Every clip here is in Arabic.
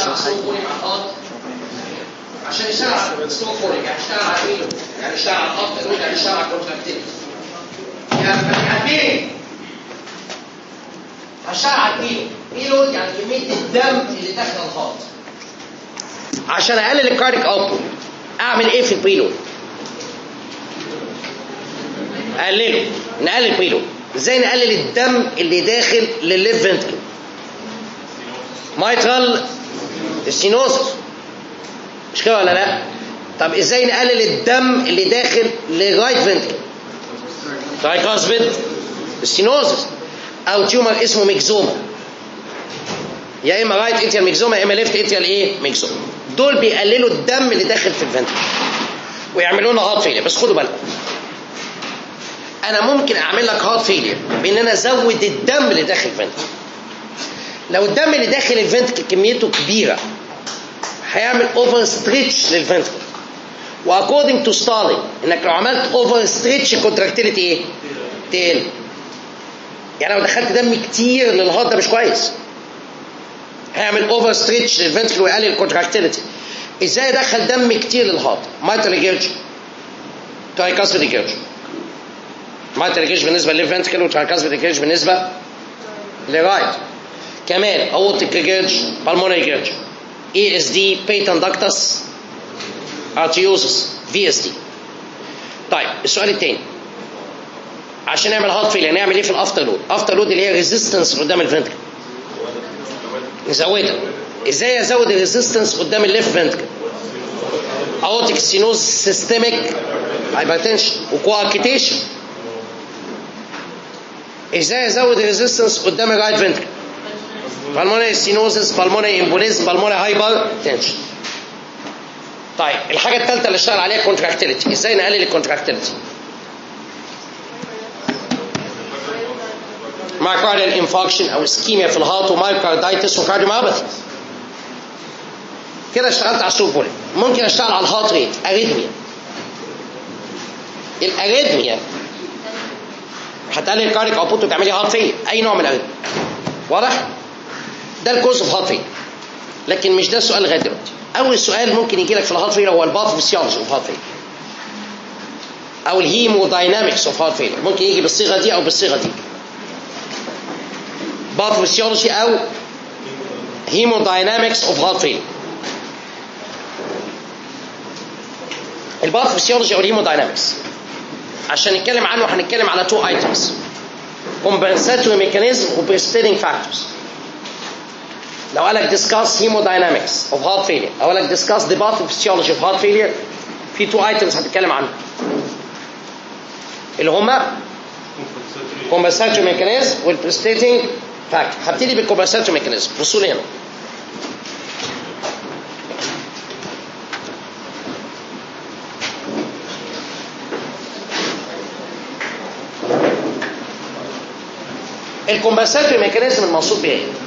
على السلو فولينج على الهارت؟ عشان يشتغل على السلو فولينج يعني يشتغل على مين؟ يعني يشتغل على الهارت يعني يشتغل على الكونتراكتيلتي. يعني مين؟ هشتغل على البيلود. بيلود يعني كميه الدم اللي داخل الهارت. عشان اقلل الكارديك اوتبوت اعمل ايه في البيلود؟ اقلله. نقلل البيلود. ازاي نقلل الدم اللي داخل للليفت فنتركل؟ مايترال ستينوزس مش كده ولا لا؟ طب ازاي نقلل الدم اللي داخل للرايت فنتركل؟ ترايكاسبيد ستينوزس او تيومر اسمه ميكزوما، يا اما رايت اتريال ميكزوما يا اما ليفت اتريال ايه ميكزوما. دول بيقللوا الدم اللي داخل في الفنتركل ويعملوا لنا هارت فيلير. بس خدوا بالكم، انا ممكن اعمل لك هارت فيلير بان انا ازود الدم اللي داخل الفنتركل. لو الدم اللي داخل الفنتركل كميته كبيره هيعمل اوفر ستريتش للفنتركل، واكوردنج تو ستالين انك لو عملت اوفر ستريتش الكونتراكتيليتي ايه؟ تقل. يعني لو دخلت دم كتير للهارت ده مش كويس، هيعمل اوفر ستريتش للفنتركل ويقلل الكونتراكتيليتي. ازاي ادخل دم كتير للهارت؟ مايترال ريجيرجن، ترايكاسبيد ريجيرجن. مايترال ريجيرجن بالنسبه للفنتركل وترايكاسبيد ريجيرجن بالنسبه للرايت. كمان اورتيك ريجيرجن، بالمونري ريجيرجن، اي اس دي، بيتن داكتس ارتيوزس، في اس دي. طيب السؤال الثاني، عشان نعمل هارت فيلير نعمل ايه في الافتر لود؟ افتر لود اللي هي ريزيستنس قدام الفنتركل نزودها. ازاي ازود الريزيستنس قدام الليفت فنتركل؟ اورتيك ستينوز، سيستميك هايبرتنشن وكواكيتيشن. ازاي ازود الريزيستنس قدام الرايت فنتركل؟ بالمونري ستينوزس، بالمونري امبوليزم، بالمونري هايبرتنشن. طيب الحاجه الثالثه اللي اشتغل عليها كونتراكتيليتي. ازاي نقلل الكونتراكتيليتي؟ مايكارديال انفاركشن او اسكيميا في الهارت ومايكاردايتس وكارديوميوباثي. كده اشتغلت على السلو فولينج. ممكن اشتغل على الهارت ريت، اريثميا. الاريثميا هتقلل الكارديك اوتبوت وتعملي هارت فيلير، اي نوع من الاريثميا. واضح؟ ده الكوز اوف هارت فيلير. لكن مش ده السؤال لغايه دلوقتي. اول سؤال ممكن يجي لك في الهارت فيلير هو الباثوفيسيولوجي اوف هارت فيلير او الهيموداينامكس اوف هارت فيلير. ممكن يجي بالصيغه دي او بالصيغه دي، باثوفيسيولوجي او هيموداينامكس اوف هارت فيلير. الباثوفيسيولوجي او الهيموداينامكس عشان نتكلم عنه هنتكلم على تو ايتمز: compensatory mechanism و precipitating factors. لو قالك discuss hemodynamics of heart failure او قالك discuss the pathophysiology of heart failure، في تو ايتمز هنتكلم عنهم اللي هما compensatory mechanism وال precipitating factor. هبتدي بالcompensatory mechanism. بصوا لي هنا، الكومبنساتوري ميكانيزم المقصود بيه ايه؟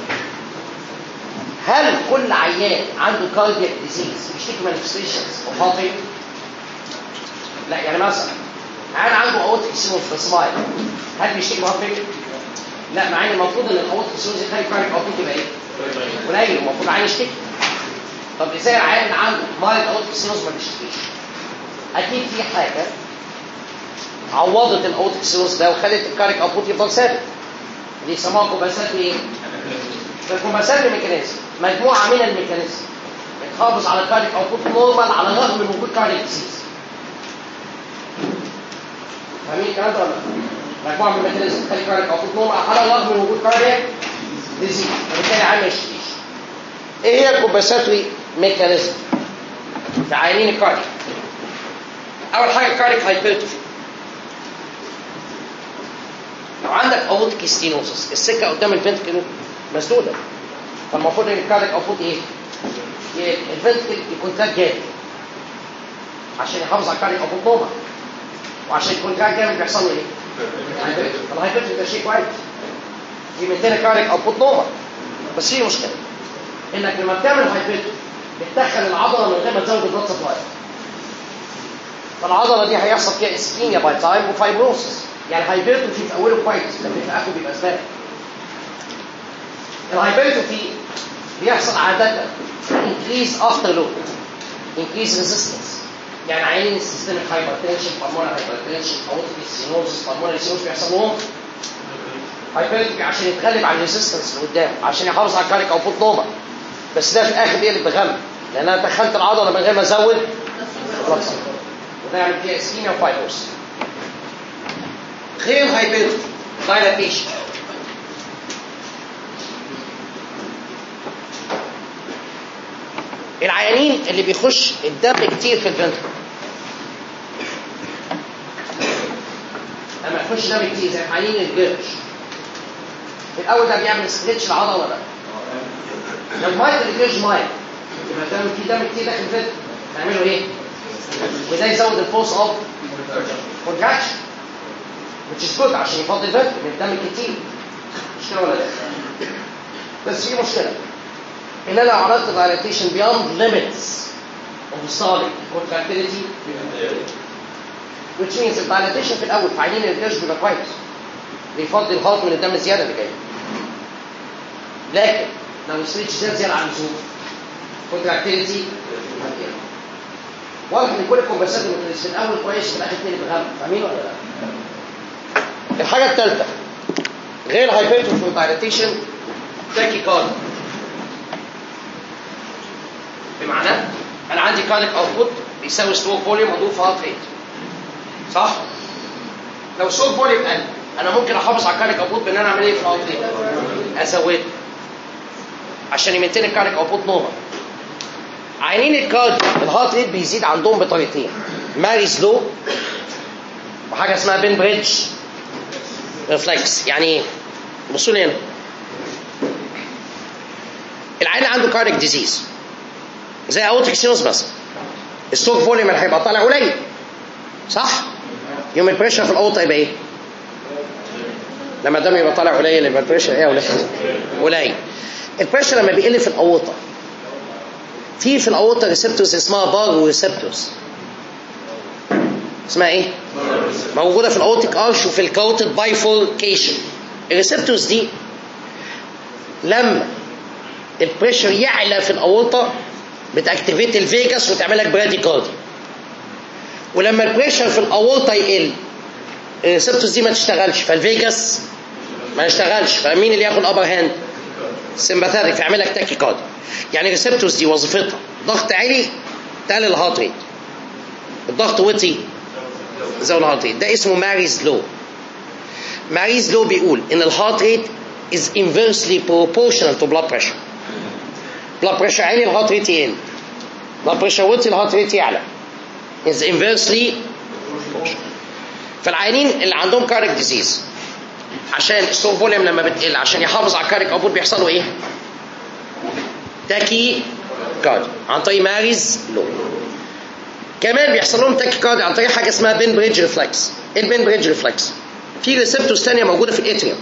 هل كل عيان عنده كاردياك ديزيز بيشتكي مانيفستيشنز اوف هارت فيلير؟ لا. يعني مثلا عيان عنده اورتيك ستينوز في السمايل، هل بيشتكي من هارت فيلير؟ لا، مع ان المفروض ان الاورتيك ستينوز يخلي الكاردياك اوتبوت يبقى ايه؟ قليل، المفروض العيان يشتكي. طب ازاي العيان اللي عنده مايلد اورتيك ستينوز ما بيشتكيش؟ اكيد في حاجه عوضت الاورتيك ستينوز ده وخلت الكاردياك اوتبوت يفضل ثابت. دي يسموها كومبنساتوري ايه؟ الكومبنساتوري ميكانيزم مجموعه من الميكانيزم بتحافظ على الكاردياك اوتبوت نورمال على الرغم من وجود كاردياك ديزيز. فاهمين الكلام ده ولا لا؟ مجموعه من الميكانيزم تخلي الكاردياك اوتبوت نورمال على الرغم من وجود كاردياك ديزيز، وبالتالي عامل يشتكيش. ايه هي الكومبنساتوري ميكانيزم في عيانين الكاردياك؟ اول حاجه الكاردياك هايبرتروفي. لو عندك اورتيك ستينوزس السكه قدام الفنتركل مسدوده، فالمفروض ان الكاردياك اوتبوت ايه؟ الفنتركل يكونتراكت جامد عشان يحافظ على الكاردياك اوتبوت نورمال، وعشان يكونتراكت جامد بيحصل له ايه؟ الهايبرتروفي ده شيء كويس يمنتين الكاردياك اوتبوت نورمال. بس في مشكله انك لما بتعمل هايبرتروفي بتدخل العضله من غير ما تزود البلاد سبلاي، فالعضله دي هيحصل فيها اسكيميا باي تايم وفايبروسس. يعني الهايبرتروفي في اوله كويس لكن في اخره بيبقى اسباب. الهايبرتروفي بيحصل عاده increase after load increase resistance. يعني عينين السيستميك هايبرتنشن بالمونري هايبرتنشن اورتيك ستينوزس بالمونري ستينوزس بيحصل لهم هايبرتنشن عشان يتغلب على الريزيستنس اللي قدام عشان يحافظ على الكاريك اوتبوت نورمال. بس ده في الاخر بيقلب بغم لان انا دخلت العضله من غير ما ازود بلاد سبلاي وده يعمل فيها اسكيميا وفايبروس. غير هايبرتنشن دايلاتيشن العيانين اللي بيخش الدم كتير في الفنتركل لما يخش دم كتير زي عيانين الجرش في الاول ده بيعمل ستريتش العضله ولا لا؟ لو مايت الجرش مايت يبقى الدم في دم كتير داخل الفنتركل تعملوا ايه؟ وده يزود الفورس اوف كونتراكشن which is good عشان يفضي الفنتركل من الدم كتير. مشكله ولا لا؟ بس في مشكله إن لو عملت dilatation beyond limits of systolic contractility which means dilatation في الأول في عينين الجرش بيبقى كويس بيفضي الهارت من الدم الزيادة اللي جاي. لكن لو السويتش زيادة عن اللزوم contractility واضح إن كل الكومبنسات اللي في الأول كويس في الآخر تاني بغم. فاهمين ولا لا؟ الحاجة الثالثة غير hypertrophy dilatation tachycardia. بمعنى انا عندي كارdiac اوتبوت بيساوي ستروك فوليوم مضروب هارت ريت صح؟ لو ستروك فوليوم قل انا ممكن احافظ على الكارdiac اوتبوت بان انا اعمل ايه في الهارت ريت؟ ازوده عشان يمنتين الكارdiac اوتبوت نورمال. عينين الهارت ريت بيزيد عندهم بطريقتين ماريز لو وحاجه اسمها بين بريدج ريفلكس. يعني ايه؟ بصوا لي هنا العين عنده كارdiac ديزيز زي اورتيك ستينوز مثلا الستروك فوليوم اللي هيبقى طالع قليل صح؟ يوم البريشر في الاورطه يبقى ايه؟ لما الدم يبقى طالع قليل يبقى البريشر ايه ولا قليل. البريشر لما بيقل في الاورطه في الاورطه ريسبتورز اسمها بارو ريسبتورز اسمها ايه؟ موجوده في الاورتيك ارش وفي الكاروتيد بايفوركيشن. الريسبتورز دي لما البريشر يعلى في الاورطه بتاكتيفيت الفيجاس وتعمل لك براديكارديا. ولما البريشر في الاورطه يقل الريسبتورز دي ما تشتغلش فالفيجاس ما يشتغلش فمين اللي ياخد ابر هاند؟ سمباثيك فيعمل لك تاكيكارديا. يعني الريسبتورز دي وظيفتها ضغط عالي تقلل الهارت ريت الضغط وطي زود الهارت ريت. ده اسمه ماريز لو. ماريز لو بيقول ان الهارت ريت is inversely proportional to blood pressure. blood pressure عالي الهارت ريت يقل blood pressure وطي الهارت ريت يعلى is inversely proportional. فالعيانين اللي عندهم كاريك ديزيز عشان الستروك فوليوم لما بتقل عشان يحافظ على الكاريك اوتبوت بيحصلوا ايه؟ تاكي كارد عن طريق ماريز لو. كمان بيحصل لهم تاكي كارد عن طريق حاجه اسمها بين بريدج ريفلكس. ايه البين بريدج ريفلكس؟ في ريسبتورز ثانيه موجوده في الاتريوم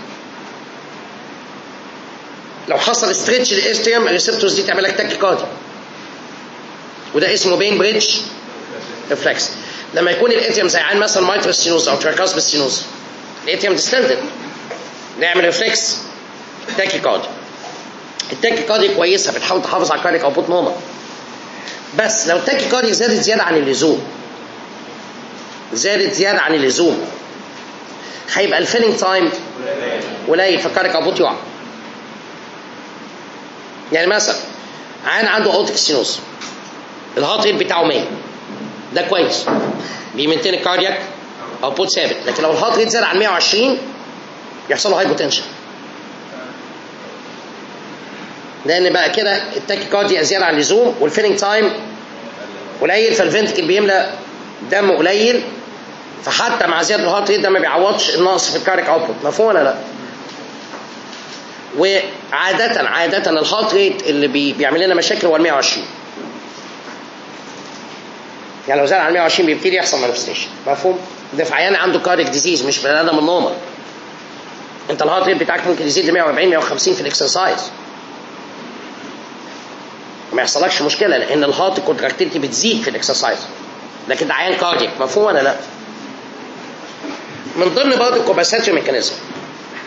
لو حصل ستريتش للاتريوم الريسبتورز دي تعمل لك تاكي كارد وده اسمه بين بريدج ريفلكس. لما يكون الاتريوم زي عين مثلا مايترال ستينوز او تراكاسبس ستينوز الاتريوم ديستندد نعمل ريفلكس تاكي كارد. التاكي كارد كويسه بتحاول تحافظ على الكاريك اوتبوت نورمال. بس لو التاكي كارد زادت زياده عن اللزوم هيبقى الفيلينج تايم قليل فالكاريك اوتبوت يقع. يعني مثلا عين عنده اورتيك ستينوز الهارت ريت بتاعه 100 ده كويس بيمنتين الكاردياك اوتبوت ثابت. لكن لو الهارت ريت زاد عن 120 يحصل له هايبوتنشن لان بقى كده التاكيكارديا زياده عن اللزوم والفيلينج تايم قليل فالفنتكل بيملى دم قليل فحتى مع زياده الهارت ريت ده ما بيعوضش النقص في الكاردياك اوتبوت. مفهوم ولا لا؟ وعاده الهارت ريت اللي بيعمل لنا مشاكل هو ال 120. يعني لو زاد عن 120 بيبتدي يحصل مانيفستيشن. مفهوم؟ ده في عيان عنده كاردياك ديزيز مش بني ادم النورمال. انت الهارت ريت بتاعك ممكن يزيد ل 140 150 في الاكسرسايز ما يحصلكش مشكله لان الهارت كونتراكتيلتي بتزيد في الاكسرسايز. لكن ده عيان كاردياك. مفهوم ولا لا؟ من ضمن برضه الكومبنساتوري ميكانيزم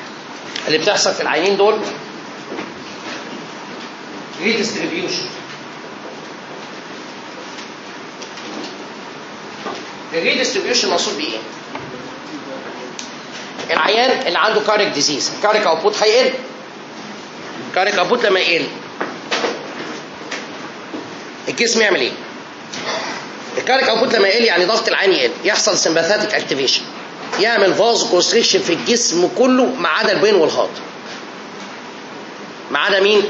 اللي بتحصل في العيانين دول ريديستريبيوشن الريديستريبيوشن مقصود بيه ايه؟ العيان اللي عنده كاريك ديزيز الكاريك اوتبوت هيقل. الكاريك اوتبوت لما يقل الجسم يعمل ايه؟ الكاريك اوتبوت لما يقل يعني ضغط العين يقل، يحصل سمباثيك اكتيفيشن، يعمل فازو كونستريكشن في الجسم كله ما عدا البرين والهارت. ما عدا مين؟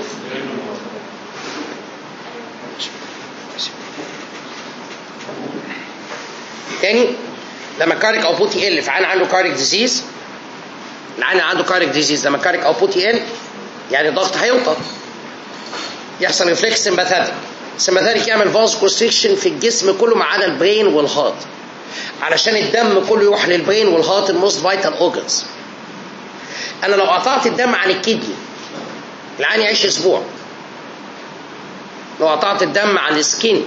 تاني لما الكاريك اوتبوت يقل في عين عنده كاريك ديزيز، العين اللي عنده كاريك ديزيز لما الكاريك اوتبوت يقل يعني الضغط هيوطى، يحصل ريفلكس سمباثيك. السمباثيك يعمل فاز كونستريكشن في الجسم كله ما عدا البرين والهارت، علشان الدم كله يروح للبرين والهارت الموست فايتال اورجنز. انا لو قطعت الدم عن الكدني العين يعيش اسبوع. لو قطعت الدم عن السكين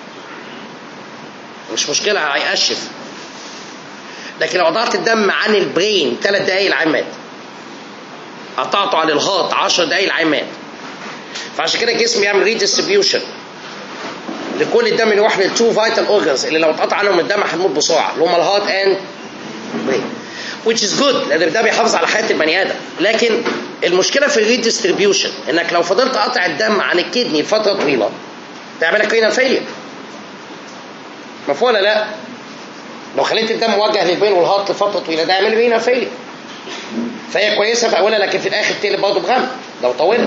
مش مشكله هيقشف. لكن لو قطعت الدم عن البرين 3 دقايق العين مات. قطعته عن الهارت 10 دقايق العين مات. فعشان كده الجسم يعمل ريديستريبيوشن لكل الدم اللي يروح للتو فايتال اورجنز اللي لو اتقطع عنهم الدم هتموت بسرعه، اللي هم الهارت اند برين. which is good لان ده بيحافظ على حياه البني ادم. لكن المشكله في الريديستريبيوشن انك لو فضلت قطع الدم عن الكدني لفتره طويله تعمل لك رينال فيلير. مفهوم ولا لا؟ لو خليت الدم موجه للبين والهارت لفتره طويله ده يعمل رينال فيلير. فهي كويسه في اولها لكن في الاخر تقلب برضه بغم لو طولت.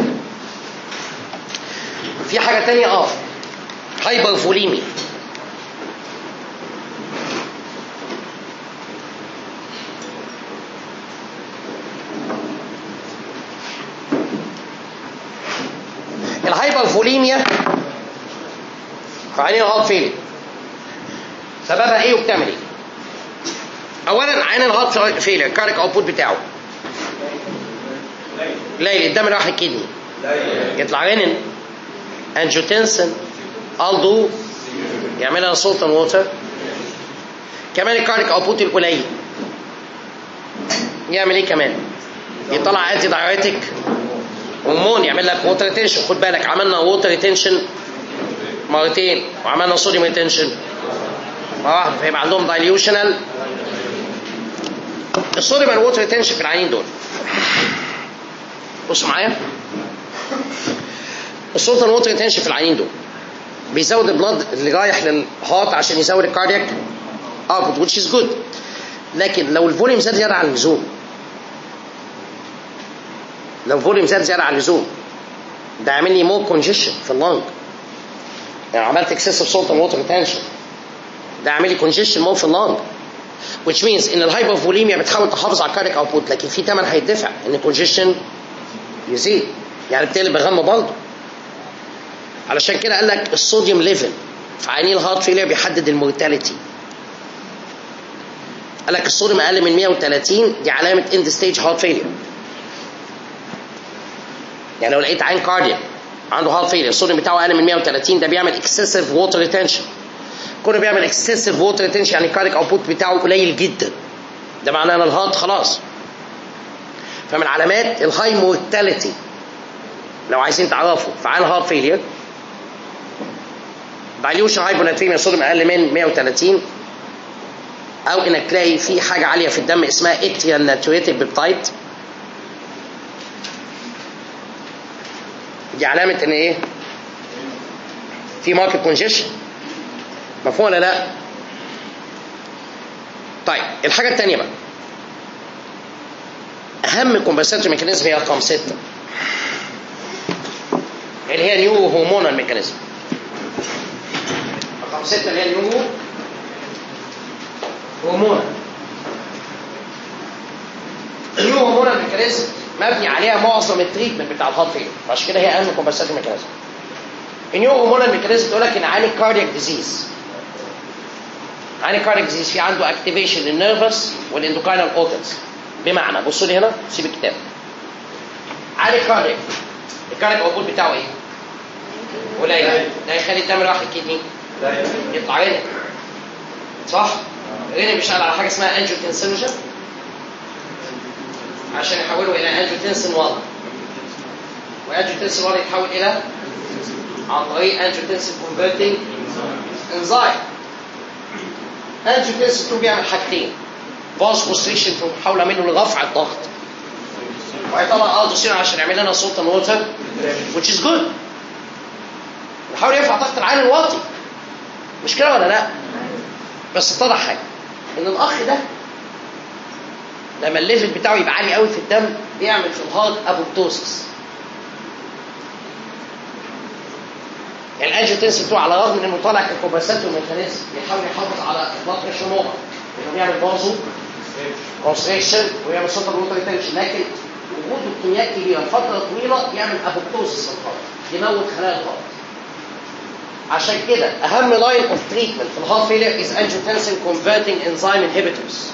في حاجه ثانيه هايبرفوليميا. الهايبرفوليميا في عينين الهارت فيلير سببها ايه وبتعمل ايه؟ اولا عين الهارت فيلير الكاريك اوتبوت بتاعه قليل، الدم اللي راح الكدني يطلع رينين انجيوتنسين الدو يعملها سولت اند ووتر. كمان الكاريك اوتبوت القليل يعمل ايه كمان؟ يطلع انتي دايوريتك هرمون يعمل لك ووتر ريتنشن. خد بالك عملنا ووتر ريتنشن مرتين وعملنا صوديوم ريتنشن مره واحده فيبقى عندهم دايليوشنال. الصوديوم والووتر ريتنشن في العينين دول بصوا معايا. الصوديوم والووتر ريتنشن في العينين دول بيزود البلد اللي رايح للهارت عشان يزود الكاردياك اوتبوت which is good. لكن لو الفوليوم زاد زياده عن اللزوم، لو فوليوم زاد زياده عن اللزوم ده عامل لي مور كونجيشن في اللنج. يعني عملت اكسسيف سولت اند ووتر ريتنشن ده عامل لي كونجيشن مور في اللنج which means ان الهايبرفوليميا بتحاول تحافظ على الكاردياك اوتبوت لكن في ثمن هيدفع ان الكونجيشن يزيد يعني بتقلب بغم برضه. علشان كده قال لك الصوديوم ليفل في عينين الهارت فيلير بيحدد المورتاليتي. قال لك الصوديوم اقل من 130 دي علامه اند ستيج هارت فيلير. يعني لو لقيت عين كاردياك عنده هارت فيلير الصوديوم بتاعه اقل من 130 ده بيعمل اكسسيف ووتر ريتنشن. كونه بيعمل اكسسيف ووتر ريتنشن يعني الكاردياك اوتبوت بتاعه قليل جدا، ده معناه ان الهارت خلاص. فمن علامات الهاي مورتاليتي لو عايزين تعرفوا في عين هارت فيلير دايليوشن هايبوناتريميا الصوديوم اقل من 130 او انك تلاقي في حاجه عاليه في الدم اسمها اتريال ناتوريتد بيبتايد. دي علامه ان ايه؟ في ماركت كونجيشن. مفهوم ولا لا؟ طيب الحاجه الثانيه بقى اهم كومبنساتوري ميكانيزم هي رقم 6 اللي هي نيورو هرمونال ميكانيزم. رقم 6 اللي هي نيورو هرمونال. النيورو هرمونال ميكانيزم مبني عليها معظم التريتمنت بتاع الهارت فيلير، عشان كده هي اهم كومبنساتوري ميكانيزم. النيورو هرمونال ميكانيزم تقول لك ان عين الكاردياك ديزيز عين الكاردياك ديزيز في عنده اكتيفيشن للنيرفس والاندوكاينال اورجنز. بمعنى بصوا لي هنا سيب الكتاب. عين الكاردياك الكاردياك اوتبوت بتاعه ايه؟ قليل، ده يخلي الدم رايح الكدني يطلع رينين صح؟ رينين بيشتغل على حاجه اسمها انجيوتنسينوجين عشان يحوله الى انجيوتنسين 1 وانجيوتنسين 1 يتحول الى عن طريق انجيوتنسين كونفرتنج انزايم. انجيوتنسين 2 بيعمل حاجتين، فاز كونستريكشن في محاوله منه لرفع الضغط، وهيطلع الدوستيرون عشان يعمل لنا صوت ووتر which is good. بيحاول يرفع ضغط العين الواطي، مش كده ولا لا؟ بس اتضح حاجه، ان الاخ ده لما الليفل بتاعه يبقى عالي قوي في الدم بيعمل في الهارت ابوبتوسيس. يعني الانجيوتنسين 2 على الرغم من انه طالع ككومبنساتور ميكانيزم بيحاول يحافظ على البلاد بريشر نورمال، انه بيعمل بازو كونستريكشن ويعمل سوبر ووتر ريتنشن، لكن وجوده بكميات كبيره لفتره طويله يعمل ابوبتوسيس في الهارت، يموت خلايا الهارت. عشان كده اهم لاين اوف تريتمنت في الهارت فيلير از انجيوتنسين كونفرتنج انزيم انهبيتورز،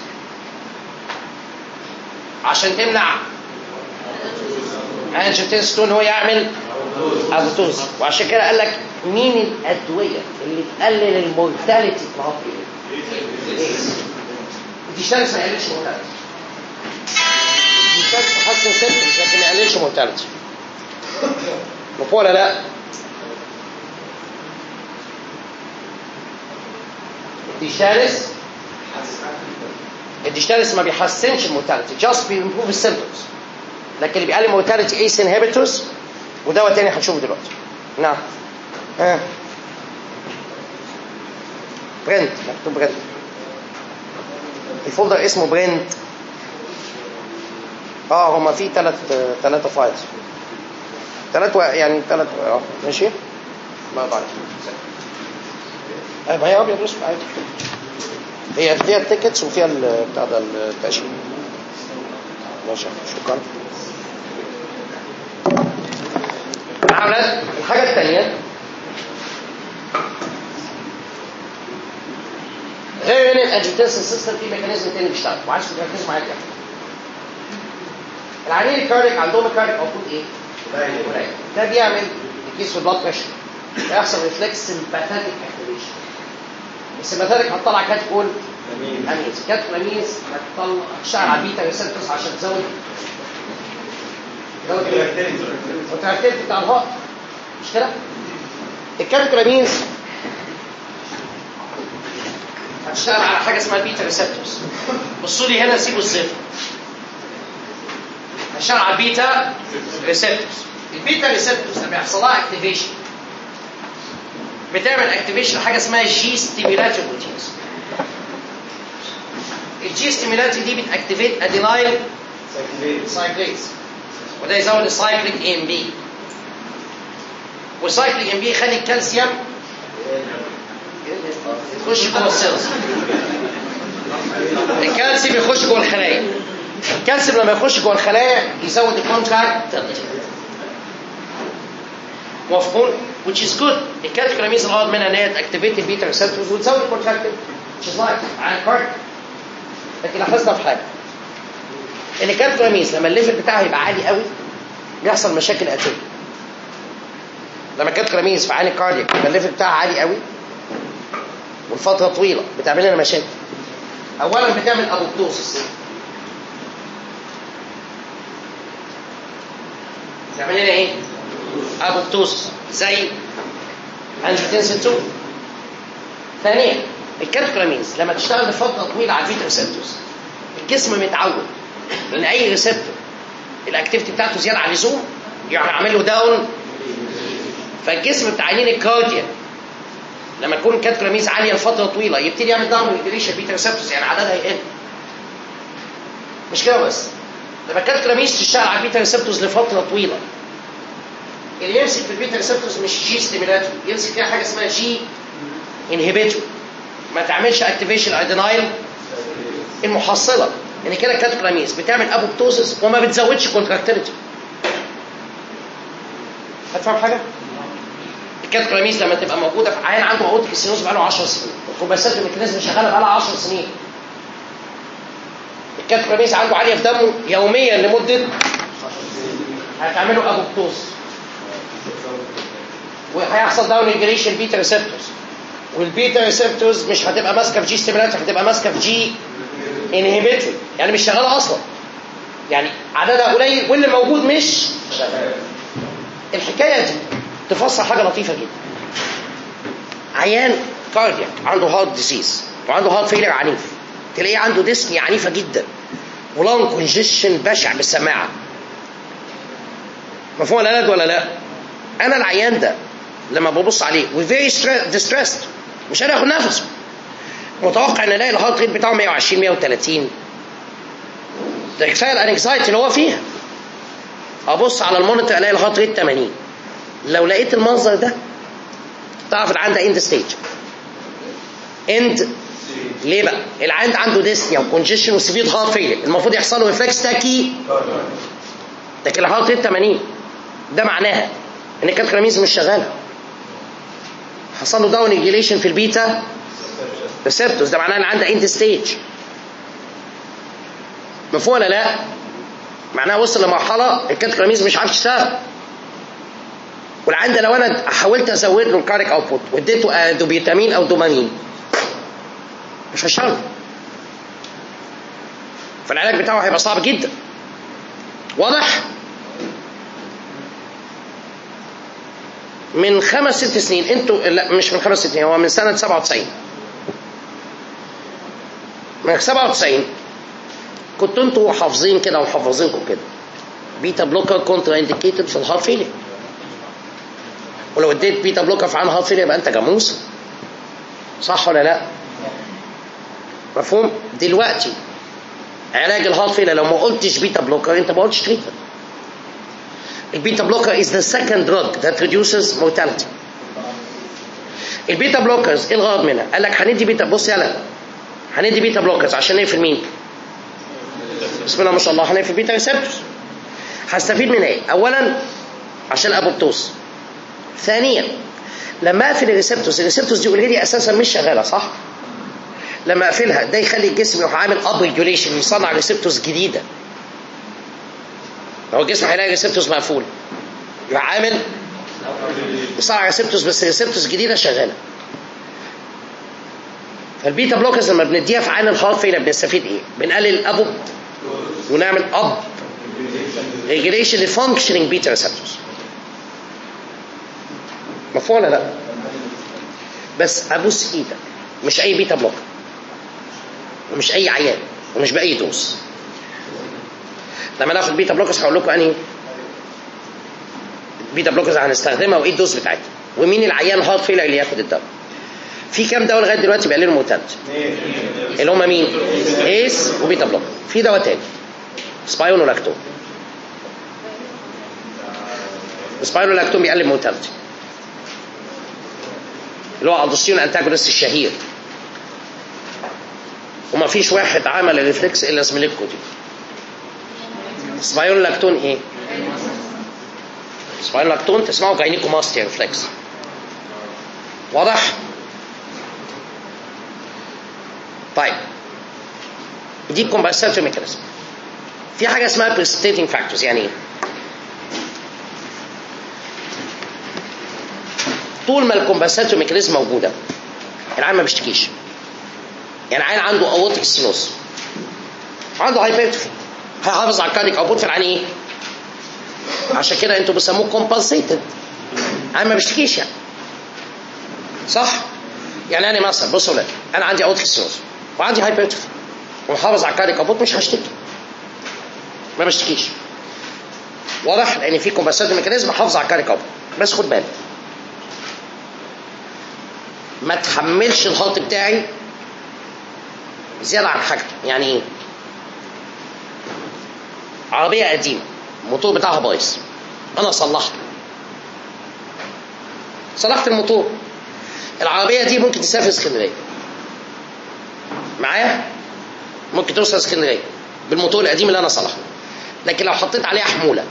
عشان تمنع انجيوتنسين 2 هو يعمل ابوبتوسيس. وعشان كده قال لك مين الادويه اللي تقلل المورتاليتي في الهارت فيلير؟ الديشتانس ما يقللش مورتاليتي، الديشتانس تحسن سيمبتومز لكن ما يقللش مورتاليتي. مفهوم ولا لا؟ الديشتانس ما بيحسنش المورتاليتي، جاست بيمبروف السيمبتومز، لكن اللي بيقلل المورتاليتي ايس انهبيتورز، ودواء تاني هنشوفه دلوقتي. نعم. برنت، مكتوب برنت، الفولدر اسمه برنت. هما في ثلاثة فايلز، يعني ثلاث ماشي. ما بعرف ما هي ابيض واسود عادي، هي فيها التيكتس وفيها بتاع ده التأشيرة. ماشي، شكرا. عملت الحاجة الثانية غير ان الانجيوتنسين سيستم في ميكانيزم تاني بيشتغل، وعايز تركزوا معايا كده. العيانين الكارديك عندهم الكارديك موجود ايه؟ قليل. ده بيعمل يقيس في البلاد بريشر، يحصل ريفلكس سمباثيك اكتيفيشن. السمباثيك هتطلع كاتكول امينز، كاتكول امينز هتشتغل على البيتا ريسبتورز عشان تزود الكونتراكتيليتي بتاع الهارت، مش كده؟ الكاتكول امينز هتشتغل على حاجه اسمها البيتا ريسبتورز. بصوا لي هنا، سيبوا الصفر. هتشتغل على البيتا ريسبتورز. البيتا ريسبتورز لما يحصل لها اكتيفيشن بتعمل اكتيفيشن حاجه اسمها جي ستيميلاتور بروتينز. الجي ستيميلاتور دي بتاكتيفيت ادينايل سايكليز، وده يزود السايكليك اي ام بي، والسايكليك ام بي يخلي الكالسيوم يخش جوه السيلز. الكالسيوم يخش جوه الخلايا، الكالسيوم لما يخش جوه الخلايا يزود الكونتراكت، مفهوم؟ which is good. الكاتكولامينز الغرض منها ان هي تاكتيفيت البيتا ريسبتورز وتزود الكونتراكت which is like على الكارد. لكن لاحظنا في حاجه، ان الكاتكولامينز لما الليفل بتاعها يبقى عالي قوي بيحصل مشاكل اتيه. لما الكاتكولامينز في عين الكاردياك يبقى الليفل بتاعها عالي قوي والفتره طويله بتعمل لنا مشاكل. اولا بتعمل ابوبتوسيس، بتعمل لنا ايه؟ ابوبتوسيس زي انجيوتنسين 2. ثانيا الكاتكولامينز لما تشتغل لفتره طويله على البيتا ريسبتورز الجسم متعود ان اي ريسبتور الاكتيفيتي بتاعته زياده عن اللزوم يعمل له داون. فالجسم بتاع عينين الكاردياك لما تكون الكاتكولامينز عاليه لفتره طويله يبتدي يعمل داون ريجوليشن بيتا ريسبتورز، يعني عددها يقل. مش كده بس، لما الكاتكولامينز تشتغل على البيتا ريسبتورز لفتره طويله اللي يمسك في البيتا ريسبتورز مش جي ستيميلاتور، يمسك فيها حاجه اسمها جي انهبيتور، ما تعملش اكتيفيشن ادينايل. المحصله ان كده الكاتكولامينز بتعمل ابوبتوسيس وما بتزودش كونتراكتيليتي. هتفهم حاجه؟ الكاتكولامينز لما تبقى موجوده في عيان عنده عقده السينوز بقى له 10 سنين، الكومبنساتور الميكانيزم شغاله بقى لها 10 سنين، الكاتكولامينز عنده عاليه في دمه يوميا لمده هتعمله ابوبتوسيس، وهيحصل داون ريجوليشن بيتا ريسبتورز، والبيتا ريسبتورز مش هتبقى ماسكه في جي ستيميلاتور، هتبقى ماسكه في جي انهبيتور، يعني مش شغاله اصلا، يعني عددها قليل واللي موجود مش شغال. الحكايه دي تفسر حاجه لطيفه جدا. عيان كاردياك عنده هارت ديزيز وعنده هارت فيلر عنيف، تلاقيه عنده ديسني عنيفه جدا ولون كونجيشن بشع بالسماعه. مفهوم ولا لا؟ انا العيان ده لما ببص عليه وفيري ديستريسد مش قادر ياخد نفسه، متوقع ان الاقي الهارت ريت بتاعه 120 130، ده كفايه الانكزايتي اللي هو فيها. ابص على المونيتور الاقي الهارت ريت 80. لو لقيت المنظر ده تعرف العيان ده اند ستيج. ليه بقى؟ العيان عنده ديسنيا وكونجيشن وسيفير هارت فيلر، المفروض يحصل له ريفلكس تاكي، لكن الهارت ريت 80. ده معناها ان الكالكولامينز مش شغاله، حصل له داون ريجيليشن في البيتا ريسبتورز، ده معناه ان عنده اند ستيج. مفهوم ولا لا؟ معناها وصل لمرحله الكالكولامينز مش عارف يشتغل. والعيان ده لو انا حاولت ازود له الكاريك اوتبوت واديته دوبيتامين او دوبامين مش هيشتغل، فالعلاج بتاعه هيبقى صعب جدا. واضح؟ من 5-6 سنين انتوا، لا مش من 5 سنين، هو من سنة 97، من 97 كنتوا انتوا حافظين كده ومحافظينكم كده بيتا بلوكر كونترا انديكيتد في الهارت فيلير، ولو اديت بيتا بلوكر في عن هارت فيلير يبقى انت جاموس، صح ولا لا؟ مفهوم؟ دلوقتي علاج الهارت فيلير لو ما قلتش بيتا بلوكر انت ما قلتش تريتمنت. البيتا بلوكر is the second drug that reduces mortality. البيتا بلوكرز ايه الغرض منها؟ قال لك هندي بيتا، بص يلا هندي بيتا بلوكرز عشان نقفل مين؟ بسم الله ما شاء الله، هنقفل بيتا ريسبتورز. هستفيد من ايه؟ اولا عشان الابوبتوز، ثانيا لما اقفل الريسبتورز دي اوريدي اساسا مش شغاله، صح؟ لما اقفلها ده يخلي الجسم يروح عامل اب ريجوليشن، يصنع ريسبتورز جديده. لو الجسم هيلاقي ريسبتورز مقفول يروح عامل يصنع ريسبتورز، بس ريسبتورز جديده شغاله. فالبيتا بلوكرز لما بنديها في عين الهارت فيلر بنستفيد ايه؟ بنقلل الابو ونعمل اب ريجوليشن لفانكشنينج بيتا ريسبتورز. مفهوم ولا لا؟ بس ابوس ايدك مش اي بيتا بلوكر ومش اي عيان ومش باي دوز. لما ناخد بيتا بلوكرز هقول لكم انهي بيتا بلوكرز هنستخدمها وايه الدوز بتاعتها ومين العيان هارت فيلر اللي ياخد الدواء. في كام دواء لغايه دلوقتي بيقللوا المورتاليتي؟ اللي هم مين؟ ايس وبيتا بلوكر. في دواء تاني سبايونولاكتون. سبايونولاكتون بيقلل المورتاليتي، اللي هو الدوستيرون انتاجونست الشهير، وما فيش واحد عمل الريفلكس الا سميليكو دي. سبايونولاكتون ايه؟ سبايونولاكتون تسمعوا جاينيكوماستيا ريفلكس. واضح؟ طيب دي كومبنساتوري ميكانيزم. في حاجه اسمها بريسبيتيتنج فاكتورز. يعني ايه؟ طول ما الكومبنساتوري ميكانيزم موجوده العيان ما بيشتكيش. يعني عيان عنده اورتيك ستينوز، عنده هايبرتروفي، هيحافظ على الكارديك اوتبوت في العين ايه؟ عشان كده انتوا بتسموه كومبنسيتد. عيان ما بيشتكيش يعني، صح؟ يعني انا مثلا بصوا ولاد، انا عندي اورتيك ستينوز وعندي هايبرتروفي ومحافظ على الكارديك اوتبوت، مش هشتكي، ما بشتكيش. واضح؟ لان في كومبنساتوري ميكانيزم محافظ على الكارديك اوتبوت. بس خد بالك ما تحملش الهارت بتاعي زياده عن حاجته. يعني ايه؟ عربيه قديمه الموتور بتاعها بايظ، انا صلحت الموتور. العربيه دي ممكن تسافر اسكندريه معايا، ممكن توصل اسكندريه بالموتور القديم اللي انا صلحته، لكن لو حطيت عليها حموله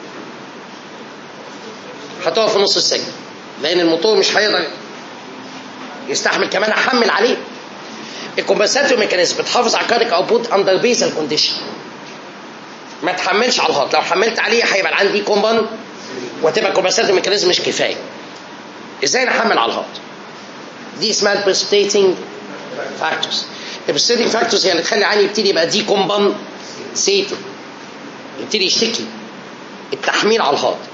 هتقف في نص السجن، لان الموتور مش هيقدر يستحمل كمان احمل عليه. الكومبنساتوري ميكانيزم بتحافظ على الكارديك اوتبوت اندر بيزل كونديشن، ما تحملش على الهارت. لو حملت عليه هيبقى عندي كومبن وتبقى الكومبنساتوري ميكانيزم مش كفايه. ازاي نحمل على الهارت؟ دي اسمها البريسبيتيتنج فاكتورز. البريسبيتيتنج فاكتورز هي اللي تخلي عيني يبتدي يبقى دي كومبن سيتد، يبتدي يشتكي. التحميل على الهارت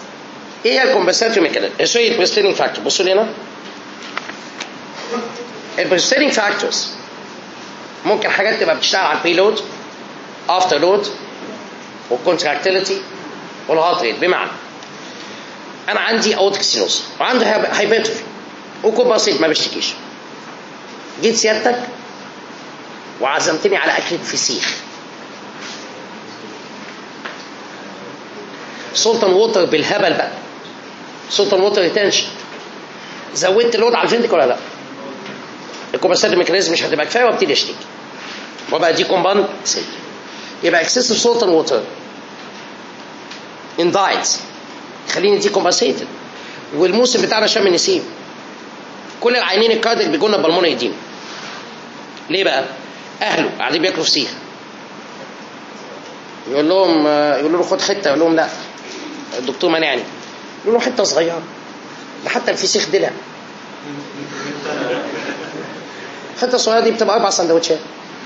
ايه هي الكومبنساتوري ميكانيزم؟ سوري البريسبيتيتنج فاكتور. بصوا لي هنا، البريسيتنج فاكتورز ممكن حاجات تبقى بتشتغل على البريلود افتر لود والكونتراكتيليتي والهارت ريت. بمعنى انا عندي اورتيك ستينوز وعندي هايبرتروفي وكومبنسيت ما بشتكيش، جيت سيادتك وعزمتني على اكله فسيخ سلطان ووتر بالهبل بقى، سلطان ووتر ريتنشن، زودت اللود على الفنتك ولا لا؟ الكومبنسيت ميكانيزم مش هتبقى كفايه وابتدي اشتكي وبقى دي كومبان سيت. يبقى اكسسيف سلطان ووتر ان دايتس خليني دي كومبنسيتد. والموسم بتاعنا شم النسيم كل العينين الكارديك بيجوا لنا بالمونري ايديما. ليه بقى؟ اهله قاعدين بياكلوا فسيخ يقولوا له خد حته، يقول لهم لا الدكتور مانعني، يقول له حته صغيره ده حتى الفسيخ دلع، حته صغيره دي بتبقى 4 سندوتشات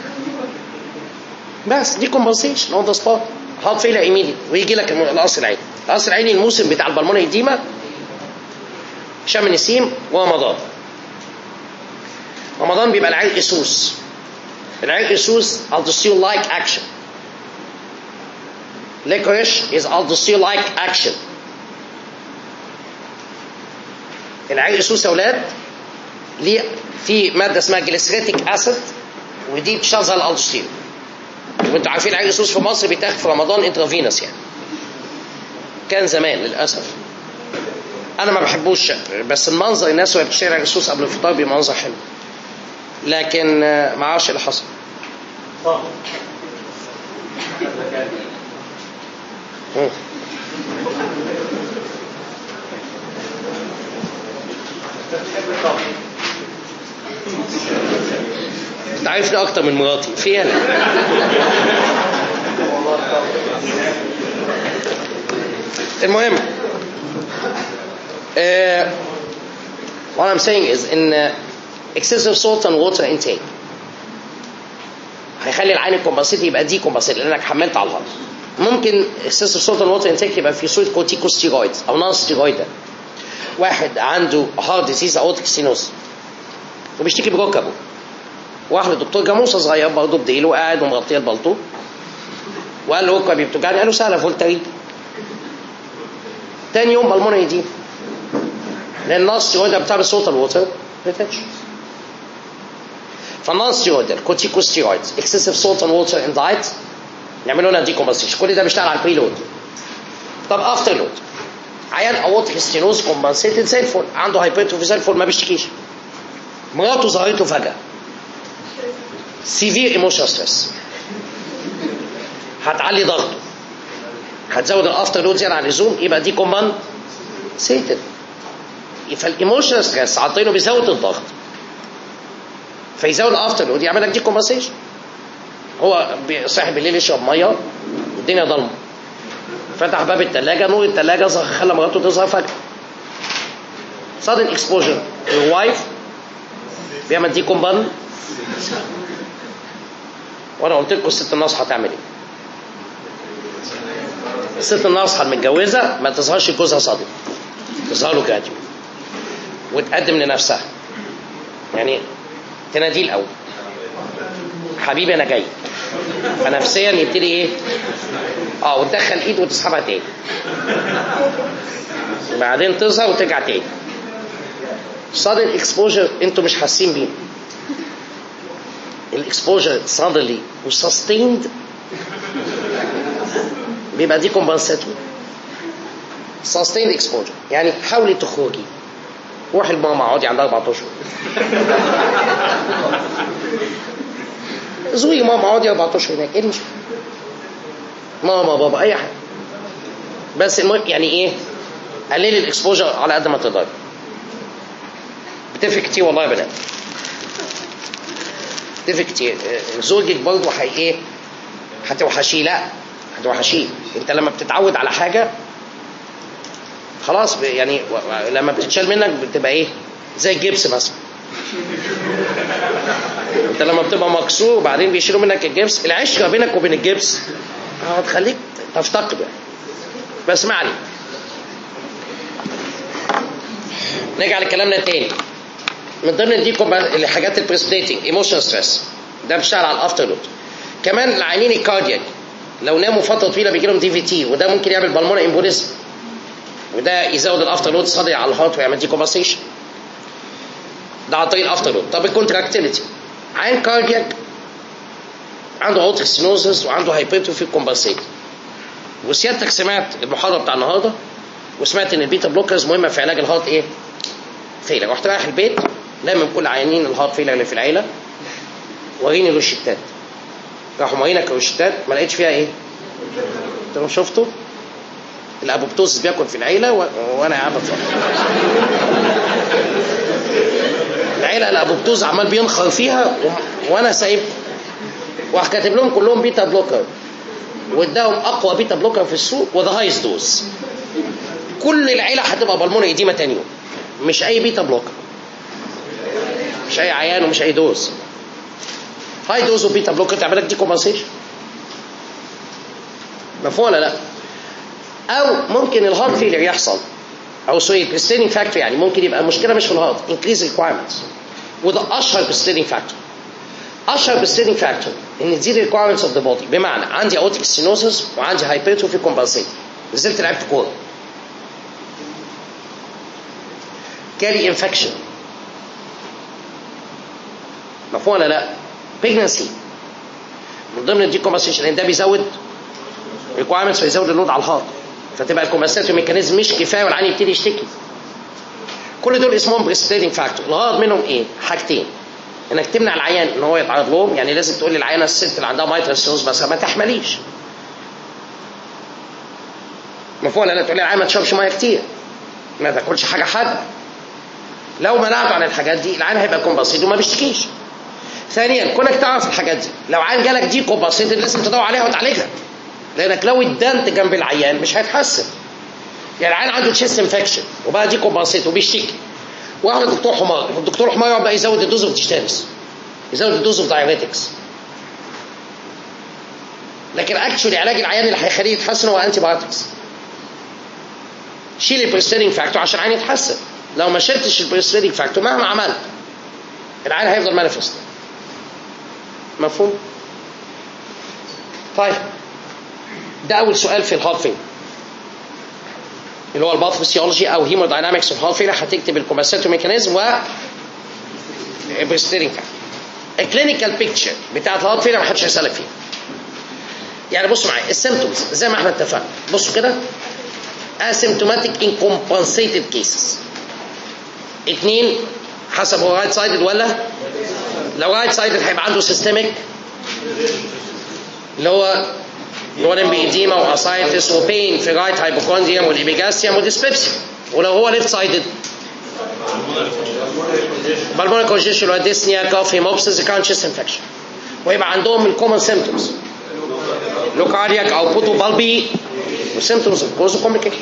بس. دي كومبنسيشن اون ذا سبوت، هارت فيلر ايميديت ويجي لك القصر العيني. القصر العيني الموسم بتاع البلمونري ايديما شم النسيم ورمضان. رمضان بيبقى العين اسوس، العين اسوس aldosterone like action. licorice is aldosterone like action. العين اسوس يا اولاد ليه في ماده اسمها جليسريتيك اسيد ودي بتشتغل زي الالدوستيرون. وانتوا عارفين العين اسوس في مصر بيتاخد في رمضان انترافينوس يعني. كان زمان للاسف انا ما بحبوش، بس المنظر الناس وهي بتشتري عين اسوس قبل الفطار بيبقى منظر حلو، لكن ما اعرفش اللي حصل. انت عارفني اكتر من مراتي في انا. المهم what I'm saying is in excessive salt and water intake هيخلي العين الكومبنسيت يبقى دي كومبنسيت لانك حملت على الهارت. ممكن excessive salt and water intake يبقى في صوره كورتيكوستيرويد او نون ستيرويد. واحد عنده هارت ديزيز اورتيك ستينوز وبيشتكي بركبه، واحد الدكتور جاموسه صغير برضه بديله وقاعد ومغطيه البلطو وقال له ركبي بتوجعني، قال له سهله فولترين. تاني يوم بالمونري دي لان النون ستيرويد بتاع الصوت الووتر ريتنشن. فالنون ستيرويد الكورتيكوستيرويد اكسسيف سولت اند ووتر ان دايت يعملوا لنا دي كومبنسيشن. كل ده بيشتغل على البري لود. طب افتر لود عيان اورتيك ستينوز كومبنسيتد زي الفل، عنده هايبرتروفي زي الفل ما بيشتكيش، مراته ظهرته فجاه سيفير ايموشنال ستريس، هتعلي ضغطه، هتزود الافتر لود زياده عن اللزوم، يبقى دي كومبنسيتد. فالايموشنال ستريس عطينه بيزود الضغط فيزود الافتر لود يعمل لك دي كومبنسيشن. هو صاحي بالليل يشرب ميه الدنيا ضلمه، فتح باب الثلاجه نور الثلاجه خلى مراته تظهر فجاه. sudden exposure to wife بيعمل دي كومبن. وانا قلت لكم الست الناصحه تعمل ايه؟ الست الناصحه المتجوزه ما تظهرش جوزها صادق، تظهر له جاديو وتقدم لنفسها، يعني تناديه الاول حبيبي انا جاي، فنفسيا يبتدي ايه؟ وتدخل ايد وتسحبها تاني، بعدين تظهر وترجع تاني. sudden exposure انتوا مش حاسين بيه، الاكسبوجر suddenly وsustained بيبقى دي كومبنساتوري. sustained exposure يعني حاولي تخرجي، روحي لماما اقعدي عندها 14 اشهر، زوري ماما اقعدي 14 هناك، ايه المشكله؟ ماما بابا اي حاجه، بس المهم يعني ايه؟ قللي الاكسبوجر على قد ما تقدري. بتفرق كتير والله يا بنات، بتفرق كتير. زوجك برضه ايه؟ هتوحشيه؟ لا هتوحشيه. انت لما بتتعود على حاجه خلاص يعني لما بتتشال منك بتبقى ايه؟ زي الجبس مثلا. انت لما بتبقى مكسور وبعدين بيشيلوا منك الجبس، العشره بينك وبين الجبس هتخليك تفتقده. بس ما علينا، نرجع لكلامنا تاني. من ضمن دي الحاجات البريسبيتنج ايموشنال ستريس، ده بيشتغل على الافتر لود. كمان العيانين الكاردياك لو ناموا فتره طويله بيجي لهم دي في تي، وده ممكن يعمل بالمونري امبوليزم، وده يزود الافتر لود صدري على الهارت ويعمل دي كومبنسيشن، ده عن طريق الافتر لود. طب الكونتراكتيليتي، عين كاردياك عنده اورتيك ستينوزس وعنده هايبرتروفي كومبنسيت، وسيادتك سمعت المحاضره بتاع النهارده وسمعت ان البيتا بلوكرز مهمه في علاج الهارت ايه؟ فيلر. رحت رايح البيت لامم كل عيانين الهارت فيلر اللي في العيله، وريني الروشتات، راحوا مورينك الروشتات ما لقيتش فيها ايه؟ انتوا شفتوا؟ الابوبتوز بياكل في العيله وانا قاعد بتفرج. العيله الابوبتوز عمال بينخر فيها وانا سايب، وراح كاتب لهم كلهم بيتا بلوكر، واداهم اقوى بيتا بلوكر في السوق وذا هايست دوز. كل العيله هتبقى بالمونري اديما تاني يوم، مش اي بيتا بلوكر، مش اي عيان ومش اي دوز، هاي دوز وبيتا بلوكر تعمل لك دي كومبنسيشن. مفهوم ولا لا؟ او ممكن الهارت فيلر يحصل، او سوري بريستينينج فاكتور، يعني ممكن يبقى المشكله مش في الهارت، انكريز ريكوايرمنتس، وده اشهر بريستينينج فاكتور. اشهر بريستينينج فاكتور ان تزيد ريكوايرمنتس اوف ذا بودي، بمعنى عندي اورتيك ستينوزس وعندي هايبرتروفي كومبنسيت، نزلت لعبت كوره، جالي انفكشن، مفهوم ولا لا؟ بريجنسي من ضمن الدي كومبنسيشن، لان ده بيزود ريكوايرمنتس ويزود اللود على الهارت، فتبقى الكومبنسيتوري ميكانيزم مش كفايه والعين يبتدي يشتكي. كل دول اسمهم بريسبيتنج فاكتور. الغرض منهم ايه؟ حاجتين، انك تمنع العيان ان هو يتعرض لهم، يعني لازم تقول للعيانه الست اللي عندها مايترال ستينوز بس ما تحمليش، مفهوم ولا لا؟ تقول للعيان ما تشربش ميه كتير، ما تاكلش حاجه حادقه. لو منعته عن الحاجات دي العيان هيبقى كومبنسيت وما بيشتكيش. ثانيا كونك تعرف الحاجات دي، لو عيان جالك دي كومبنسيت لازم تدور عليها وتعالجها، لانك لو اتدنت جنب العيان مش هيتحسن. يعني العيان عنده تشيست انفكشن وبقى دي كومبنسيت وبيشتكي، واحد دكتور حمار، والدكتور حمار يقعد بقى يزود الدوز اوف ديجيتالس، يزود الدوز اوف دايوريتكس، لكن اكشولي علاج العيان اللي هيخليه يتحسن هو انتي بايوتكس. شيل البريستينينج فاكتور عشان العيان يتحسن، لو ما شلتش البريستينينج فاكتور مهما عملت العيان هيفضل مانيفست. مفهوم؟ طيب ده اول سؤال في الهارت فيلر اللي هو الباثوفيسيولوجي او هيموداينامكس اوف هارت فيلر. هتكتب الكومبنسيتوري ميكانيزم و بريستينينج فاكتور. الكلينيكال بيكتشر بتاعت الهارت فيلر ما حدش هيسالك فيها. يعني بصوا معايا السيمبتومز زي ما احنا اتفقنا، بصوا كده asymptomatic in compensated cases. 2 حسب هو رايت سايدد ولا، لو رايت سايدد هيبقى عنده سيستميك اللي هو جولن بإديما واسايتس وبين في رايت هايبوكوندريوم والإبيجاستيوم وديسبيبسيا، ولو هو ليفت سايدد بالمونري كونجيشن وديسنيا كاف هيموبسيس كان تشيست انفكشن، ويبقى عندهم الكومن سيمبتومز لو كاردياك او بوتو بالبي وسيمبتومز اوف كوز كومبليكيشن.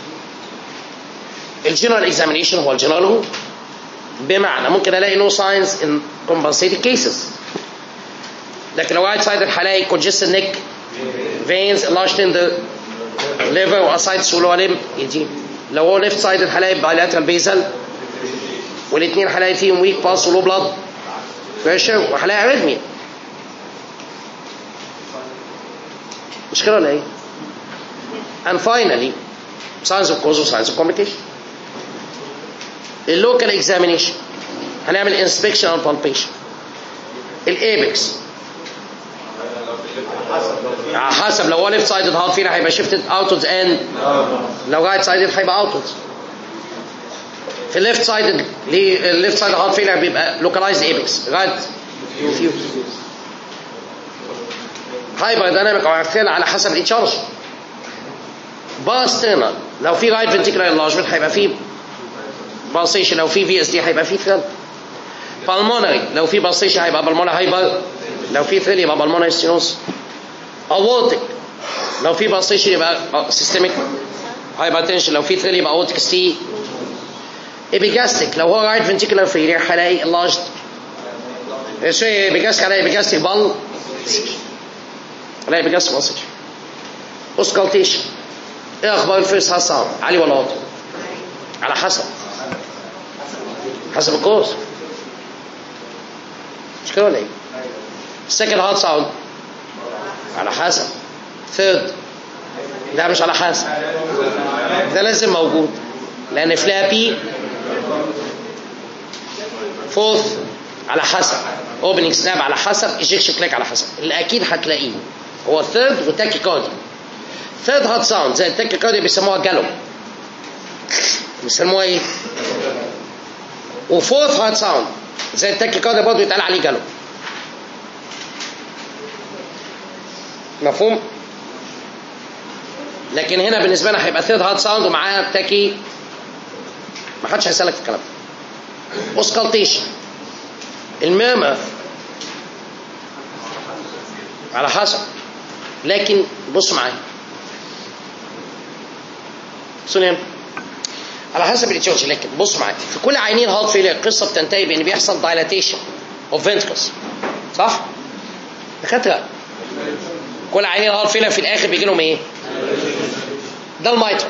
الجنرال اكزامينيشن هو الجنرال هو، بمعنى ممكن الاقي نو ساينز ان كومبنسيتد كيسز، لكن لو رايت سايد هلاقي كونجستد نيك فينز enlarged in the liver واسايتس ولو ليم يدي. لو هو ليفت سايد هلاقي بايلاترال بيزل، والاثنين هلاقي فيهم ويك باس ولو بلاد بريشر، وهلاقي اريثميا. مش كده ولا ايه؟ and finally signs of cause و signs of complication. اللوكال اكزامينيشن هنعمل انسبكشن او بالبيشن. الايبكس حسب لو هو ليفت سايدد هارت فيلر هيبقى شيفتد اوتورز اند، لو رايت سايدد هيبقى اوتورز. في الليفت سايدد الليفت سايد هارت فيلر بيبقى لوكالايزد ايبكس رايت ديفيوز. هايبر دايناميك او ارتيريال على حسب الاتشارج. باسترنال لو في رايت فنتيكولار انلارجمنت هيبقى فيه بالسيشن، لو في في اس دي هيبقى فيه ثريل. بالمونري لو في بالسيشن هيبقى بالمونري هايبر، لو في ثريل يبقى بالمونري ستينوز. اورتيك لو في بالسيشن يبقى سيستميك هايبرتنشن، لو في ثريل يبقى اورتيك ستي. ايبيجاستيك لو هو رايت فنتيكولار فيلير هلاقي انلارجد شويه ايبيجاستيك، هلاقي ايبيجاستيك بال، هلاقي ايبيجاستيك بالسيشن. اوسكالتيشن ايه اخبار الفيرست هاساوند، عالي ولا واطي؟ على حسب الكوز. مش كده ولا ايه؟ second heart sound على حسب. third ده مش على حسب، ده لازم موجود لان فلابي. fourth على حسب، opening snap على حسب، ejection click على حسب. اللي اكيد هتلاقيه هو third والتاكيكارديا. third heart sound زي التاكيكارديا بيسموها جالو، بيسموها ايه؟ وفورث هارت ساوند زي التاكيكارديا برضه يتقال عليه جالو. مفهوم؟ لكن هنا بالنسبه لنا هيبقى ثيرد هارت ساوند ومعاه تاكي. ما حدش هيسالك في الكلام ده. اوسكالتيشن الميرمر على حسب، لكن بص معايا سنين على حسب الاتيولوجي. لكن بص معايا في كل عينين هارت فيلير القصه بتنتهي بان بيحصل دايلاتيشن اوف فنتركلز، صح؟ دكاتره كل عينين هارت فيلير في الاخر بيجي لهم ايه؟ ده المايتر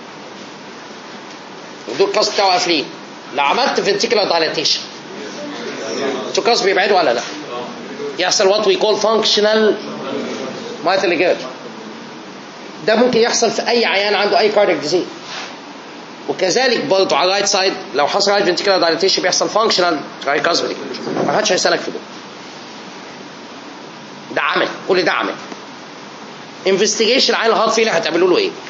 ودول الكاس بتاعه قافلين. لو عملت فنتيكولار دايلاتيشن الكاس بيبعدوا ولا لا؟ يحصل وات وي كول فانكشنال مايتال جيرج. ده ممكن يحصل في اي عيان عنده اي كاردياك ديزيز. وكذلك برضه على الرايت سايد لو حصل رايت فنتيكولار دايلاتيشن بيحصل فانكشنال رايكازمري. ما حدش هيسالك في ده عمل، كل ده عمل. انفستيجيشن عين الهارت فيلر هتعملوا له ايه؟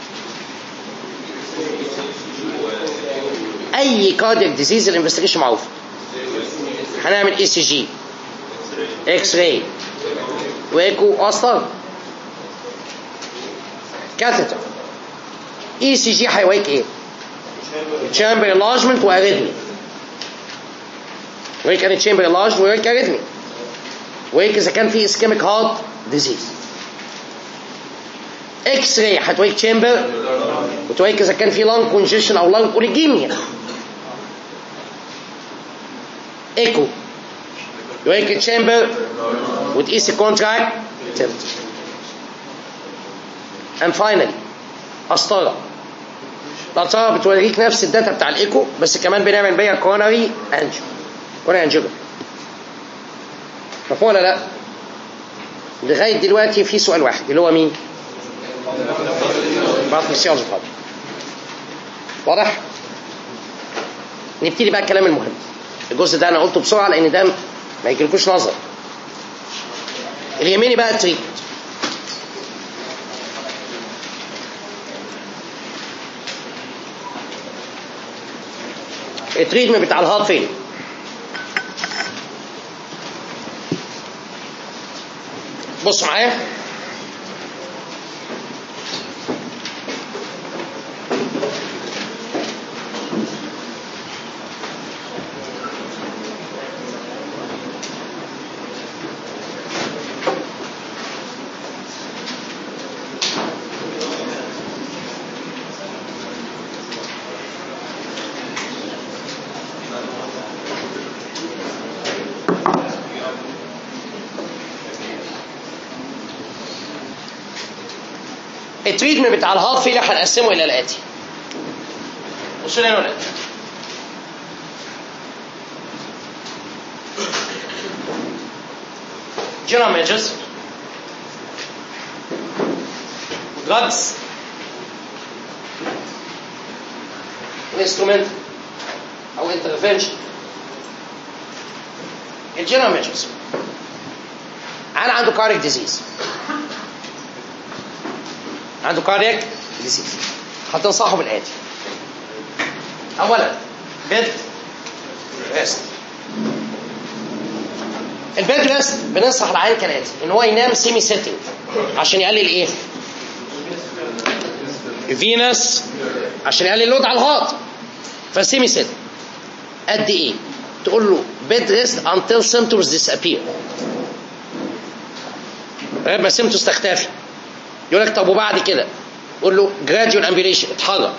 اي كاردياك ديزيز الانفستيجيشن معروف. هنعمل اي سي جي، اكس راي، وايكو، اصلا كاثيتر. اي سي جي هيوريك ايه؟ تشامبر انلارجمنت واريثمي. ويوريك ان تشامبر انلارجمنت ويوريك اريثمي. ويوريك اذا كان في اسكيميك هارت ديزيز. اكس راي هتوريك تشامبر وتوريك اذا كان في لانج كونجيشن او لانج اوريجيميا. ايكو يوريك تشامبر وتقيس الكونتراكت. and finally قسطره. القسطره بتوريك نفس الداتا بتاع الايكو بس كمان بنعمل بيها كوروناري انجيو، كوروناري انجيو. مفهوم ولا لا؟ لغايه دلوقتي في سؤال واحد اللي هو مين؟ بعض السيارة الفاضي. واضح؟ نبتدي بقى الكلام المهم. الجزء ده انا قلته بسرعه لان ده ما يجيلكوش نظر. اللي يهمني بقى التريتمنت. التريتمنت بتاع الهارت فين؟ بص معايا. التريتمنت بتاع الهارت فيلر هنقسمه الى الاتي. بصوا هنا يا ولاد. general measures, drugs, instrument او intervention. الجنرال measures انا عنده كاردياك ديزيز، عنده كاردياك ديزيز، هتنصحه بالآتي. اولا بيد ريست. البيد ريست بننصح العيان كالاتي ان هو ينام سيمي سيتنج عشان يقلل ايه؟ فينس، عشان يقلل اللود على الهارت. فسيمي سيتنج قد ايه؟ تقول له بيد ريست until symptoms disappear، لغايه ما symptoms تختفي. يقول لك طب وبعد كده؟ قول له gradual ambulation، اتحرك.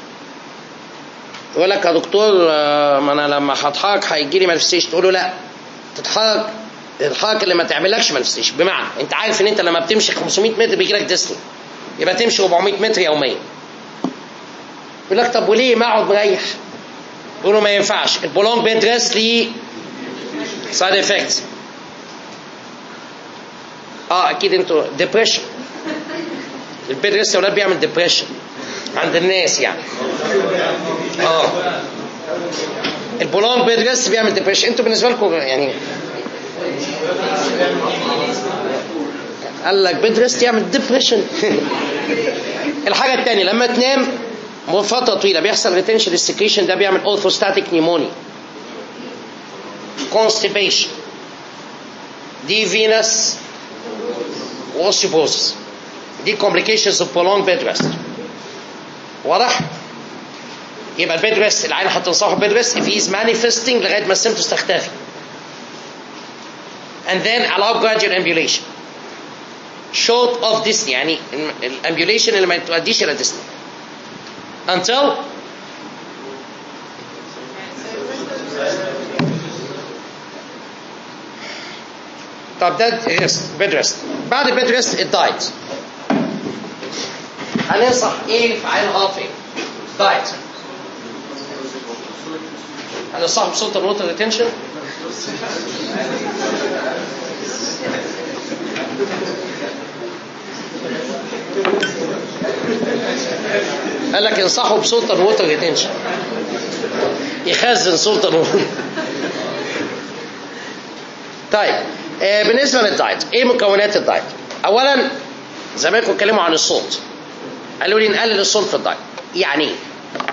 يقول لك يا دكتور ما انا لما هتحرك هيجي لي مانيفستيشن. تقول له لا، تتحرك الحركه اللي ما تعملكش مانيفستيشن. بمعنى انت عارف ان انت لما بتمشي 500 متر بيجي لك ديسني، يبقى تمشي 400 متر يوميا. يقول لك طب وليه ما اقعد مريح؟ يقول له ما ينفعش. البولونج بيد ريست ليه سايد افكتس اكيد انتوا ديبريشن. البيد ريست يا ولاد بيعمل ديبريشن عند الناس يعني. البولونج بيد ريست بيعمل ديبريشن. انتوا بالنسبه لكم يعني قال لك بيد ريست يعمل ديبريشن. الحاجه الثانيه لما تنام فتره طويله بيحصل ريتنشن للسكريشن، ده بيعمل اورثوستاتيك نيمونيا، constipation، دي فينس واوسيبوزس، دي complications of prolonged bed rest. واضح؟ يبقى البيد ريست العين هتنصحه بيد ريست if he is manifesting لغايه ما السيمتومز تختفي. And then allow gradual ambulation short of dyspnea، يعني الامبيوليشن اللي ما تؤديش الى dyspnea until طب ده ريست بيد ريست. بعد البيد ريست الدايت. هننصح ايه في عين هافي؟ دايت. هننصح بسلطه الووتر ريتنشن. قال لك انصحوا بسلطه الووتر ريتنشن، يخزن سلطه الووتر. طيب بالنسبه للدايت ايه مكونات الدايت؟ اولا زمايلكم اتكلموا عن الصوت، قالوا لي نقلل الصوت في الدايت. يعني ايه؟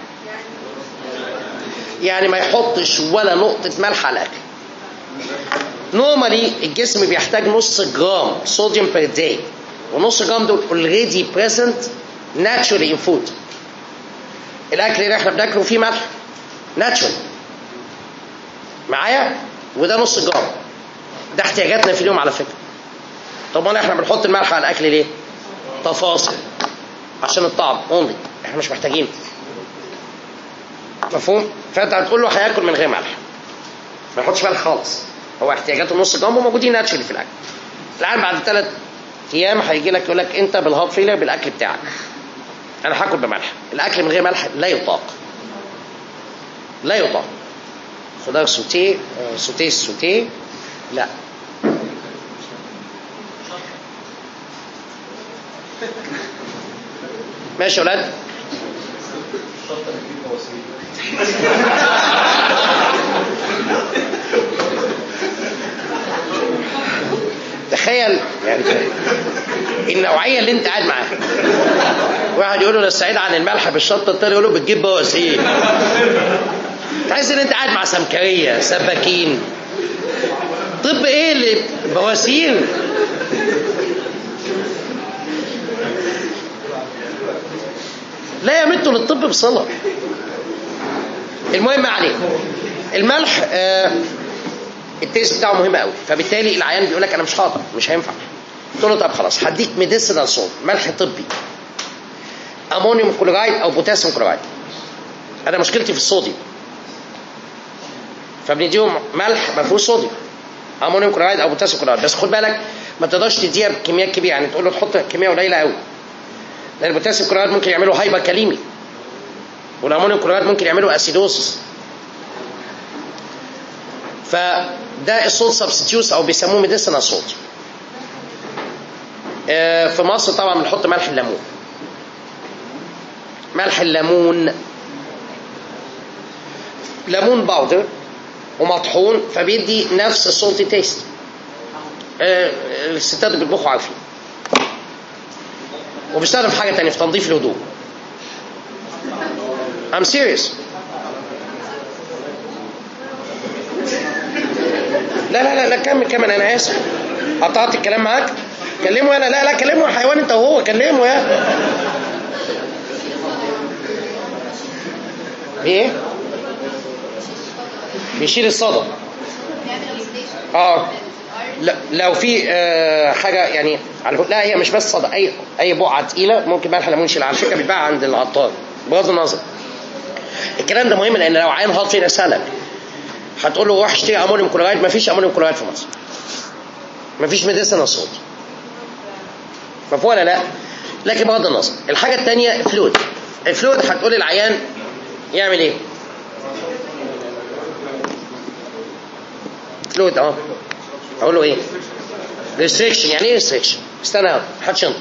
يعني ما يحطش ولا نقطه ملح على الاكل. نورمالي الجسم بيحتاج نص جرام صوديوم بير داي، ونص جرام دول اوريدي بريزنت ناتشورالي ان فود. الاكل اللي احنا بناكله فيه ملح ناتشورال معايا، وده نص جرام، ده احتياجاتنا في اليوم على فكره. طب احنا بنحط الملح على الاكل ليه؟ تفاصيل عشان الطعم اونلي، احنا مش محتاجين. مفهوم؟ فانت هتقول له هياكل من غير ملح، ما يحطش ملح خالص، هو احتياجاته نص جرام وموجودين ناتشورالي في الاكل. الان بعد 3 ايام هيجي لك يقول لك انت بالهارت فيلر بالاكل بتاعك، انا هاكل بملح. الاكل من غير ملح لا يطاق، لا يطاق. خضار سوتيه سوتيه لا. ماشي يا ولاد؟ تخيل يعني النوعيه اللي انت قاعد معاها، واحد يقول له انا سعيد عن الملح بالشطه، الثاني يقول له بتجيب بواسير. تحس ان انت قاعد مع سمكريه سباكين. طب ايه اللي بواسير؟ لا يمت للطب بصله. المهم عليه الملح التيست بتاعه مهم قوي، فبالتالي العيان بيقول لك انا مش هقدر، مش هينفع. قلت له طب خلاص هديك ميديسينال سولت، ملح طبي، امونيوم كلورايد او بوتاسيوم كلورايد. انا مشكلتي في الصوديوم، فبنديهم ملح ما فيهوش صوديوم، امونيوم كلورايد او بوتاسيوم كلورايد. بس خد بالك ما تقدرش تديها بكميات كبيره، يعني تقول له تحط كميه قليله قوي، لان البوتاسيوم كلورايد ممكن يعملوا هايبر كاليمي، والامونيوم كلورايد ممكن يعملوا اسيدوسس. فده الصوت سبستيوس او بيسموه ميديسينال صوت. في مصر طبعا بنحط ملح الليمون، ملح الليمون ليمون باودر ومطحون، فبيدي نفس الصوت تيست. الستات اللي بيطبخوا عارفين. وبيستخدم في حاجه ثانيه في تنظيف الهدوم. I'm serious. لا كمل انا اسف، قطعت الكلام معاك. كلمه انا. لا كلمه يا حيوان انت وهو، كلمه يا ايه. بيشيل الصدى. لا لو في حاجه يعني لا هي مش بس صدى، اي بقعه تقيله ممكن ملح ليمون يشيل. على فكره بيتباع عند العطار بغض النظر. الكلام ده مهم، لان لو عين هارت فيلر سالك هتقول له روح اشتري امونيوم كلورايد، مفيش امونيوم كلورايد في مصر، مفيش ميديسينال صوت. مفهوم ولا لا؟ لكن بغض النظر. الحاجه الثانيه فلويد. الفلويد هتقول للعيان يعمل ايه؟ فلويد اقول له ايه؟ ريستريكشن. يعني ايه ريستريكشن؟ استنى محدش ينطق.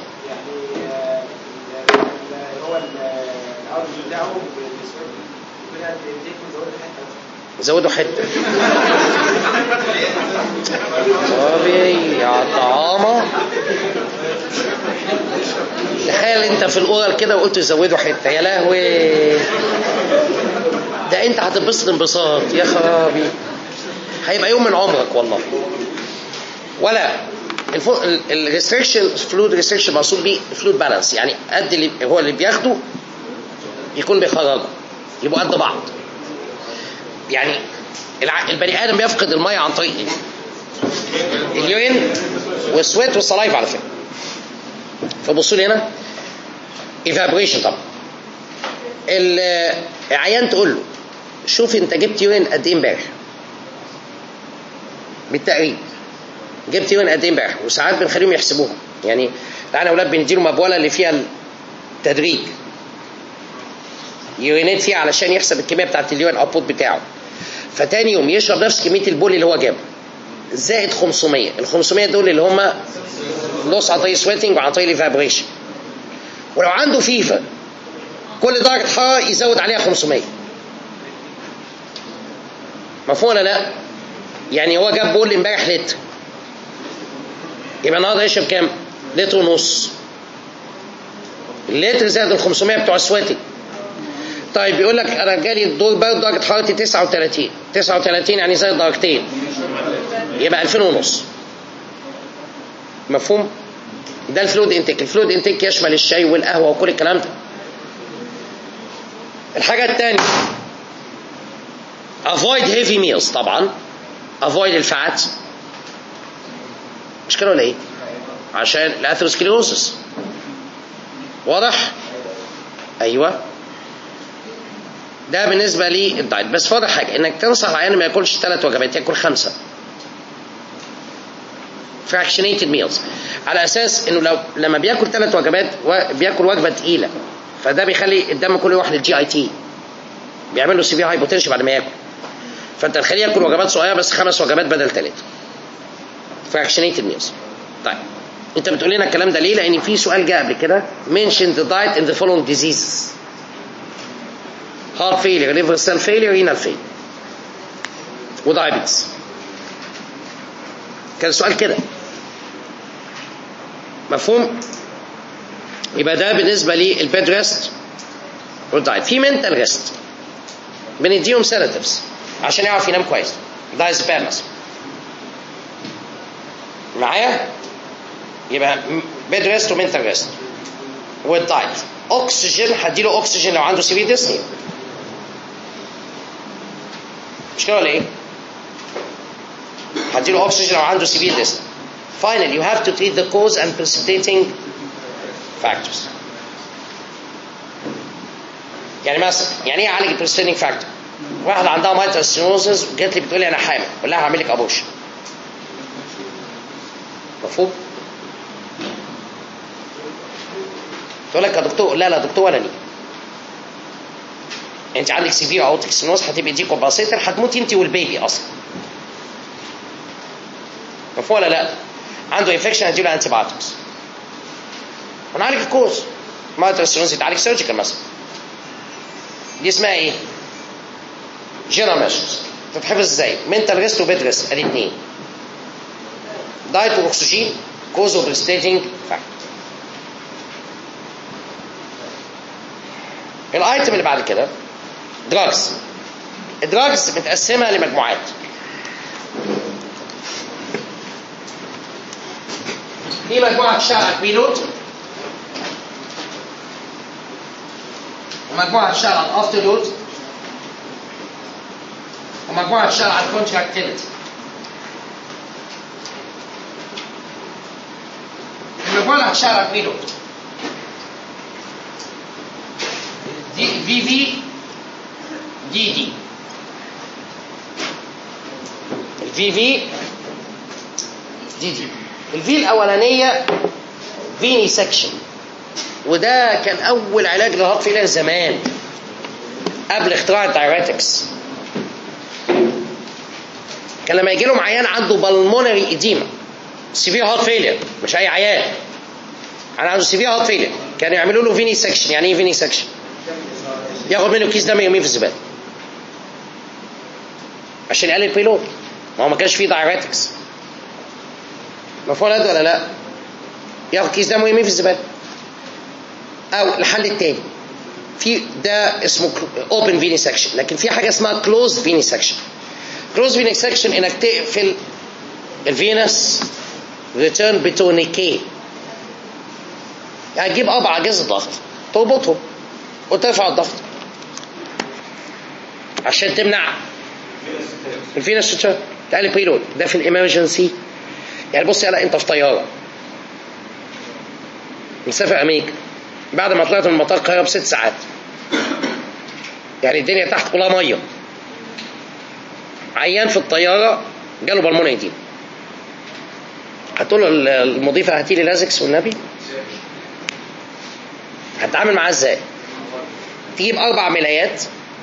هو الارض بتاعه زودوا حته صافي يا طعامه. تخيل انت في الاورال كده وقلت زودوا حته، يا لهوي ده انت هتنبسط انبساط يا خرابي، هيبقى يوم من عمرك والله. ولا الريستريكشن فلويد ريستريكشن مقصود بيه فلويد بالانس، يعني قد اللي هو اللي بياخده يكون بيخرجه، يبقوا قد بعض. يعني البني ادم بيفقد الميه عن طريق ايه؟ اليورين والسويت والصلايف على فكره. فبصوا لي هنا ايفابريشن. طبعا العيان تقول له شوف انت جبت يورين قد ايه امبارح بالتقريب، جبت يورين قد ايه امبارح، وساعات بنخليهم يحسبوها. يعني احنا اولاد بنديله مبوله اللي فيها التدريج يورينات فيها علشان يحسب الكميه بتاعت اليورين اوتبوت بتاعه. فتاني يوم يشرب نفس كميه البول اللي هو جابه زائد 500. ال 500 دول اللي هم لوس عن طريق سويتنج وعن طريق الايفابريشن. ولو عنده فيفر كل درجه حراره يزود عليها 500. مفهوم ولا لا؟ يعني هو جاب بول امبارح لتر، يبقى النهارده يشرب كام؟ لتر ونص. اللتر زائد ال 500 بتوع السويتنج. طيب بيقول لك انا جالي الدور برد درجه حرارتي 39 يعني زائد درجتين، يبقى 2000 ونص. مفهوم؟ ده الفلويد انتيك. الفلويد انتيك يشمل الشاي والقهوه وكل الكلام ده. الحاجه الثانيه avoid heavy meals. طبعا avoid الفات. مش كده ولا ايه؟ عشان الاثيروسكليروسس. واضح؟ ايوه ده بالنسبه للدايت. بس فاضل حاجه، انك تنصح العيان ما ياكلش 3 وجبات، ياكل 5 fractionated meals، على اساس انه لما بياكل 3 وجبات بياكل وجبه تقيله، فده بيخلي الدم كله يروح للجي اي تي، بيعمل له سيفير هايبوتنشن بعد ما ياكل. فانت تخليه ياكل وجبات صغيره بس 5 وجبات بدل 3 fractionated meals. طيب انت بتقول لنا الكلام ده ليه؟ لان في سؤال جاء قبل كده mention the diet in the following diseases: heart failure, liver cell failure, renal failure ودايابيتس. كان السؤال كده. مفهوم؟ يبقى ده بالنسبه للبيد ريست والدايت. في منتال ريست بنديهم سيداتيفز عشان يعرف ينام كويس، دايزبام مثلا. معايا؟ يبقى بيد ريست ومنتال ريست والدايت. اكسجين هديله اكسجين لو عنده سيفير ديسني. مش كده ولا ايه؟ هديله اكسجين لو عنده سيفير ديسني. Finally, you have to treat the cause and precipitating factors. يعني مثلا يعني ايه اعالج البريسبيتيتنج فاكتور؟ واحده عندها مايترال ستينوزز وجات لي بتقول لي انا حامل، اقول لها هعمل لك ابوشن. مفهوم؟ تقول لك يا دكتور، لا دكتور ولا ني، انت عندك سيفير اورتيك ستينوز، هتبقى دي كومبنسيتر، هتموتي انت والبيبي اصلا. مفهوم ولا لا؟ عنده انفكشن هديله انتي بايوتكس. ونعالج الكوز. مايترال ستينوز يتعالج سيرجيكال مثلا. دي اسمها ايه؟ جنرال ميجرز. تتحفظ ازاي؟ منتال ريست وبيد ريست، ادي 2. دايت واكسجين، كوز وبريسبيتيتنج فاكتور. الايتم اللي بعد كده دراجز. الدراجز متقسمه لمجموعات. دي مجموعه تشتغل على البيلوت، ومجموعه تشتغل على الافتر لود، ومجموعه تشتغل على الكونتراكتيليتي. المجموعه اللي هتشتغل على البيلوت دي في في دي دي. الفي في دي دي. الفي الاولانيه فيني سكشن، وده كان اول علاج للهارت فيلر زمان قبل اختراع الدايريتكس. كان لما يجي لهم عيان عنده بالمونري اديما سيفير هارت فيلير، مش اي عيان، انا عنده سيفير هارت فيلير، كانوا يعملوا له فيني سكشن. يعني ايه فيني سكشن؟ ياخد منه كيس دم يرميه في الزباله عشان يقلل البيلود. ما هو ما كانش فيه دايريتكس، مفهوم هذا ولا لا؟ ياخد كيس دم ويرميه في الزباله. او الحل الثاني في ده اسمه اوبن فيني سكشن، لكن في حاجه اسمها كلوز فيني سكشن. كلوز فيني سكشن انك تقفل الفينس ريتيرن بتونيكي، يعني تجيب 4 اجهزه ضغط تربطهم وترفع الضغط عشان تمنع الفينس ريتيرن تقلل بيلود. ده في الامرجنسي. يعني بص يلا، انت في طياره مسافر امريكا، بعد ما طلعت من مطار القاهره ب6 ساعات، يعني الدنيا تحت كلها ميه، عيان في الطياره جاله بالمونة دي، هتقول له المضيفه هاتي لي لازكس والنبي؟ هتتعامل معاه ازاي؟ تجيب 4 ملايات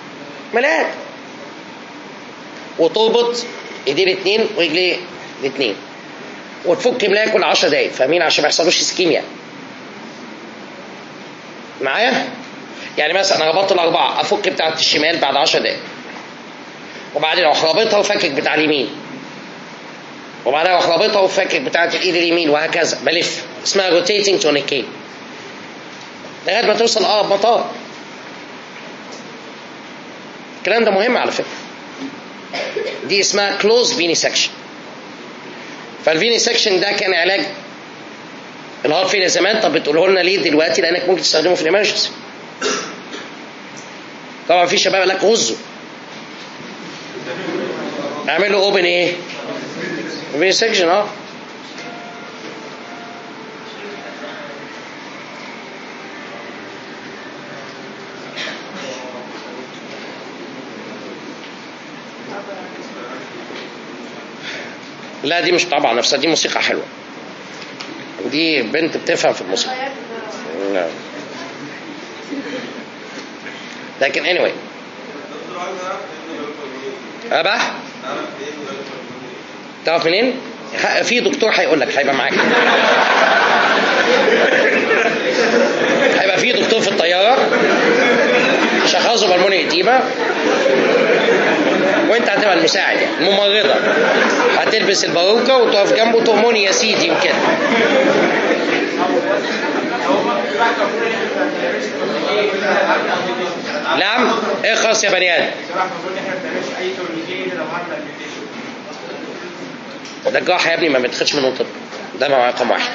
وتربط ايديه الاثنين ورجليه الاثنين وتفك ملايه كل 10 دقايق، فاهمين؟ عشان ما يحصلوش اسكيميا معايا. يعني مثلا انا ربطت ال4، افك بتاعت الشمال بعد 10 دقايق، وبعدين اروح رابطها وفكك بتاع اليمين، وبعدين اروح رابطها وفكك بتاعت الايد اليمين، وهكذا بلف. اسمها روتيتنج تونيكي لغايه ما توصل اقرب مطار. الكلام ده مهم على فكره. دي اسمها كلوز فيني سكشن. فالفيني سكشن ده كان علاج الهارت فيلير زمان. طب بتقوله لنا ليه دلوقتي؟ لانك ممكن تستخدمه في الامرجنسي. طبعا في شباب قال لك غزه، اعمل له اوبن ايه؟ فيني سكشن. لا دي مش طبعا نفسها، دي موسيقى حلوه، دي بنت بتفهم في الموسيقى. لا لكن anyway أبا تعرف منين؟ في دكتور هيقول لك، هيبقى معاك، هيبقى في دكتور في الطياره شخصه بالمونة اديمة، وانت هتبقى المساعد الممرضه، هتلبس الباروكه وتقف جنبه تؤمني يا سيدي وكده. نعم اخلص يا بني ادم. ده الجراحه يا ابني ما بتاخدش منه طب، ده رقم 1.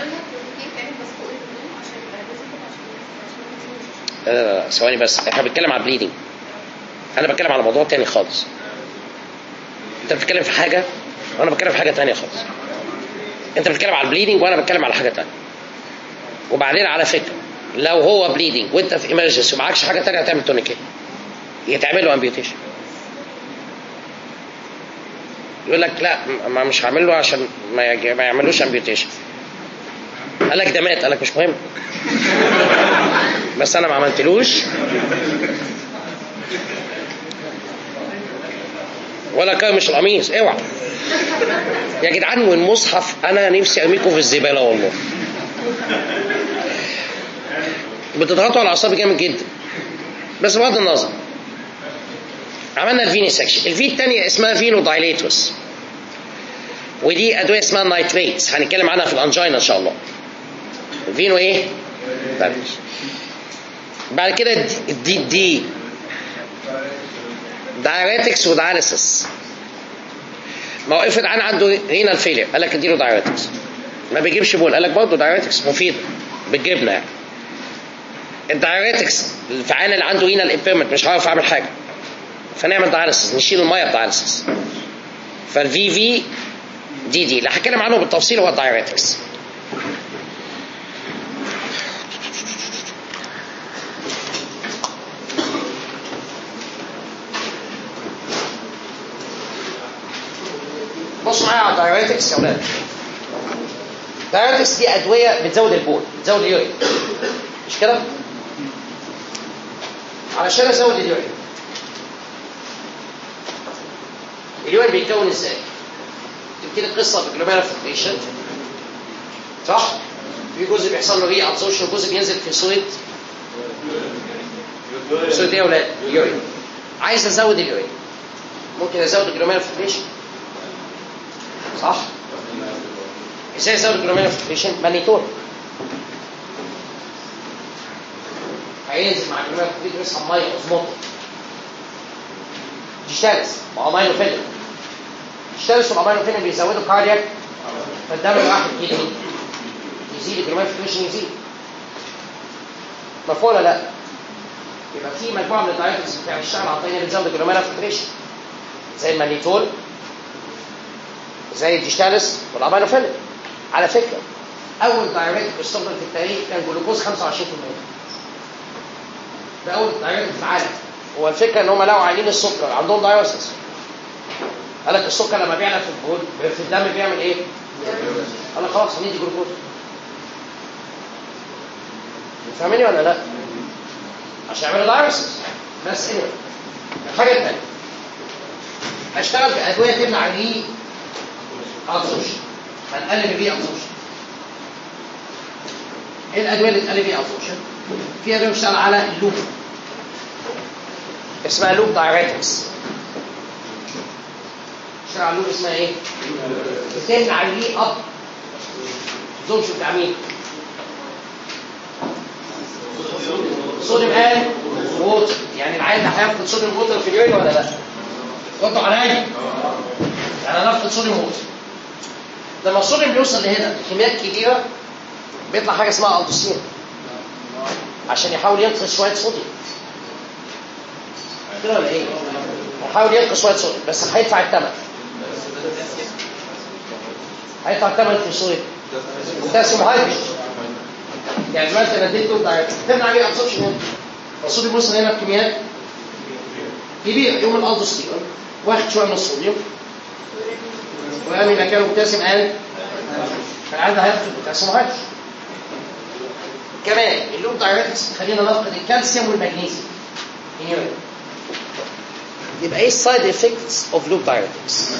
لا ثواني بس، احنا بنتكلم على بليدنج، انا بتكلم على موضوع تاني خالص. انت بتتكلم في حاجه وانا بتكلم في حاجه تانية خالص. انت بتتكلم على البليدنج وانا بتكلم على حاجه تانية. وبعدين على فكره لو هو بليدنج وانت في ايمرجنسي ومعكش حاجه تانية هتعمل تونيكيه، يتعمل له امبيوتيشن. يقول لك لا ما مش هعمل له عشان ما يعملوش امبيوتيشن. قال لك ده مات، قال لك مش مهم بس انا ما عملتلوش ولا كرمش القميص. اوعى يا جدعان، والمصحف انا نفسي ارميكم في الزباله والله. بتضغطوا على اعصابي جامد جدا. بس بغض النظر عملنا الفيني سكشن. الفي الثانيه اسمها فينو دايليتوس، ودي ادويه اسمها نايتريتس، هنتكلم عنها في الانجينا ان شاء الله. الفينو ايه؟ بعد كده دي دايريتكس ودايليسيس. ما هو افرض عنده رينال فيلير، قال لك اديله دايريتكس. ما بيجيبش بول، قال لك برضه دايريتكس مفيده بتجيبنا يعني. الدايريتكس في عين اللي عنده رينال امبيرمنت مش هعرف اعمل حاجه، فنعمل دايليسيس، نشيل الميه بدايليسيس. فالفي في دي اللي هتكلم عنه بالتفصيل هو الدايريتكس. بصوا معايا على الدايريتكس يا ولاد. الدايريتكس دي ادويه بتزود البول، بتزود اليورين، مش كده؟ علشان ازود اليورين، اليورين بيتكون ازاي؟ احكي لك قصه في الجلوميرا فلتريشن صح؟ في جزء بيحصل له ري ابزوربشن وجزء بينزل في صوره ايه يا اولاد؟ اليورين. عايز ازود اليورين ممكن ازود الجلوميرا فلتريشن صح؟ ازاي ازود الجلوميرا فلتريشن؟ مانيتور هينزل مع الجلوميرا فلتريشن يسحب ميه اوزموتيك ديشتالس مع مايلو فيلم ديشتالس والامينو فيلم بيزودوا كاردياك فالدم الواحد يزيد الجلوميرا فلتريشن يزيد مفهوم ولا لا؟ يبقى في مجموعه من الدايركتس بتشتغل عن طريق بتزود الجلوميرا فلتريشن زي المانيتول زي الديشتالس والامينو فيلم. على فكره اول دايركت استخدم في التاريخ كان جلوكوز 25%. ده اول دايركت في العالم. هو الفكره ان هم لقوا عيانين السكر عندهم دايورسيس قال لك السكر لما بيعلى في الدم بيعمل ايه؟ قال لك خلاص هندي جلوكوز. فاهميني ولا لا؟ عشان يعملوا دايورسيس بس ايه الحاجه الثانيه اشتغل بادويه تمنع الري ابزوربشن هنقلل الري ابزوربشن. ايه الادويه اللي تقلل الري ابزوربشن؟ في ادويه بتشتغل على اللوب اسمها لوب دايركتس. بتشتغل على اللوب اسمها ايه؟ بتمنع الري ابزوربشن بتاع مين؟ صوديوم ان ووتر. يعني العيان ده هياخد صوديوم ووتر في اليورين ولا لا؟ ردوا عليا. يعني انا هاخد صوديوم ووتر. لما الصوديوم بيوصل لهنا كميات كبيره بيطلع حاجه اسمها الدوسين عشان يحاول ينقص شويه صوديوم. كده ولا ايه؟ يحاول ينقص شويه صوديوم بس هيدفع الثمن. هيدفع الثمن في صوره بوتاسيوم هايدروجين. يعني دلوقتي انا اديته دايركت تمنع عليه ابسوربشن هنا الصوديوم بيوصل هنا بكميات كبيره يوم الالدوستيرون واخد شويه من الصوديوم ويعمل مكانه بوتاسيوم ان فالعيان ده هياخد بوتاسيوم هايدروجين. كمان اللوب دايركتس خلينا نفقد الكالسيوم والمغنيسيوم. يبقى ايه السايد افكتس اوف لوب دايركتس؟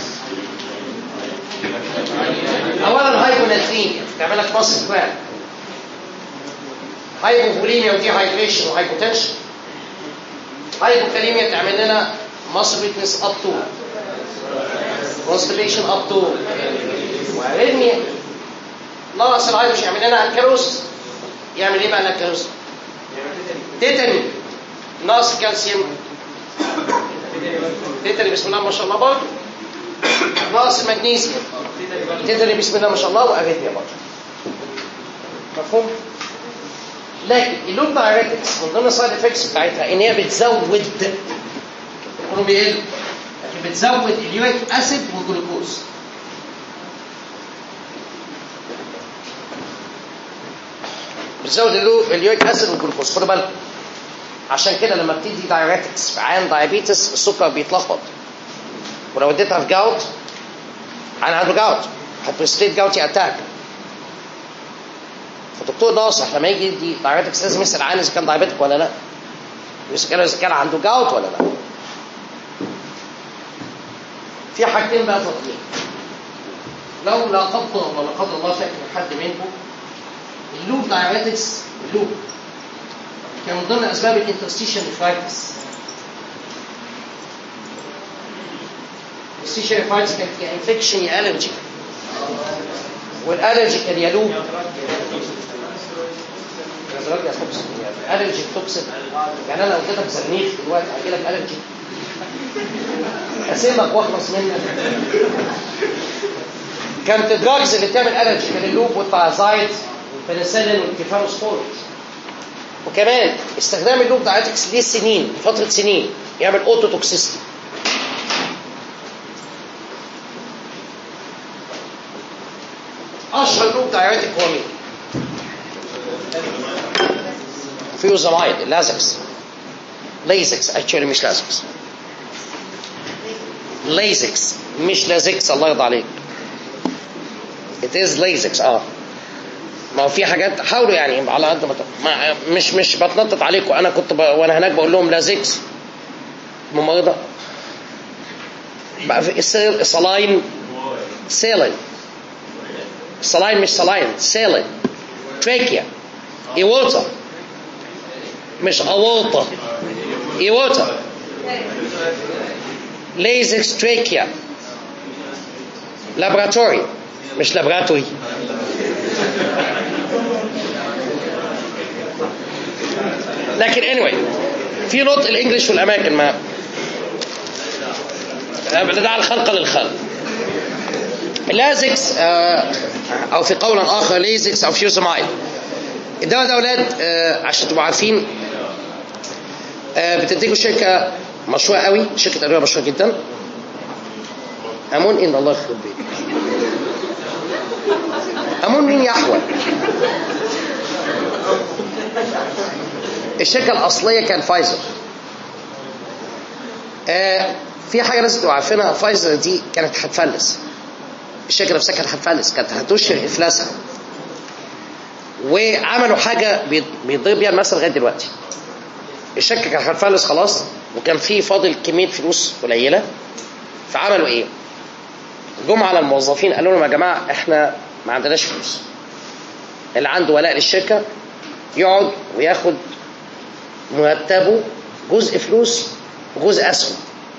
اولا هايبوناتريميا تعمل لك ماسل كرام، هايبوفوليميا ودي هايدريشن وهايبوتنشن، هايبوكاليميا تعمل لنا ماسل ويكنس اب تو كونستيبيشن اب تو واريثميا. ناقص الهايدروجين يعمل لنا الكاروس. يعمل ايه بقى الكاروس؟ تيتاني. ناقص الكالسيوم تيتاني بسم الله ما شاء الله برضه. ناقص المغنيسيوم تيتاني بسم الله ما شاء الله واريثميا برضه. مفهوم؟ لكن اللوب دايركتس من ضمن السايد افكتس بتاعتها ان هي بتزود يكونوا بيقلوا لكن بتزود اليوريك اسيد والجلوكوز. بتزود اليوريك اسيد والجلوكوز. خدوا بالكم عشان كده لما بتدي دايركتس في عيان دايابيتس السكر بيتلخبط. ولو اديتها في جاوت عيان عنده جاوت هتبرستيت جاوتي اتاك. فالدكتور ناصح لما يجي يدي دايركتس لازم يسال العيان اذا كان دايابيتك ولا لا، ويسال اذا كان عنده جاوت ولا لا. في حاجتين بقى تطبيق. لو لا قدر الله لا قدر الله فاكر حد منكم اللوب دايركتس اللوب كان من ضمن اسباب الانترستيشن نفرايتس. الانترستيشن نفرايتس كانت يا انفكشن يا الرجي، والالرجي كان يا لوب الالرجي توكسين. يعني انا لو اديتك زرنيخ دلوقتي هجي لك الرجي اسيبك واخلص منك. كانت الدراجز اللي بتعمل الرجي كان اللوب والتايازايد والبنسلين والكيفالوسبورين. وكمان استخدام اللوب دايركتس ليه سنين فتره سنين يعمل اوتو توكسيستي. اشهر لوب دايركتيك هو مين؟ فيوزامايد اللازكس. لازكس اكشولي مش لازكس. لازكس مش لازكس الله يرضى عليك. it is لازكس. ما هو في حاجات حاولوا يعني على قد ما مش بتنطط عليكم. انا كنت وانا هناك بقول لهم لازكس ممرضه بقى في الصلاين سيلين. صلاين مش صلاين، سيلين. تراكيا. ايوتا مش اورطة، ايوتا. ليزكس تراكيا. لابراتوري مش لابراتوري. لكن anyway في نطق الانجليش والاماكن ما ده على الخلق للخلق. لازكس او في قول اخر ليزكس او فيوزمايد. الدواء ده اولاد عشان تبقوا عارفين بتنتجه شركه مشهوره قوي، شركه ادويه مشهوره جدا. امون ان الله يخرب بيك. امون مين يحول؟ الشركه الاصليه كان فايزر. في حاجه لازم تبقوا عارفينها، فايزر دي كانت هتفلس، الشركه نفسها كانت هتفلس، كانت هتشهر افلاسها. وعملوا حاجه بيضرب بيها المثل لغايه دلوقتي. الشركه كانت هتفلس خلاص، وكان في فاضل كميه فلوس قليله، فعملوا ايه؟ جم على الموظفين قالوا لهم يا جماعه احنا ما عندناش فلوس، اللي عنده ولاء للشركه يقعد وياخد مرتبه جزء فلوس وجزء اسهم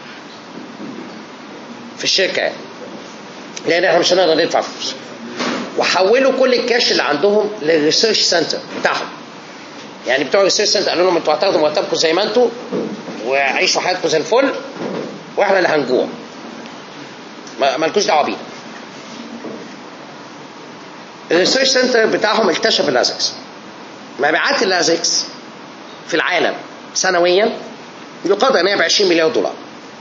في الشركه يعني. لان احنا مش هنقدر ندفع فلوس. وحولوا كل الكاش اللي عندهم للريسيرش سنتر بتاعهم. يعني بتوع الريسيرش سنتر قالوا لهم انتوا هتاخدوا مرتبكم زي ما انتوا وعيشوا حياتكم زي الفل، واحنا اللي هنجوع، مالكوش دعوه بينا. الريسيرش سنتر بتاعهم اكتشف اللازكس. مبيعات اللازكس في العالم سنويا يقدر ان هي ب 20 مليار دولار.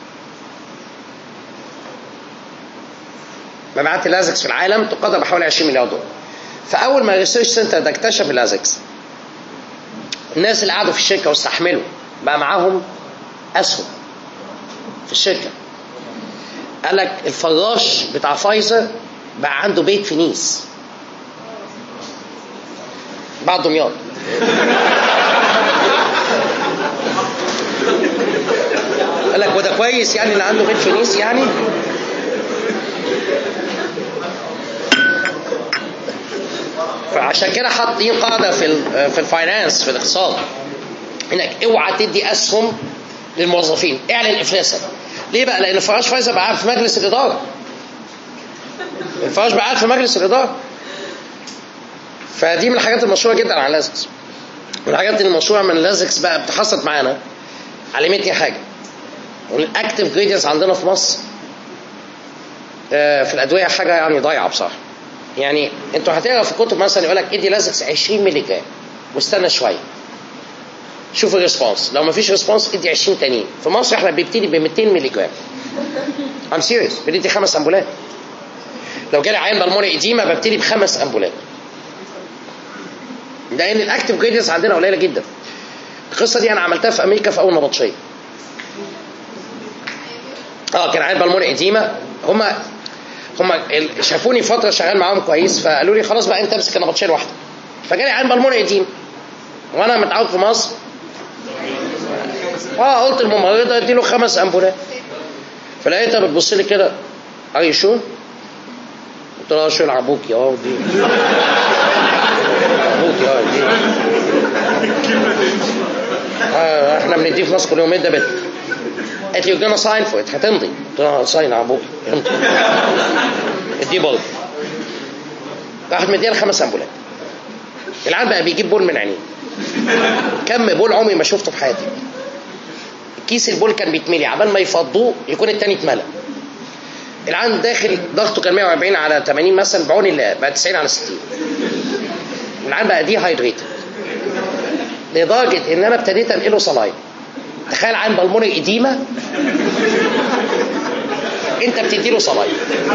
مبيعات اللازكس في العالم تقدر بحوالي 20 مليار دولار. فاول ما الريسيرش سنتر ده اكتشف اللازكس، الناس اللي قعدوا في الشركه واستحملوا بقى معاهم اسهم في الشركه. قال لك الفراش بتاع فايزر بقى عنده بيت في نيس بعد دمياط. قال لك وده كويس يعني اللي عنده بيت في نيس يعني. فعشان كده حاطين قاعده في الفاينانس، في الاقتصاد، انك اوعى تدي اسهم للموظفين، اعلن افلاسك. ليه بقى؟ لان الفراش فايزر بقى في مجلس الاداره. الفراش بقى في مجلس الاداره. فدي من الحاجات المشهوره جدا على اللازكس. والحاجات المشهوره من اللازكس بقى بتحصل معانا علمتني حاجه. والاكتيف جريدينتس عندنا في مصر في الادويه حاجه يعني ضايعه بصراحه. يعني انتوا هتقرا في كتب مثلا يقول لك ادي لازكس 20 مللي جرام واستنى شويه شوف الريسبونس، لو ما فيش ريسبونس ادي 20 تانيين. في مصر احنا بنبتدي ب 200 مللي جرام. ام سيريس، بندي 5 امبولات. لو جالي عيان بالمونري اديما ببتدي ب5 امبولات. لان الاكتيف جريدينتس عندنا قليله جدا. القصه دي انا عملتها في امريكا في اول نبطشيه. كان عيان بالمونري اديما، هم شافوني فتره شغال معاهم كويس، فقالوا لي خلاص بقى انت امسك النبطشيه لوحدك. فجالي عيان بالمونري اديما وانا متعود في مصر قلت الممرضه اديله 5 امبولات. فلقيتها بتبص لي كده اري شو؟ قلت لها شو العبوك يا دي عبوك يا دي احنا بنديه في مصر كل يومين ده بت. قالت لي جانا ساين فوت هتمضي. قلت لها ساين عبوك امضي اديه برضه. راحت مديها 5 امبولات. العيان بقى بيجيب بول من عينيه. كم بول عمري ما شفته في حياتي. كيس البول كان بيتملي، عبال ما يفضوه يكون التاني اتملى. العيان داخل ضغطه كان 140 على 80 مثلا، بعون الله بقى 90 على 60. العيان بقى دي هايدريتد لدرجه ان انا ابتديت انقله صلاين. تخيل عيان بالمونري اديما انت بتدي له صلاين.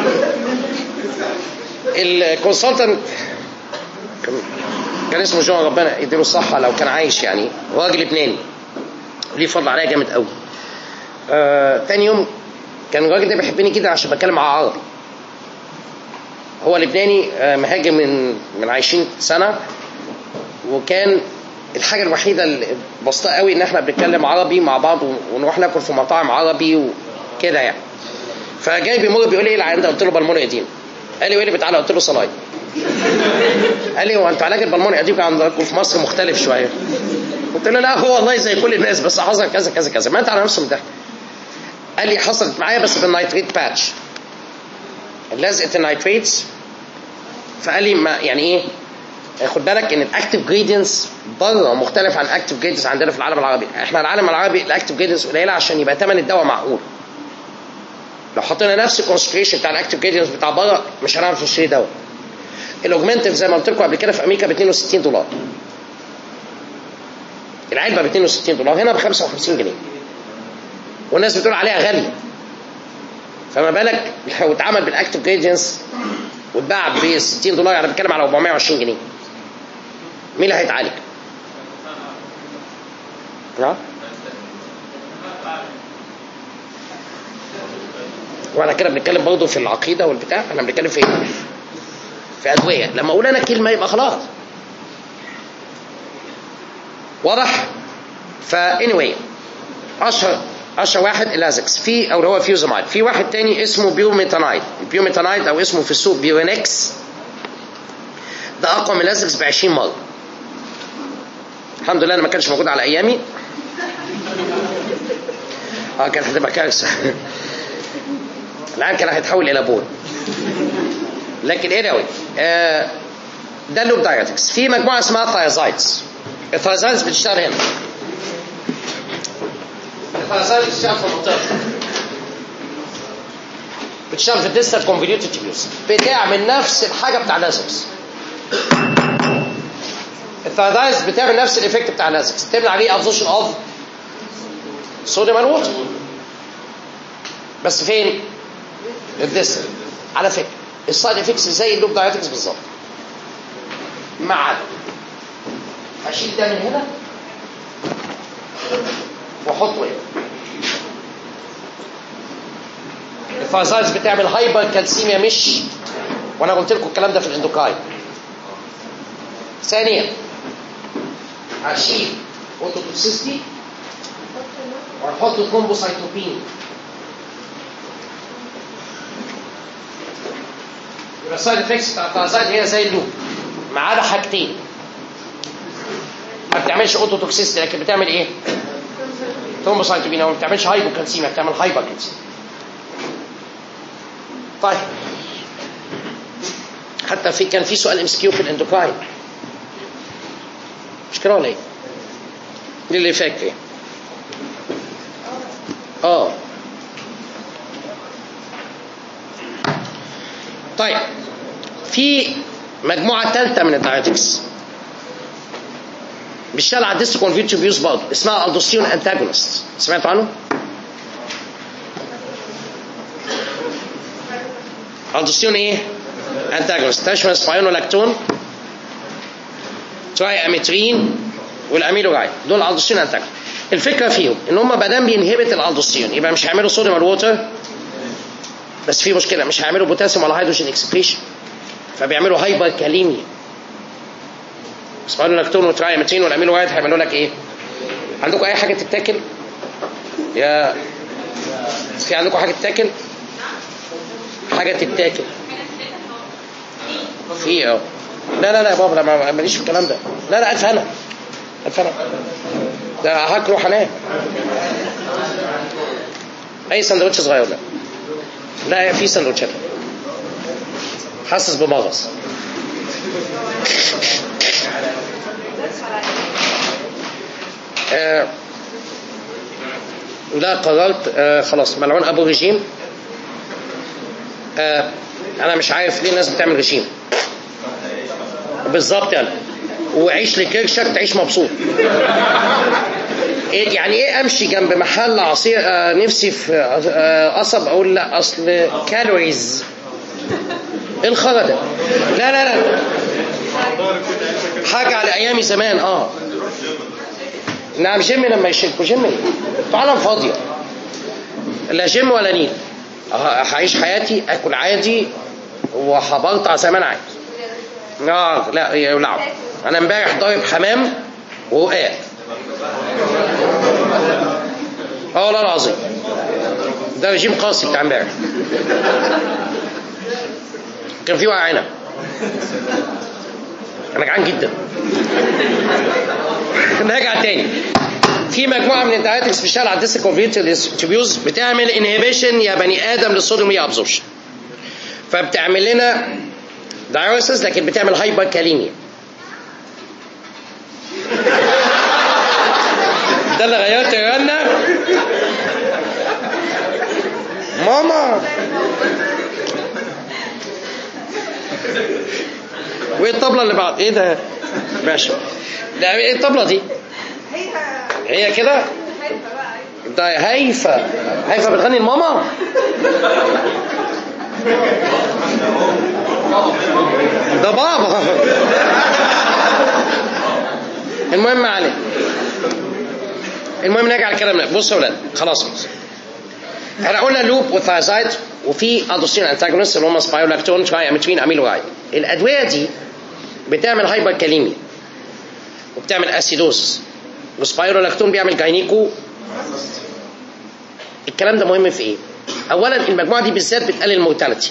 الكونسلتنت كان اسمه جون، ربنا يديله الصحه لو كان عايش يعني، راجل لبناني ليه فضل عليا جامد قوي. تاني يوم كان الراجل ده بيحبني جدا عشان بتكلم معاه عربي. هو لبناني مهاجر من 20 سنه، وكان الحاجه الوحيده اللي بسيطه قوي ان احنا بنتكلم عربي مع بعض ونروح ناكل في مطاعم عربي وكده يعني. فجاي بيمر بيقول لي ايه العيان ده؟ قلت له بالمونري اديما. قال لي ويلي تعالى، قلت له صلاي. قال لي هو انتوا علاج البلموني قديم عندكم في مصر مختلف شويه؟ قلت له لا هو والله زي كل الناس، بس حصل كذا كذا كذا. مات على نفسه من الضحك. قال لي حصلت معايا بس بالنايتريت باتش، لزقه النايتريتس. فقال لي ما يعني ايه، خد بالك ان الاكتيف جريدينتس بره مختلف عن الاكتيف جريدينتس عندنا في العالم العربي. احنا العالم العربي الاكتيف جريدينتس قليله عشان يبقى ثمن الدواء معقول. لو حطينا نفس الكونسنتريشن بتاع الاكتيف جريدينتس بتاع بره مش هنعرف نشتري دواء. الاوجمنتيف زي ما قلت لكم قبل كده في امريكا ب $62، العلبه ب $62، هنا ب 55 جنيه، والناس بتقول عليها غاليه. فما بالك لو اتعمل بالاكتيف جريدينتس واتباع ب $60، انا بتكلم على 420 جنيه. مين اللي هيتعالج؟ وانا كده بنتكلم برضه في العقيده والبتاع، احنا بنتكلم في ايه؟ في ادويه. لما اقول انا كلمه يبقى خلاص واضح. فا anyway اشهر واحد اللازكس، في او هو فيوزامايد. في واحد تاني اسمه بيوميتانايد. البيوميتانايد او اسمه في السوق بيورينكس، ده اقوى من اللازكس ب 20 مره. الحمد لله انا ما كانش موجود على ايامي. كانت هتبقى كارثه. الان كان هيتحول الى بول. لكن anyway ده اللوب دايريتكس. في مجموعه اسمها ثايازايدز. الثايازايدز بتشتغل هنا. الثايازايدز بتشتغل في المنطقه، بتشتغل في الديستال كونفوليوتد تيبيوس، بتعمل نفس الحاجه بتاع اللازكس. الثايازايدز بتعمل نفس الايفكت بتاع اللازكس، بتعمل عليه ابزوربشن اوف صوديوم اند ووتر، بس فين؟ الديستال. على فكره السايد افكتس زي اللوب دايريتكس بالظبط، ما عدا هشيل ده من هنا واحطه هنا. الثايازايدز بتعمل هايبر كالسيميا، مش وانا قلت لكم الكلام ده في الاندوكاين. ثانيا هشيل اوتوتوكسيستي وهحط ثرومبوسايتوبين. يبقى السايد افكتس بتاع الثايازايد هي زي اللوب، ما عدا حاجتين. ما بتعملش اوتوتوكسيستي لكن بتعمل ايه؟ ثرومبوسايتوبين. او ما بتعملش هايبوكالسيميا، بتعمل هايبركالسيميا. طيب حتى كان في سؤال MCQ في الاندوكراين، مش كده ولا ايه؟ دي اللي فاكر ايه؟ طيب في مجموعه ثالثه من الدايريتكس بيشتغل على الديستال كونفوليوتد تيبيوس برضه، اسمها الدوستيرون انتاجونست. سمعتوا عنه؟ الدوستيرون ايه؟ انتاجونست. تشمل سبايونولاكتون، تراي اميترين، والاميلورايد. دول الدوستيرون انتاجونست. الفكره فيهم ان هم ما دام بينهبت الالدوستيرون يبقى مش هيعملوا صوديوم ووتر، بس في مشكله، مش هيعملوا بوتاسيوم ولا هيدروجين اكسبريشن، فبيعملوا هايبر كاليميا. سبايونولاكتون وتراي اميترين والاميلورايد هيعملوا لك ايه؟ عندكم اي حاجه تتاكل؟ يا في عندكم حاجه تتاكل؟ حاجه تتاكل في لا يا بابا، لا ماليش في الكلام ده. لا الف هنا، الف هنا، ده هاكله حنان. اي سندوتش صغير؟ لا في سندوتشات. حاسس بمغص. لا قررت خلاص ملعون ابو رجيم. انا مش عارف ليه الناس بتعمل رجيم بالظبط يعني، وعيش لكرشك تعيش مبسوط. يعني ايه امشي جنب محل عصير نفسي في قصب اقول لا اصل كالوريز؟ ايه الخرا ده؟ لا حاجه على ايامي زمان. نعم جيم لما يشيلكوا جيم ايه؟ عالم فاضيه، لا جيم ولا نيل. هعيش حياتي اكل عادي وهبلطع زي ما انا عايز. لا يولعوا. انا امبارح ضارب حمام وقع. والله العظيم ده رجيم قاسي بتاع امبارح. كان في ورق عنب. انا جعان جدا. نرجع تاني. في مجموعه من الدايريتكس بتشتغل على الديستيك كونفوليوتد تيوبيوز بتعمل انهبيشن يا بني ادم للصوديوم ري ابزوربشن. فبتعمل لنا دايوريسيس لكن بتعمل هايبر كاليميا. ده اللي غيرت الرنه. ماما وايه الطبله اللي بعد ايه ده؟ ماشي. لا ايه الطبله دي؟ هي كده؟ ده هيفا بتغني لماما؟ ده بابا. المهم ما علينا. المهم نرجع لكلامنا. بصوا يا ولاد خلاص احنا قلنا لوب وثايزايد وفي ادوستين انتاجونست اللي هم سبايرولاكتون تراي اميترين اميلورايد. الادويه دي بتعمل هايبر كاليميا وبتعمل اسيدوز وسبايرولاكتون بيعمل جاينيكو. الكلام ده مهم في ايه؟ اولا المجموعه دي بالذات بتقلل المورتاليتي.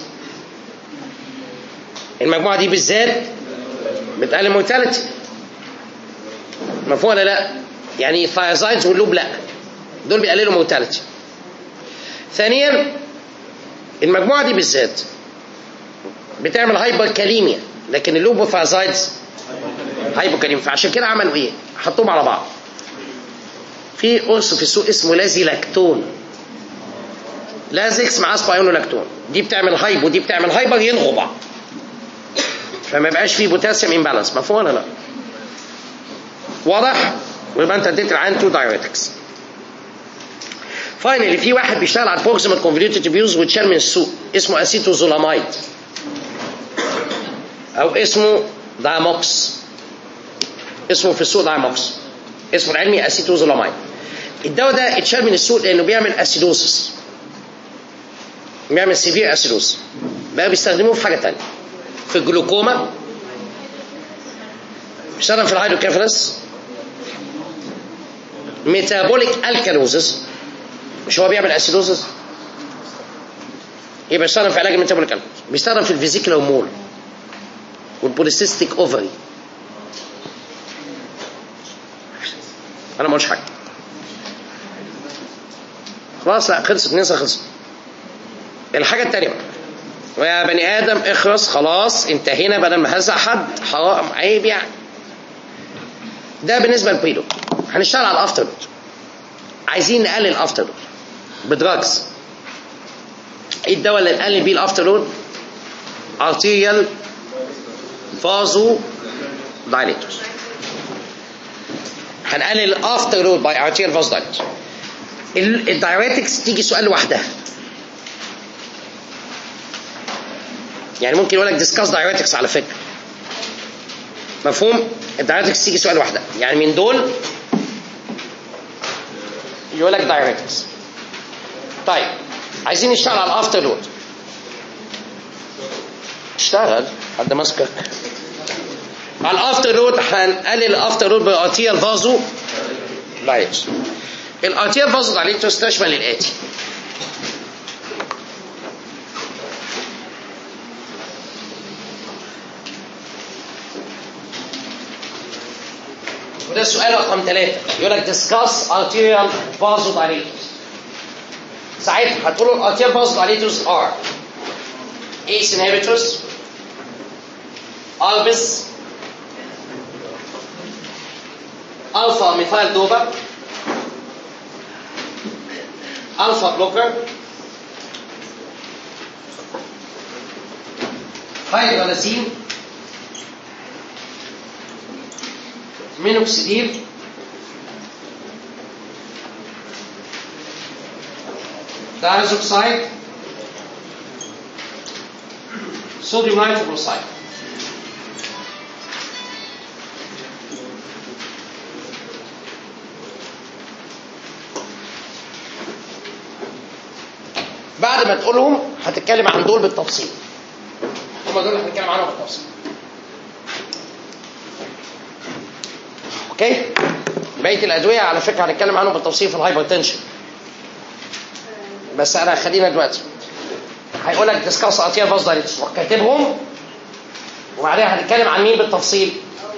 المجموعه دي بالذات بتقلل المورتاليتي. مفهوم ولا لا؟ يعني الثايزايدز واللوب لا، دول بيقللوا المورتاليتي. ثانيا المجموعه دي بالذات بتعمل هايبر كاليميا لكن اللوب والثايزايدز هايبر كاليميا. فعشان كده عملوا ايه؟ حطوهم على بعض. في قرص في السوق اسمه لازيلاكتون، لازكس مع سبايونولاكتون. دي بتعمل هايب ودي بتعمل هايبر يلغوا بعض فما يبقاش فيه بوتاسيوم امبالانس. مفهوم ولا لا؟ واضح؟ ويبقى انت اديت العين تو دايوريتكس. فاينلي في واحد بيشتغل على البروكسيمال كونفوليوتد تيوبيوز واتشال من السوق اسمه اسيتوزولامايد او اسمه دايموكس. اسمه في السوق دايموكس، اسمه العلمي اسيتوزولامايد. الدواء ده اتشال من السوق لانه بيعمل اسيدوسس، بيعمل سيفير اسيدوس. بقى بيستخدموه في حاجه ثانيه، في الجلوكوما، بيستخدم في الهيدروكيفالس، ميتابوليك الكالوزس. مش هو بيعمل اسيدوزس؟ يبقى بيستخدم في علاج الميتابوليك الكالوزس. بيستخدم في الفيزيكولار مول والبوليسيستيك اوفري. انا ما قلتش حاجه خلاص. لا خلصت، ننسى خلصت. الحاجه الثانيه ويا بني ادم اخرس خلاص انتهينا بدل ما هزع حد. حرام عيب يعني. ده بالنسبه للبريدو. هنشتغل على الافتر دوز. عايزين نقلل الافتر دوز بدراجز. ايه الدواء اللي نقلل بيه الافتر دوز؟ ارتيريال فازو دايليتوس. هنقلل الافتر دوز باي ارتيريال فازو دايليتوس. الدايوريتكس تيجي سؤال لوحدها. يعني ممكن يقول لك ديسكاس دايوريتكس على فكره. مفهوم؟ الدايوريتكس تيجي سؤال لوحدها. يعني من دول يقول لك دايوريتكس. طيب عايزين نشتغل على الافتر لود. اشتغل حد ماسكك على الافتر لود. هنقلل الافتر لود بالارتيريال فازو دايليتوس. الارتيريال فازو دايليتوس تشمل الاتي: وده السؤال رقم 3. يقول لك discuss arterial vasodilators. ساعتها هتقولوا الارتيريال vasodilators are ACE inhibitors, ARBs, alpha methyl dopa, alpha blocker, hydralazine, minoxidil, diazoxide, sodium nitroprusside. بعد ما تقولهم هتتكلم عن دول بالتفصيل. هم دول اللي هنتكلم عنهم بالتفصيل. اوكي؟ بقيه الادويه على فكره هنتكلم عنهم بالتفصيل في الهايبرتنشن. بس انا خلينا دلوقتي هيقول لك ديسكاس ارتيريال فاز دايليتوس، روح كاتبهم وبعدين هنتكلم عن مين بالتفصيل؟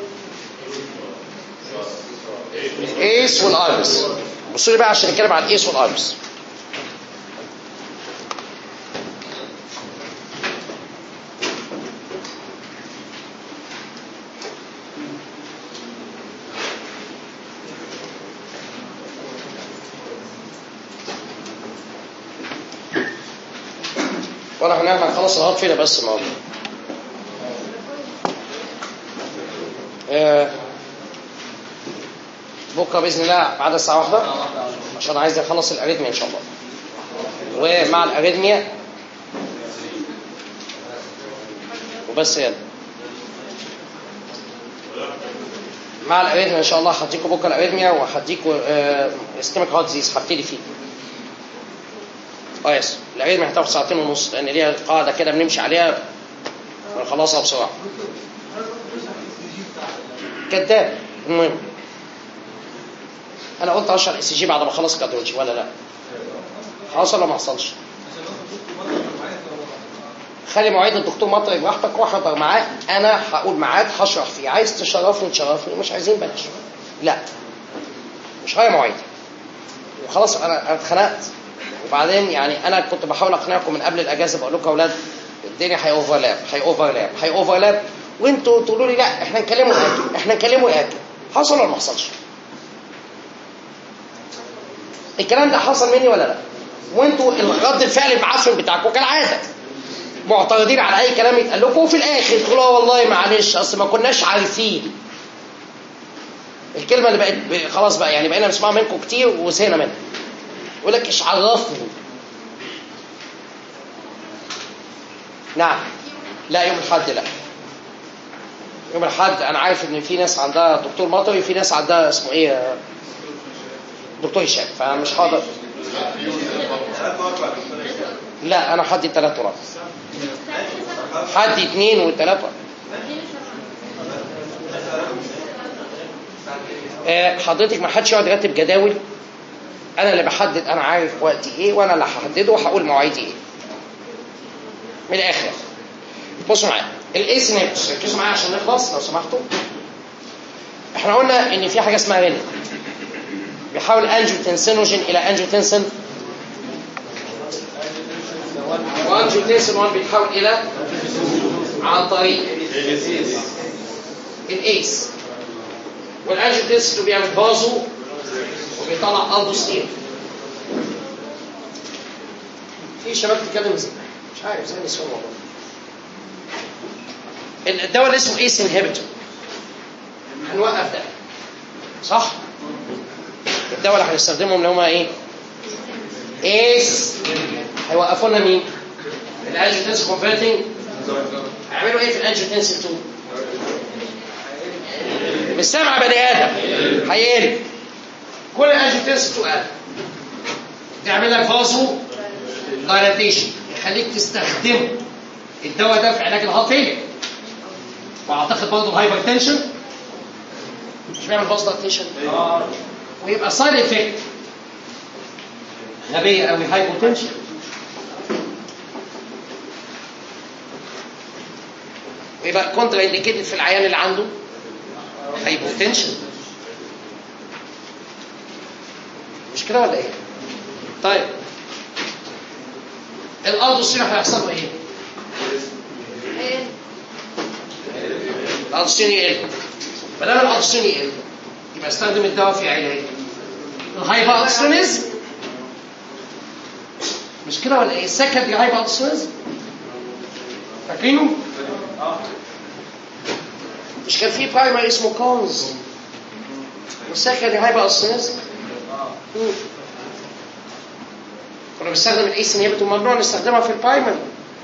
الايس والاربس. بصوا لي بقى عشان نتكلم عن الايس والاربس. ولا هنعمل خلاص الهارت فيلر بس النهارده. بكره باذن الله بعد الساعه 1 عشان عايز اخلص الاريثميا ان شاء الله. ومع الاريثميا وبس يلا. مع الاريثميا ان شاء الله هديكم بكره الاريثميا وهديكم اسكيميك هارت ديزيز هبتدي فيه. يس الاريثميا هتاخد 2.5 ساعات لان ليها قاعده كده بنمشي عليها ونخلصها بسرعه. كذاب. المهم انا قلت 10 اس جي بعد ما اخلص الكارديولوجي ولا لا؟ حصل ولا ما حصلش؟ خلي مواعيد الدكتور مطر براحتك واحضر معاه. انا هقول ميعاد هشرح فيه، عايز تشرفني تشرفني، مش عايزين بلاش. لا مش هاي مواعيد وخلاص. انا اتخنقت. وبعدين يعني انا كنت بحاول اقنعكم من قبل الاجازه، بقول لكم يا اولاد الدنيا هيوفرلاب وانتوا تقولوا لي لا احنا نكلمه ياكل. حصل ولا ما حصلش؟ الكلام ده حصل مني ولا لا؟ وانتوا رد الفعل المعفن بتاعكم كالعاده معترضين على اي كلام يتقال لكم، وفي الاخر تقولوا والله معلش اصل ما كناش عارفين. الكلمه اللي بقت خلاص بقى يعني بقينا نسمعها منكم كتير وزهقنا منها. يقول لك ايش عرفني. نعم لا يوم الاحد لا. يوم الاحد انا عارف ان في ناس عندها دكتور مطري، في ناس عندها اسمه ايه دكتور هشام، فمش هقدر. لا انا حدي 3 ورا، حدي 2 و3. حضرتك ما حدش يقعد يرتب جداول. انا اللي بحدد، انا عارف وقتي ايه وانا اللي هحدده وهقول مواعيدي ايه. من الاخر بصوا معايا الايس نيبس، ركزوا معايا عشان نخلص لو سمحتوا. احنا قلنا ان في حاجه اسمها رينين بيحاول انجيوتنسينوجين الى انجيوتنسين، وانجيوتنسين 1 بيتحول الى عن طريق الايس، والانجيوتنسين بيعمل بازو وبيطلع الدوستيرون. في شباب بتتكلم زي مش عارف زي النسوان والله. الدواء اللي اسمه ايس انهبيتور هنوقف ده صح؟ الدواء اللي هنستخدمهم اللي هما ايه؟ ايس هيوقفوا لنا مين؟ الانجيوتنسين كونفرتنج. هيعملوا ايه في الانجيوتنسين 2؟ بالسمع بني ادم هيقل كل الانجيوتنسين 2 تعمل لك فازو دايلاتيشن يخليك تستخدمه الدواء ده في علاج الهارت فيلير. واعتقد برضه الهايبر تنشن مش بيعمل فازو دايلاتيشن ويبقى سايد افكت غبيه قوي هايبوتنشن. ويبقى كونترا انديكيتد في العيان اللي عنده هايبوتنشن. مش كده ولا ايه؟ طيب الالدوستيرون هيحصل له ايه؟ الالدوستيرون يقل. ما دام الالدوستيرون يقل يبقى استخدم الدواء في علاج الهايبوتنشن. مش كده ولا ايه؟ السكندري هايبوتنشن فاكرينه؟ مش كان في برايمري اسمه كونز والسكندري هايبوتنشن؟ كنا بنستخدم الايس انهبيتور وممنوع نستخدمها في البرايمري.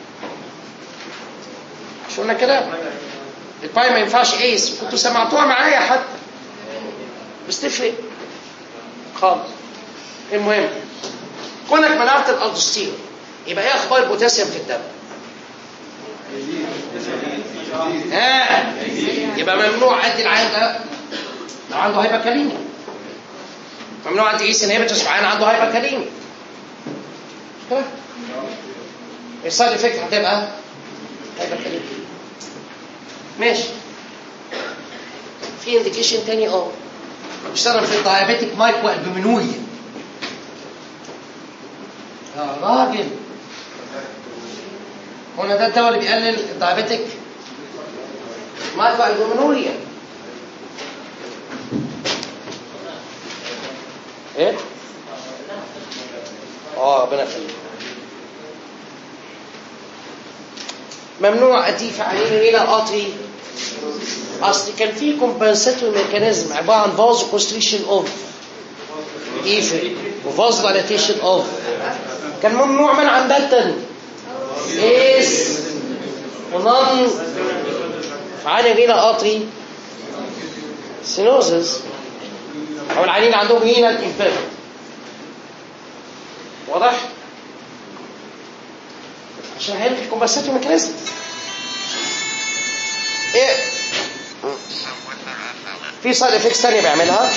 مش قلنا كده؟ البرايمري ما ينفعش ايس، كنتوا سمعتوها معايا حتى بس تفرق خالص. المهم كونك منعت الالدوستيرون يبقى ايه اخبار البوتاسيوم في الدم؟ يبقى ممنوع ادي العيان ده لو عنده هايبركاليميا. ممنوع ادي ايس انهبيتور عيان عنده هايبركاليميا. السايد افكت هتبقى كده. ماشي. في انديكيشن تاني بيشتغل في الدايابيتيك مايكرو البومينوريا. يا راجل هنا ده الدواء اللي بيقلل الدايابيتيك مايكرو البومينوريا. ايه؟ ربنا يخليك. ممنوع اضيف عليه هنا قطري، اصل كان في كومبنساتوري ميكانيزم عباره عن فازو كونستريكشن اوف ايفل وفازو دايلاتيشن اوف، كان ممنوع منعا باتا ايس ونان فعالي هنا قطري سينوزز او العيانين عندهم هنا الانفيرم. واضح؟ عشان هيلك الكومبنساتوري ميكانيزم. ايه في سايد افكتس ثانيه بيعملها.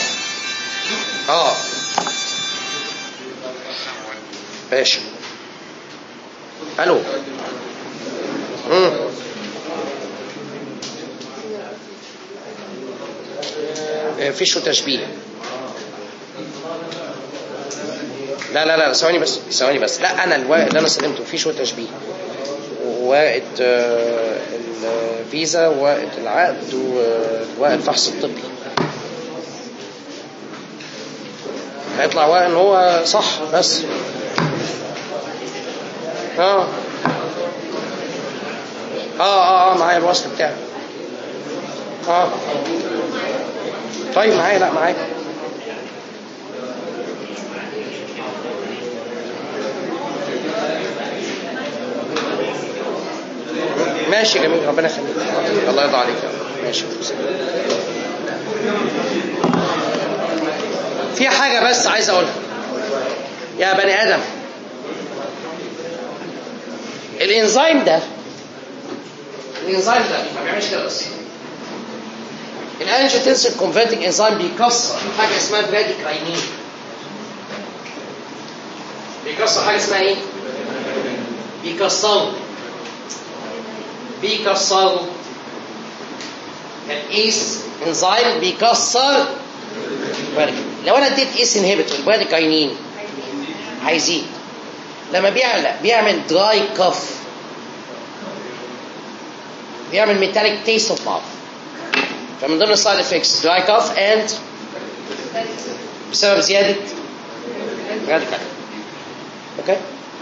ماشي. الو. فيش تشبيه. لا ثواني بس لا انا اللي انا سلمته فيش تشبيه، وقت الفيزا وقت العقد وقت الفحص الطبي هيطلع وقت ان هو صح بس. معايا الوصل بتاعي. طيب معايا. لا معايا. ماشي جميل، ربنا يخليك. الله يرضى عليك. ماشي. في حاجة بس عايز اقولها يا بني ادم. الانزيم ده ما بيعملش كده بس. الانجيوتنسين كونفرتنج انزيم بيكسر حاجه اسمها براديكاينين. بيكسر حاجه اسمها ايه؟ بيكسروا الايس انزيم بيكسر. لو انا اديت ايس انهبيتور البراديكاينين هيزيد. لما بيعلى بيعمل دراي كاف، بيعمل ميتاليك تيست اوف ماوث. فمن ضمن السايد افكتس دراي كاف اند بسبب زياده راديكال. اوكي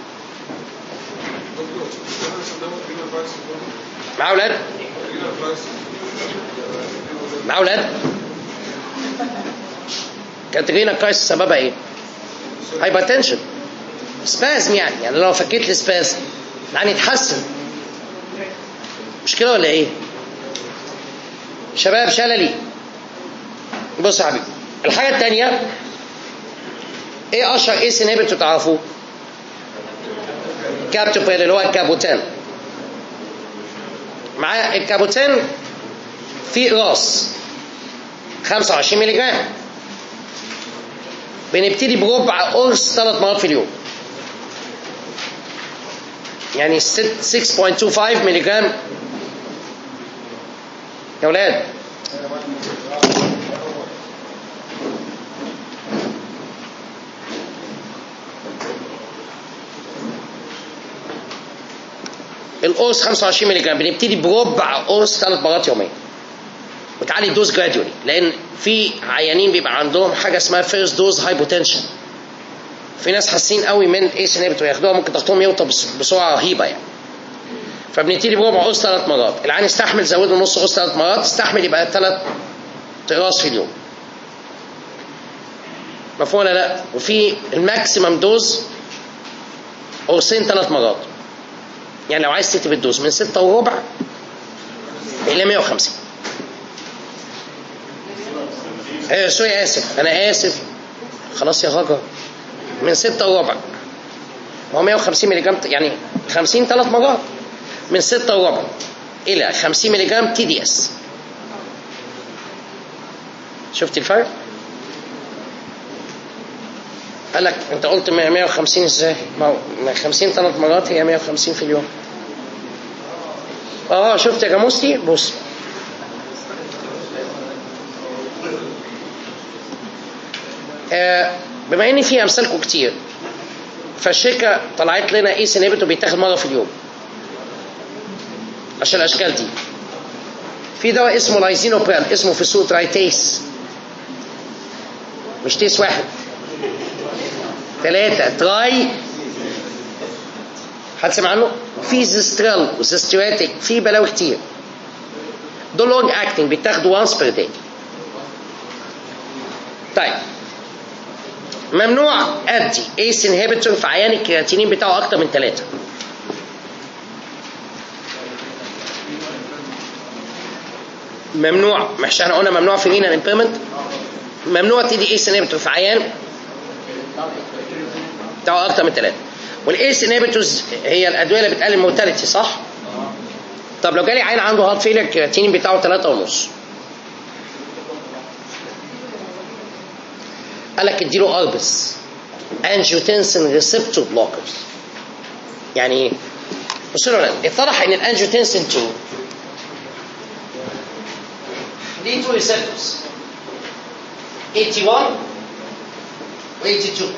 مع اولاد كانت رينا كرايس سببها ايه؟ هايبرتنشن سبازم. يعني لو فكيت السبازم يعني يتحسن، مش كده ولا ايه؟ شباب شللي. بص يا حبيبي، الحاجه الثانيه ايه اشهر ايس انهبيتور تعرفوه؟ كابتوبريل اللي هو الكابوتان. مع الكابوتان في راس 25 ملي جرام. بنبتدي بربع قرص 3 مرات في اليوم، يعني 6.25 ملي جرام يا ولاد. القرص 25 ملي جرام، بنبتدي بربع قرص 3 مرات يوميا وتعالي الدوز جراديولي، لان في عيانين بيبقى عندهم حاجه اسمها فيرست دوز هايبوتنشن. في ناس حاسين قوي من ايس انهبيتور ياخدوها ممكن ضغطهم يوطى بسرعه رهيبه يعني. فبنبتدي بربع قرص 3 مرات. العيان يستحمل زوده نص قرص 3 مرات، استحمل يبقى 3 اقراص في اليوم. مفهوم ولا لا؟ وفي الماكسيمم دوز قرصين 3 مرات. يعني لو عايز تكتب الدوز من 6 وربع الى 150. سوري اسف، انا اسف خلاص يا راجل. من 6 وربع هو 150 ملي جرام، يعني 50 3 مرات. من 6 وربع الى 50 ملي جرام تي دي اس. شفت الفرق؟ قال لك انت قلت 150 ازاي؟ ما هو 50 3 مرات هي 150 في اليوم. شفت يا جاموستي؟ بص بما ان في امثالكم كتير، فالشركه طلعت لنا ايس انهبيتور بيتاخد مره في اليوم عشان الاشكال دي. في دواء اسمه لايزينوبريل، اسمه في السوق ترايتيس، مش تيس واحد، 3 تراي. حد سمع عنه؟ في زيسترال وزيستراتيك، في بلاوي كتير. دول لونج اكتنج بيتاخدوا وانس بير داي. طيب ممنوع ادي ايس انهبيتور في عيان الكرياتينين بتاعه اكتر من 3. ممنوع، مش احنا قلنا ممنوع في رينال امبيرمنت؟ ممنوع تدي ايس انهبيتور في عيان بتاعه اكتر من 3. والايس انهبيتورز هي الادويه اللي بتقلل المورتاليتي، صح؟ طب لو جالي عيان عنده هارت فيلر الكرياتينين بتاعه 3.5، قال لك اديله اربس انجيوتنسين ريسبتور بلوكرز. يعني ايه؟ بصوا لنا، اتضح ان الانجيوتنسين 2 ليه 2 ريسبتورز، 81 و 82.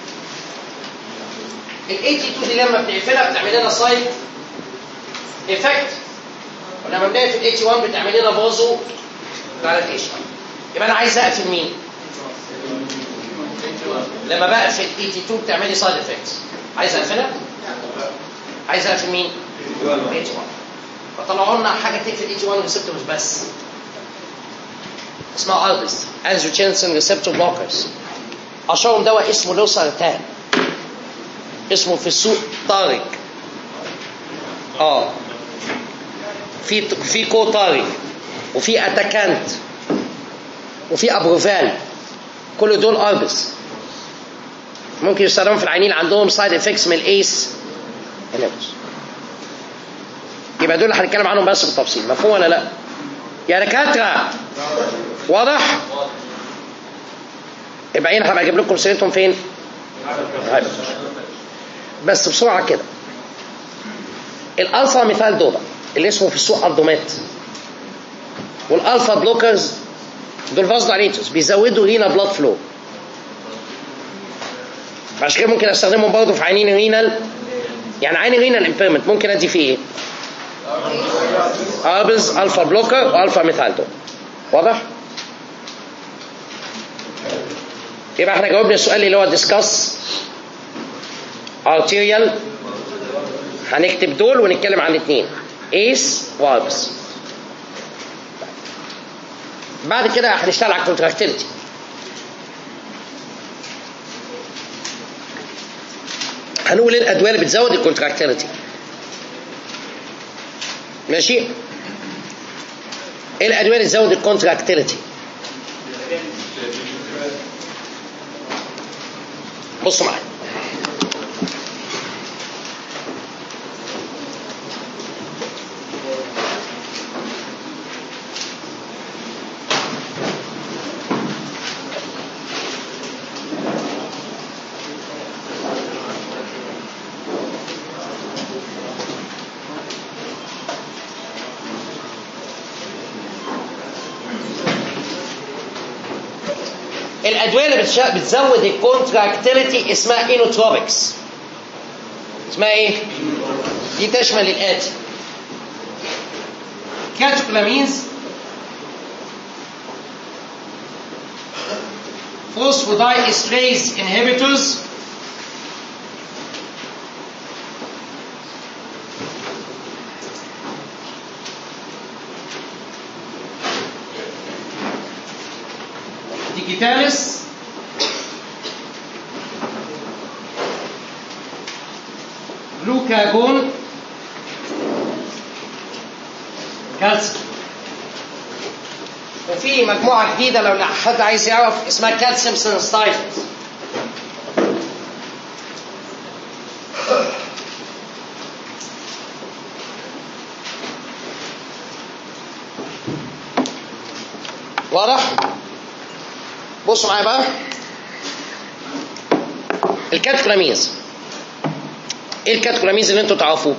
ال 82 دي لما بنقفلها بتعمل لنا سايد افكت، ولما بنقفل ال 81 بتعمل لنا بازو دايلاتيشن. يبقى انا عايز اقفل مين؟ لما بقفل 82 بتعمل لي سايد افكتس. عايز اقفلها؟ عايز اقفل مين؟ 81. فطلعوا لنا حاجه تقفل 81 ريسبتورز بس، اسمها اربس انجيوتنسين ريسبتور بلوكرز. اشهرهم دواء اسمه لوسارتان، اسمه في السوق طارق. في كو طارق، وفي اتاكانت، وفي ابروفال. كل دول اربس ممكن يستخدموا في العيانين عندهم سايد افكتس من الايس انهبيتورز. يبقى دول اللي هنتكلم عنهم بس بالتفصيل. مفهوم ولا لا يا دكاتره؟ واضح؟ يبقى هنا هبقى اجيب لكم سيرتهم فين؟ بس بسرعه كده. الالفا ميثايل دوبا اللي اسمه في السوق الدومات، والالفا بلوكرز دول فازودايليتورز بيزودوا رينا بلاد فلو. عشان كده ممكن استخدمهم برضه في عينين رينال، يعني عين رينال امبيرمنت ممكن ادي فيه ايه؟ اربز، الفا بلوكر، والفا ميثايل دوبا. واضح؟ يبقى احنا جاوبنا السؤال اللي هو ديسكاس ارتيريال. هنكتب دول ونتكلم عن الاثنين، ايس واربس. بعد كده هنشتغل على الكونتراكتيليتي. هنقول ايه الادويه اللي بتزود الكونتراكتيليتي. ماشي؟ ايه الادويه اللي بتزود الكونتراكتيليتي؟ بصوا معايا. الادويه اللي بتزود الكونتراكتيليتي اسمها اينوتروبكس. اسمها ايه؟ دي تشمل الاتي: كاتوكلامينز، فوسفوداي استريز انهبيتورز، ديجيتاليس، جلوكاجون، كالسيوم. وفي مجموعة جديدة لو حد عايز يعرف اسمها كالسيوم سينستايزرز. واضح؟ بصوا معايا بقى. الكاتكولامينز. ايه الكاتكولامينز اللي انتوا تعرفوه؟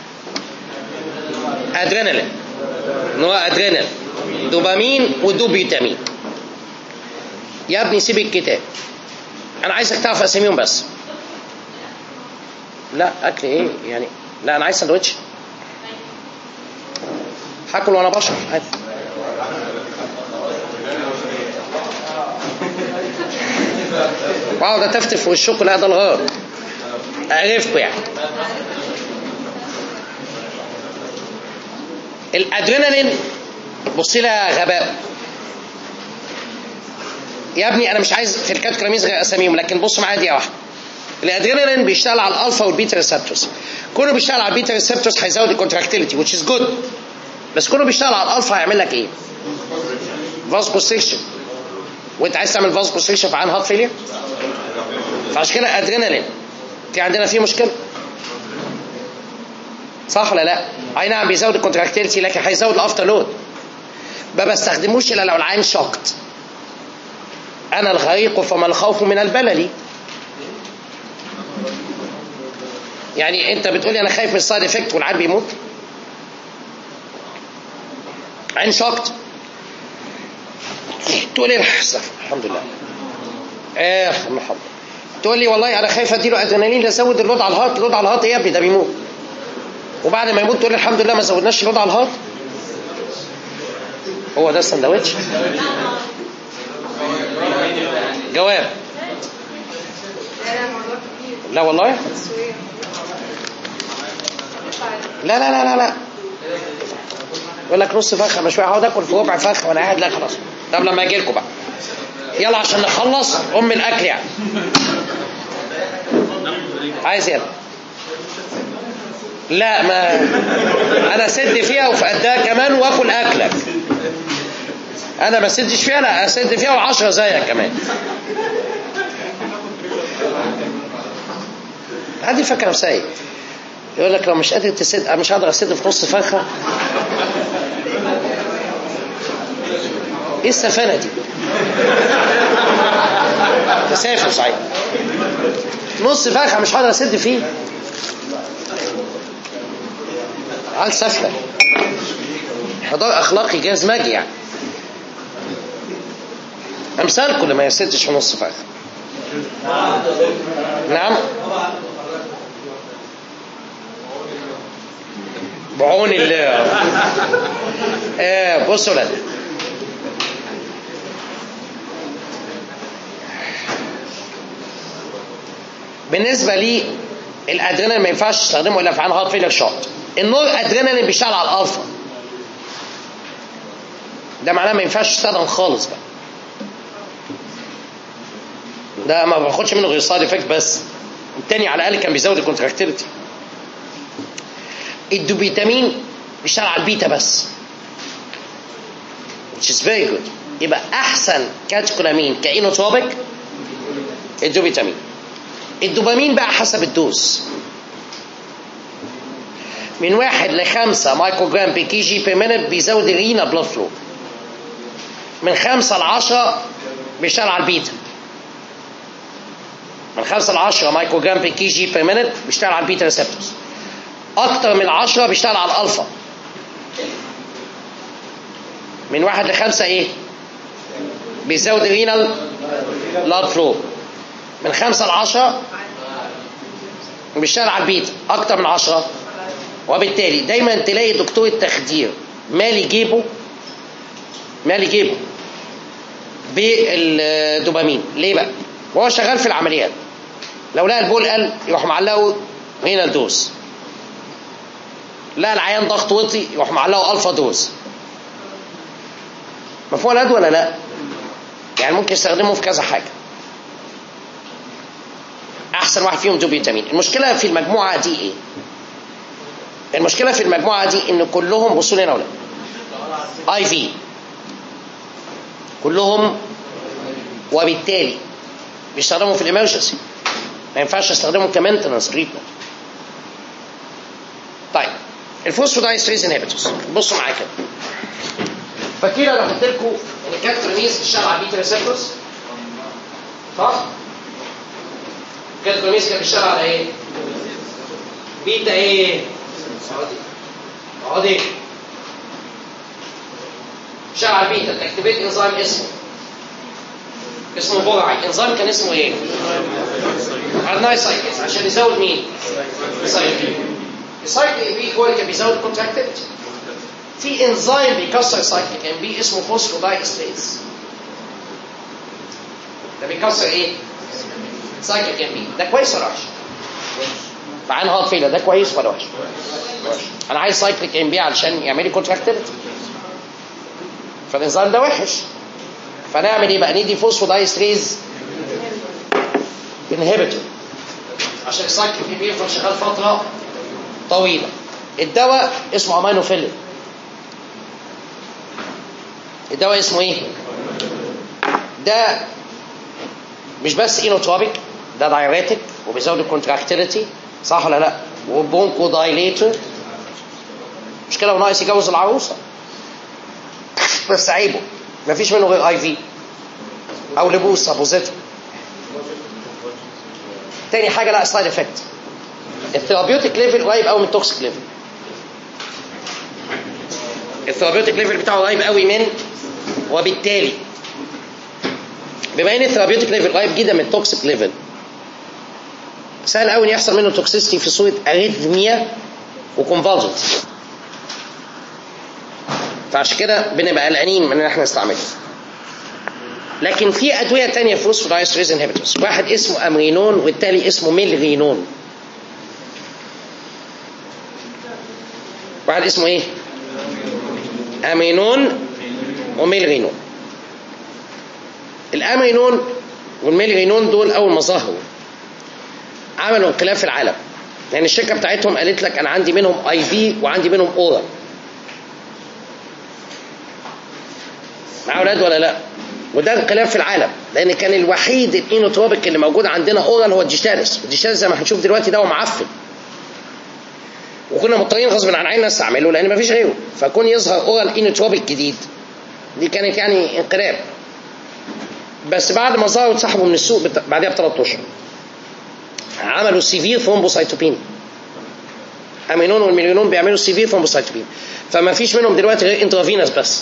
ادرينالين، نوع ادرينال، دوبامين ودوبيوتامين. يا ابني سيب الكتاب، انا عايزك تعرف اساميهم بس. لا اكل ايه يعني؟ لا انا عايز سندوتش. هاكل وانا بشرب عادي. واقعد اتفتف في وشكم. لا ده الغرض اعرفكم يعني. الادرينالين بصي لها غباء يا ابني. انا مش عايز في الكاتكولامينز غير اساميهم، لكن بصوا معايا دقيقه واحده. الادرينالين بيشتغل على الالفا والبيتا ريسبتورز. كونه بيشتغل على البيتا ريسبتورز هيزود الكونتراكتيليتي which is good، بس كونه بيشتغل على الالفا هيعمل لك ايه؟ فاسكوستريكشن. وانت عايز تعمل فاسكوستريكشن في عين هارت فيلير. فعشان كده الادرينالين في عندنا فيه مشكله، صح ولا لا؟ اي نعم بيزود الكونتراكتيليتي لكن هيزود الافتر لود. ما بستخدموش الا لو العين شوكت. انا الغريق فما الخوف من البلل. يعني انت بتقولي انا خايف من السايد افكت والعيان بيموت. عين شوكت تقول لي الحمد لله محمد، تقول لي والله انا خايف اديله ادرينالين لازود اللود على الهارت. اللود على الهارت ايه يا ابني؟ ده بيموت. وبعد ما يموت تقول لي الحمد لله ما زودناش اللود على الهارت. هو ده السندوتش؟ جواب لا والله. لا لا لا لا لا يقول لك نص فرخه مش هقعد اكل في ربع فرخه وانا قاعد. لا خلاص. طب لما اجي لكم بقى يلا عشان نخلص الاكل يعني. عايز يلا. لا ما انا اسد فيها وفي قدها كمان واكل اكلك. انا ما اسدش فيها، لا اسد فيها و10 زيك كمان. هذه فكره سيئه. يقول لك لو مش قادر تسد، مش هقدر اسد في نص فرخه. ايه السفانه دي؟ تسافر صحيح. نص فرخه مش هقدر اسد فيه. عال سفله. حضار اخلاقي جازمجي يعني. امثال كل ما يسدش في نص فرخه. نعم بعون الله. بصوا لنا بالنسبه لي الادرينالين ما ينفعش تستخدمه الا في عين هارت فيلر شوت. النور ادرينالين بيشتغل على الالفا، ده معناه ما ينفعش يستخدم خالص بقى. ده ما باخدش منه غير سايد افكت بس. التاني على الاقل كان بيزود الكونتراكتيليتي. الدوبيتامين بيشتغل على البيتا بس which is very good. يبقى احسن كاتكولامين كاينوتروبيك الدوبيتامين. الدوبامين بقى حسب الدوز من 1 ل 5 مايكروجرام بكي جي بير مينت بيزود الرينا بلاد فلو. من 5 ل 10 بيشتغل على البيتا. من 5 ل 10 مايكروجرام بكي جي بير مينت بيشتغل على البيتا ريسبتورز. اكتر من 10 بيشتغل على الالفا. من 1 ل 5 ايه؟ بيزود الرينال بلاد فلو. من 5 ل 10 بيشتغل على البيتا. اكتر من 10. وبالتالي دايما تلاقي دكتور التخدير مالي جيبه بالدوبامين. ليه بقى؟ وهو شغال في العمليات لو لقى البول قل يروح معلقه رينال دوز. لا العيان ضغط وطي يروح معلقه الفا دوز. مفهوم الأد ولا لا؟ يعني ممكن يستخدمه في كذا حاجه. احسن واحد فيهم دوبيتامين. المشكله في المجموعه دي ايه؟ المشكله في المجموعه دي ان كلهم بصوا لنا اولاد اي في كلهم، وبالتالي بيستخدموا في الامرجنسي. ما ينفعش استخدمهم كمينتنس تريتمنت. طيب الفوسفودايستريز انهبيتورز بصوا معايا كده. فاكرين انا قلت لكم ان الكاترينيز بتشتغل على البيتا ريسبتورز صح؟ كاتكولامينز كان بيشتغل على ايه؟ بيتا ايه؟ اقعدي بيشتغل على بيتا تكتيفيت انزيم اسمه بورعي. انزيم كان اسمه ايه؟ ارناي سايكلز عشان يزود مين؟ سايكلين. السايكلين بي هو اللي كان بيزود الكونتراكتيفيتي. في انزيم بيكسر سايكليك ام بي اسمه فوسفوداي استيز. ده بيكسر ايه؟ سايكليك ام بي. ده كويس ولا وحش؟ فعن هارت فيلر ده كويس ولا وحش؟ انا عايز سايكليك ام بي علشان يعمل لي كونتراكتيفيتي. فالانزيم ده وحش. فنعمل ايه بقى؟ ندي فوسفوداي استيز انهبيتور عشان السايكليك ام بي يفضل شغال فتره طويله. الدواء اسمه امينوفيلين. الدواء اسمه ايه؟ ده مش بس اينوتروبيك، ده دايريتك وبيزود الكونتراكتيليتي، صح ولا لا؟ وبونكو دايليتور. مش كده وناقص يجوز العروسه. بس عيبه مفيش منه غير اي في او لبوس سابوزيتو. تاني حاجه لا سايد افكت. الثيرابيوتيك ليفل قريب قوي من التوكسيك ليفل. الثيرابيوتيك ليفل بتاعه قريب قوي من، وبالتالي بما ان الثيرابيوتيك ليفل قريب جدا من التوكسيك ليفل، سهل قوي ان يحصل منه توكسيستي في صوره اريثميا وكونفالجنت. فعشان كده بنبقى قلقانين من ان احنا نستعمله. لكن في ادويه ثانيه فوسفودايستريز انهبيتورز، واحد اسمه امرينون والتالي اسمه ميلرينون. واحد اسمه ايه؟ امرينون وميلرينون. الامرينون والميلرينون دول اول ما ظهروا عملوا انقلاب في العالم، لان الشركه بتاعتهم قالت لك انا عندي منهم اي في وعندي منهم اورال. مع اولاد ولا لا؟ وده انقلاب في العالم، لان كان الوحيد الاينوتروبيك اللي موجود عندنا اورال هو الديشتالس. الديشتالس زي ما هنشوف دلوقتي ده هو معفن، وكنا مضطرين غصب عن عيننا نستعمله لان مفيش غيره. فكون يظهر اورال اينوتروبيك جديد دي كانت يعني انقلاب. بس بعد ما ظهروا اتسحبوا من السوق بعدها ب3 اشهر. عملوا سيفير ثرومبوسايتوبين. امينون والميلينون بيعملوا سيفير ثرومبوسايتوبين، فما فيش منهم دلوقتي غير انترافينوس بس.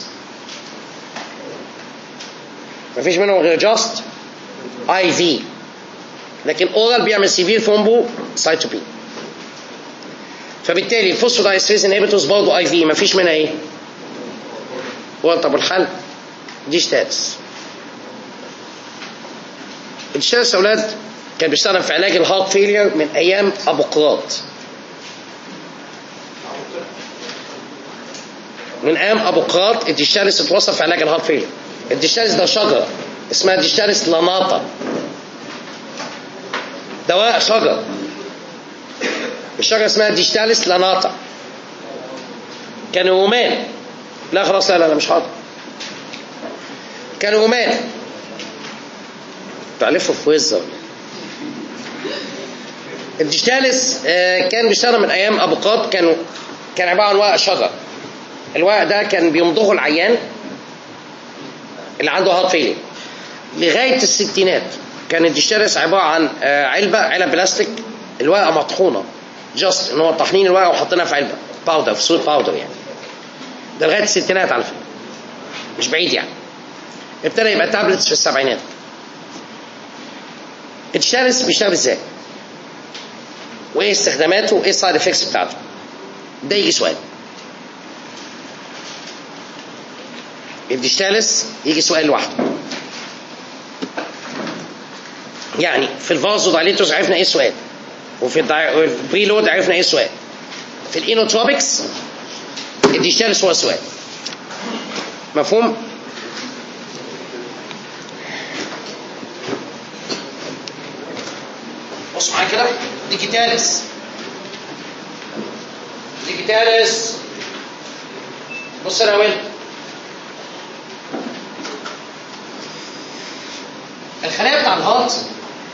ما فيش منهم غير جاست اي في. لكن اورال بيعمل سيفير ثرومبوسايتوبين. فبالتالي الفوسفودايستريز انهبيتورز برضه اي في، ما فيش منها ايه؟ طب والحل؟ ديشتالس. الديشتالس يا اولاد كان بيستخدم في علاج الهارت فيلير من ايام ابوقراط. من ايام ابوقراط الديشتالس اتوصف في علاج الهارت فيلير. الديشتالس ده شجره اسمها ديشتالس لاناتا، دواء شجر. الشجره اسمها ديشتالس لاناتا. كانوا رومان، لا خلاص لا مش حاضر. كانوا رومان تعرفوا في وزه. الديشتالس كان بيشتغل من ايام ابوقراط. كان عباره عن ورق شجر. الورق ده كان بيمضغه العيان اللي عنده هارت فيلير. لغايه الستينات كان الديشتالس عباره عن علبه بلاستيك، الورقه مطحونه، جاست ان هو طحنين الورقه وحاطينها في علبه باودر، في صوره باودر يعني. ده لغايه الستينات على فكره، مش بعيد يعني. ابتدى يبقى تابلتس في السبعينات. الديشتالس بيشتغل ازاي؟ وايه استخداماته وايه السايد افكتس بتاعته؟ ده يجي سؤال. الديشتالس يجي سؤال لوحده. يعني في الفازو دايليتورز عرفنا ايه السؤال، وفي البريلود عرفنا ايه السؤال. في الاينوتروبكس الديشتالس هو السؤال. مفهوم؟ بص معايا كده. ديجيتالس بص يا راويل، الخلايا بتاع الهارت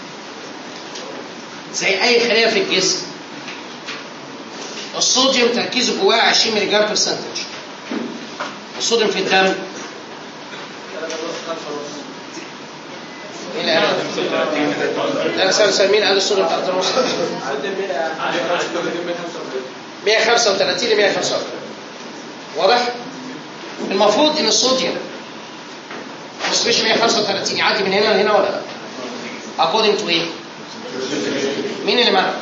زي اي خليه في الجسم، الصوديوم تركيزه جواه 20 ملي جرام برسنتج. الصوديوم في الدم مين اللي قال؟ لا سلسل مين قال الصوديوم 3 ونص؟ 135 ل 145. واضح؟ المفروض ان الصوديوم مش 135 يعدي من هنا لهنا ولا لا؟ according to ايه؟ مين اللي منع؟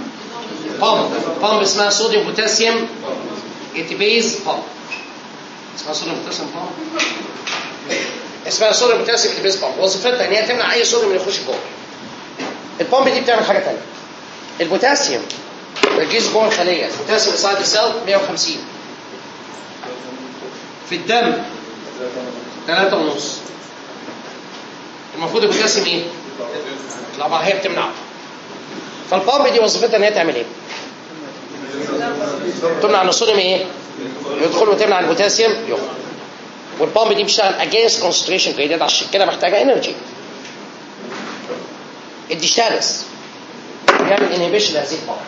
بامب اسمها صوديوم بوتاسيوم اتيبيز بامب. اسمها صوديوم بوتاسيوم بامب. اسمها صوديوم بوتاسيوم اتيبيز بامب. وظيفتها ان هي تمنع اي صوديوم من يخش جوه. البامب دي بتعمل حاجه ثانيه. البوتاسيوم بيجيز جوه الخليه. البوتاسيوم inside the cell 150. في الدم 3 ونص. المفروض البوتاسيوم ايه؟ طبعا هي بتمنعه. فالبامب دي وظيفتها ان هي تعمل ايه؟ تمنع ان الصوديوم ايه؟ يدخل وتمنع البوتاسيوم يخرج. والبامب دي بتشتغل against concentration gradient عشان كده محتاجه انرجي. الديشتالس بيعمل انهبيشن لهذه البامب.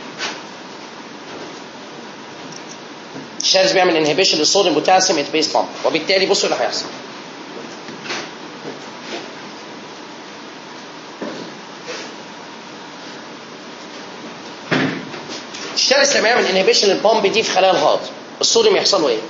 الديشتالس بيعمل انهبيشن للصوديوم بوتاسيوم اتبيس بامب، وبالتالي بصوا اللي هيحصل. الديشتالس لما يعمل انهبيشن للبامب دي في خلايا الهارت، الصوديوم يحصل له ايه؟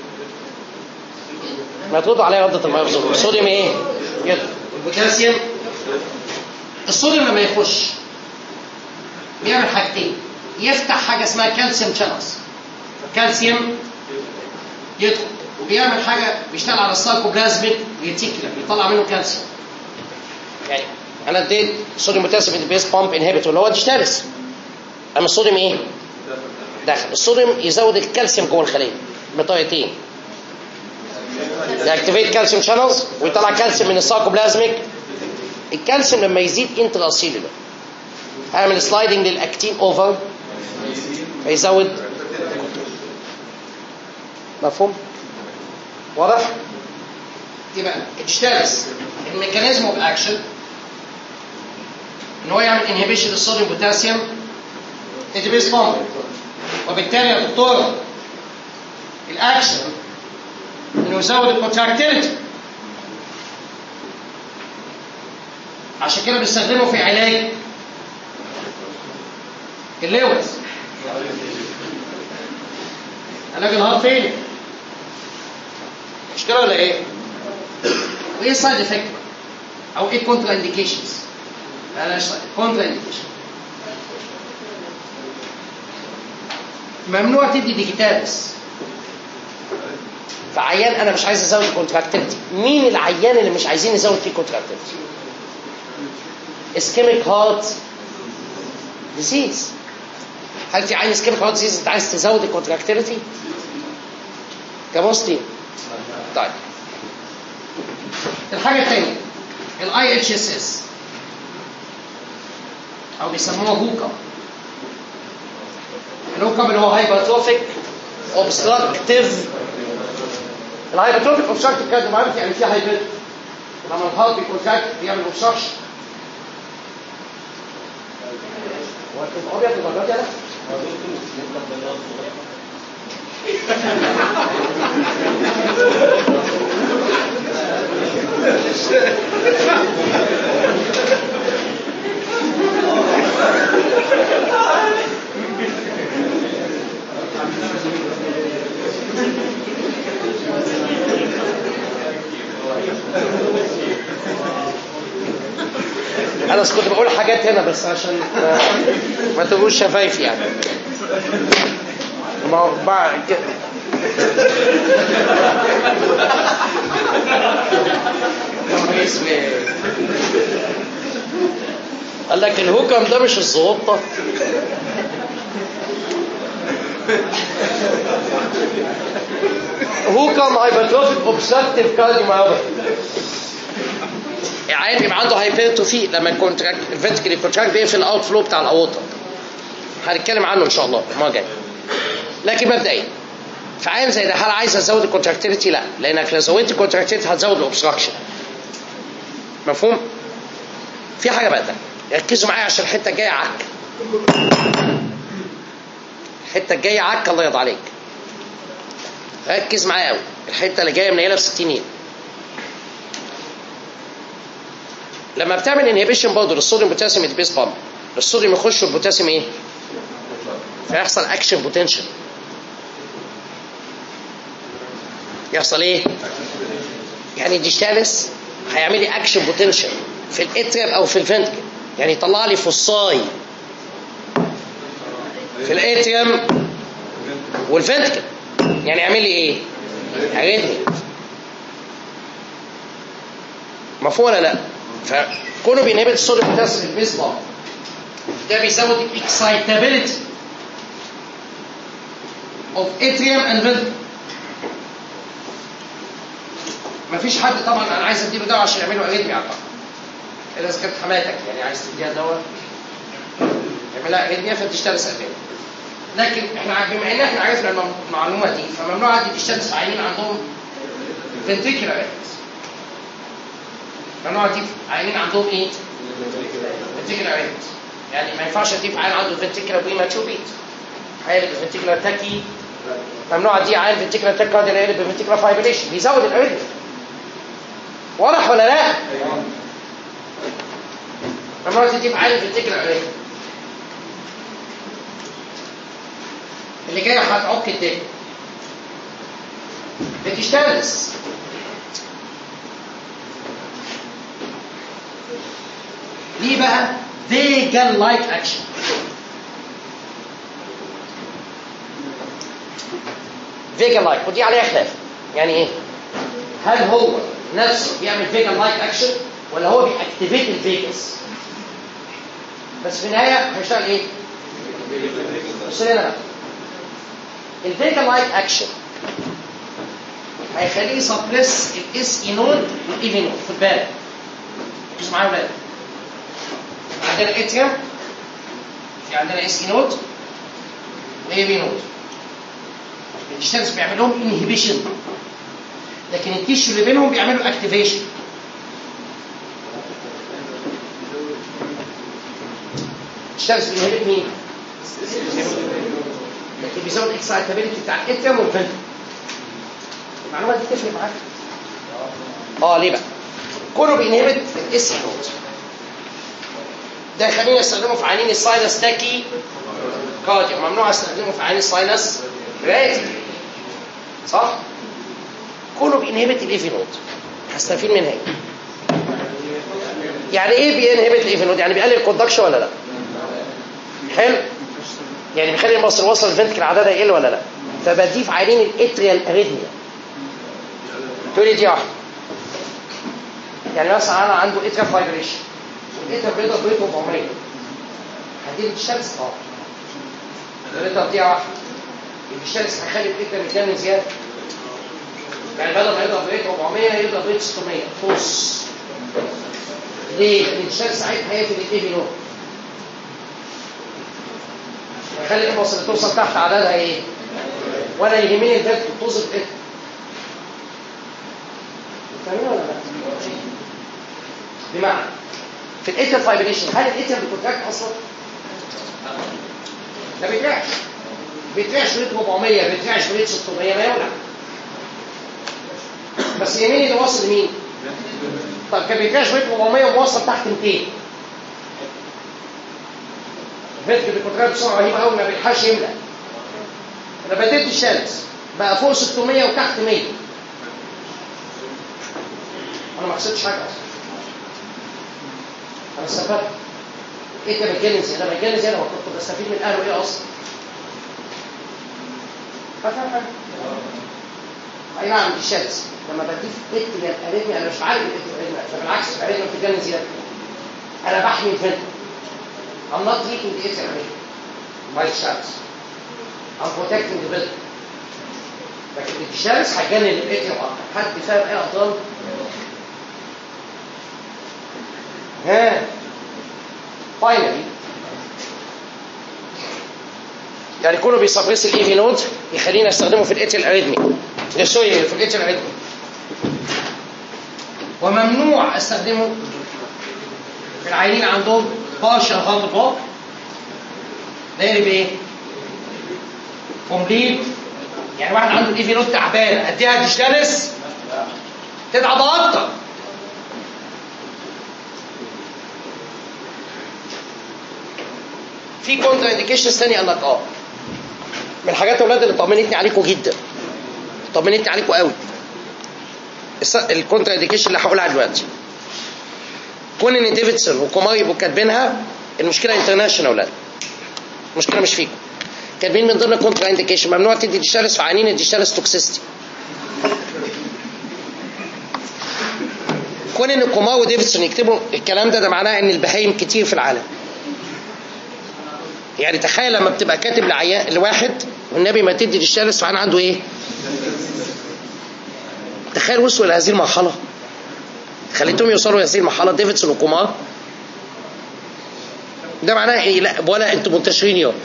ما تردوا عليا ردة الميه بزور. الصوديوم ايه؟ يدخل. البوتاسيوم الصوديوم لما يخش بيعمل حاجتين. يفتح حاجه اسمها كالسيوم شانلز. الكالسيوم يدخل وبيعمل حاجه بيشتغل على الساركوبلازميك ريتيكولم يطلع منه كالسيوم. يعني انا اديت صوديوم بوتاسيوم انهبيتور بامب انهبيتور اللي هو الديشتالس. اما الصوديوم ايه؟ داخل. الصوديوم يزود الكالسيوم جوه الخليه بطريقتين. ياكتيفيت كالسيوم شانلز ويطلع كالسيوم من الساركوبلازميك. الكالسيوم لما يزيد انترا سيلولر هيعمل سلايدنج للاكتين اوفر فيزود. مفهوم؟ واضح؟ يبقى الديشتالس الميكانيزم اوف اكشن ان هو يعمل انهبيشن للصوديوم بوتاسيوم اتبيس بامب، وبالتالي يا دكتور الاكشن انه يزود الكونتراكتيليتي. عشان كده بنستخدمه في علاج اللوز. علاج الهارت فين؟ مش كده ولا ايه؟ وايه السايد افكت او ايه الكونترا انديكيشنز؟ بلاش كونترا انديكيشن. ممنوع تدي ديجيتالس فعيان انا مش عايز ازود الكونتراكتيليتي. مين العيان اللي مش عايزين نزود فيه كونتراكتيليتي؟ اسكيميك هارت ديزيز. هل في عين اسكيميك هارت ديزيز انت عايز تزود الكونتراكتيليتي كمسلم؟ طيب الحاجه الثانيه الاي اتش اس اس او بيسموها هوكا. الهوكا اللي هو هايبرتروفيك اوبستراكتيف. الهايبرتروفيك اوبستراكتيف كارديومايوباثي يعني فيها هايبر. لما الهارت بيكونتراكت بيعمل اوبستراكشن. هو ابيض المره دي انا انا كنت بقول حاجات هنا بس عشان ما تقولوش شفايف يعني. ما هو بعد كده قال لك الهوكم ده مش الزغطه. هوكم هايبرتروفيك اوبستراكتيف كارديومايوباثي. العيان بيبقى عنده هايبرتروفي لما الكونتراكت الفنتريكل كونتراكت بيقفل الاوت فلو بتاع الاورطه. هنتكلم عنه ان شاء الله المره الجايه. لكن مبدئيا في عيان زي ده هل عايز ازود الكونتراكتيليتي؟ لا، لانك لو زودت الكونتراكتيليتي هتزود الاوبستراكشن. مفهوم؟ في حاجه بقى ده ركزوا معايا عشان الحته الجايه عك. الحته الجايه عك الله يرضى عليك. ركز معايا قوي. الحته اللي جايه منيله ب 60 يوم. لما بتعمل انهبيشن برضه للصوديوم بوتاسيوم اديبيز بامب، الصوديوم يخش والبوتاسيوم ايه؟ فيحصل اكشن بوتنشال. يحصل ايه؟ يعني الديجيتالس هيعمل لي اكشن بوتنشال في الاتريم او في الفنتكل، يعني يطلع لي فصاي في الاتريم والفنتكل، يعني يعمل لي ايه؟ اريثميا. مفهوم ولا لا؟ فكونه بينهبت الصوديوم بوتاسيوم اديبيز بامب ده بيزود الاكسايتابيلتي of atrium and ventricle. مفيش حد طبعا انا عايز اديله دواء عشان يعمله اريثميا على الطبع، الا اذا كانت حماتك يعني عايز تديها دواء يعملها اريثميا فتشتغل اريثميا. لكن احنا بما ان احنا عرفنا المعلومه دي فممنوع ادي تشتغل في عيانين عندهم ventricular arrhythmias. ممنوع ادي عيانين عندهم ايه؟ ventricular arrhythmias. يعني ما ينفعش ادي عيان عنده ventricular premature beat، هيقلب ventricular tachy. ممنوع ادي عيان ventricular tachy ده يقلب ventricular fibrillation، بيزود الاريثميا. واضح ولا لا؟ ممنوع تدي عيان ventricular arrhythmia. اللي جاي هتعك الدنيا. بتشتغلس ليه بقى؟ فيجن لايك اكشن. فيجن لايك ودي عليها خلاف. يعني ايه؟ هل هو نفسه بيعمل فيجن لايك اكشن ولا هو بيأكتيفيت الفيجاس؟ بس في النهايه هيشتغل ايه؟ بص لنا بقى. الفيجن لايك اكشن هيخليه سبريس الاس اي نود والاي نود. خد بالك ركزوا معايا يا ولاد. عندنا اتريم، في عندنا اس اي نود واي بي نود. الديستانس بيعمل لهم انهبيشن، لكن التيشو اللي بينهم بيعملوا اكتيفيشن. الديستانس بينهبت مين؟ لكن بيزود الاكسايتابيلتي بتاع الاتريم والفنتريكل. المعلومه دي تفرق معاك؟ ليه بقى؟ كله بينهبت الاس اي نود. ده خلينا نستخدمه في عيانين الساينس تاكي كارديو، ممنوع استخدمه في عيانين الساينس ريتي. صح؟ كله بينهبت الايفي نود. هستفيد منها ايه؟ يعني ايه بينهبت الايفي نود؟ يعني بيقلل الكوندكشن ولا لا؟ حلو؟ يعني بيخلي المصل وصل الفنتكل عددها يقل ولا لا؟ فبضيف عيانين الاتريال اريثميا. تقول لي دي واحده. يعني مثلا انا عنده اتريال فايبريشن، الاتريال بيضرب بريت 400، هديله الشمس الاتريال دي واحده. الشمس هيخلي الاتريال يتجنن زياده. يعني بدل ما يضرب بريت 400 يضرب بريت 600 فوس. ليه؟ لان الشمس ساعتها هيقفل الايفي نود. هيخلي الامبلس اللي توصل تحت عددها ايه؟ وانا يهمني الفلتر توصل ايه؟ فاهمين ولا لا؟ بمعنى في الاتر فايبريشن هل الاتر بتتراك اصلا؟ ما بيتراكش. بيتراكش بريت 400، بيتراكش بريت 600 ما يولع. بس يميني اللي واصل لمين؟ طب كان بيتراكش بريت 400 وموصل تحت 200. الفلتر بيتراك بسرعه رهيبه قوي ما بيلحقش يملى. انا بديت الشمس بقى فوق 600 وتحت 100. انا ما حسيتش حاجه اصلا. انا استفدت. انت بتجنن زياده، انا بتجنن زياده كنت بستفيد من اهله ايه اصلا؟ فاهم حاجه؟ اي نعم الشمس لما بديك اتريال اريثميا انا مش عارف الاتريال، بالعكس الاريثميا بتتجنن زياده. انا بحمي الفنتر. I'm not treating the اتريال my chance. I'm protecting the building. لكن الشمس هتجنن الاتريال اكتر. حد فاهم ايه افضل؟ فاينلي يعني كله بيسبريس الايفي نود يخلينا استخدمه في الاتريال اريثميا. سوري في الاتريال اريثميا. وممنوع استخدمه في العيانين عندهم بارشال هارت بلوك. ده يقلب ايه؟ كومبليت. يعني واحد عنده الايفي نود تعبان اديها ديجيتالس تتعب اكتر. في كونترا انديكيشنز ثانيه قال لك من الحاجات يا اولاد اللي طمنتني عليكم جدا، طمنتني عليكم قوي الكونترا انديكيشن اللي هقولها دلوقتي. كون ان ديفيدسون وكومار يبقوا كاتبينها، المشكله انترناشونال يا اولاد، المشكله مش فيكم. كاتبين من ضمن الكونترا انديكيشن ممنوع تدي ديشارس في عيانين الديشارس توكسيستي. كون ان كومار وديفيدسون يكتبوا الكلام ده معناه ان البهايم كتير في العالم. يعني تخيل لما بتبقى كاتب لعيان لواحد والنبي ما تدي ديشارس فعنا عنده ايه؟ تخيل وصلوا الى هذه المرحله، خليتهم يوصلوا لهذه المرحله ديفيدسون وكومار. ده معناه ايه؟ لا ولا انتوا منتشرين ياض،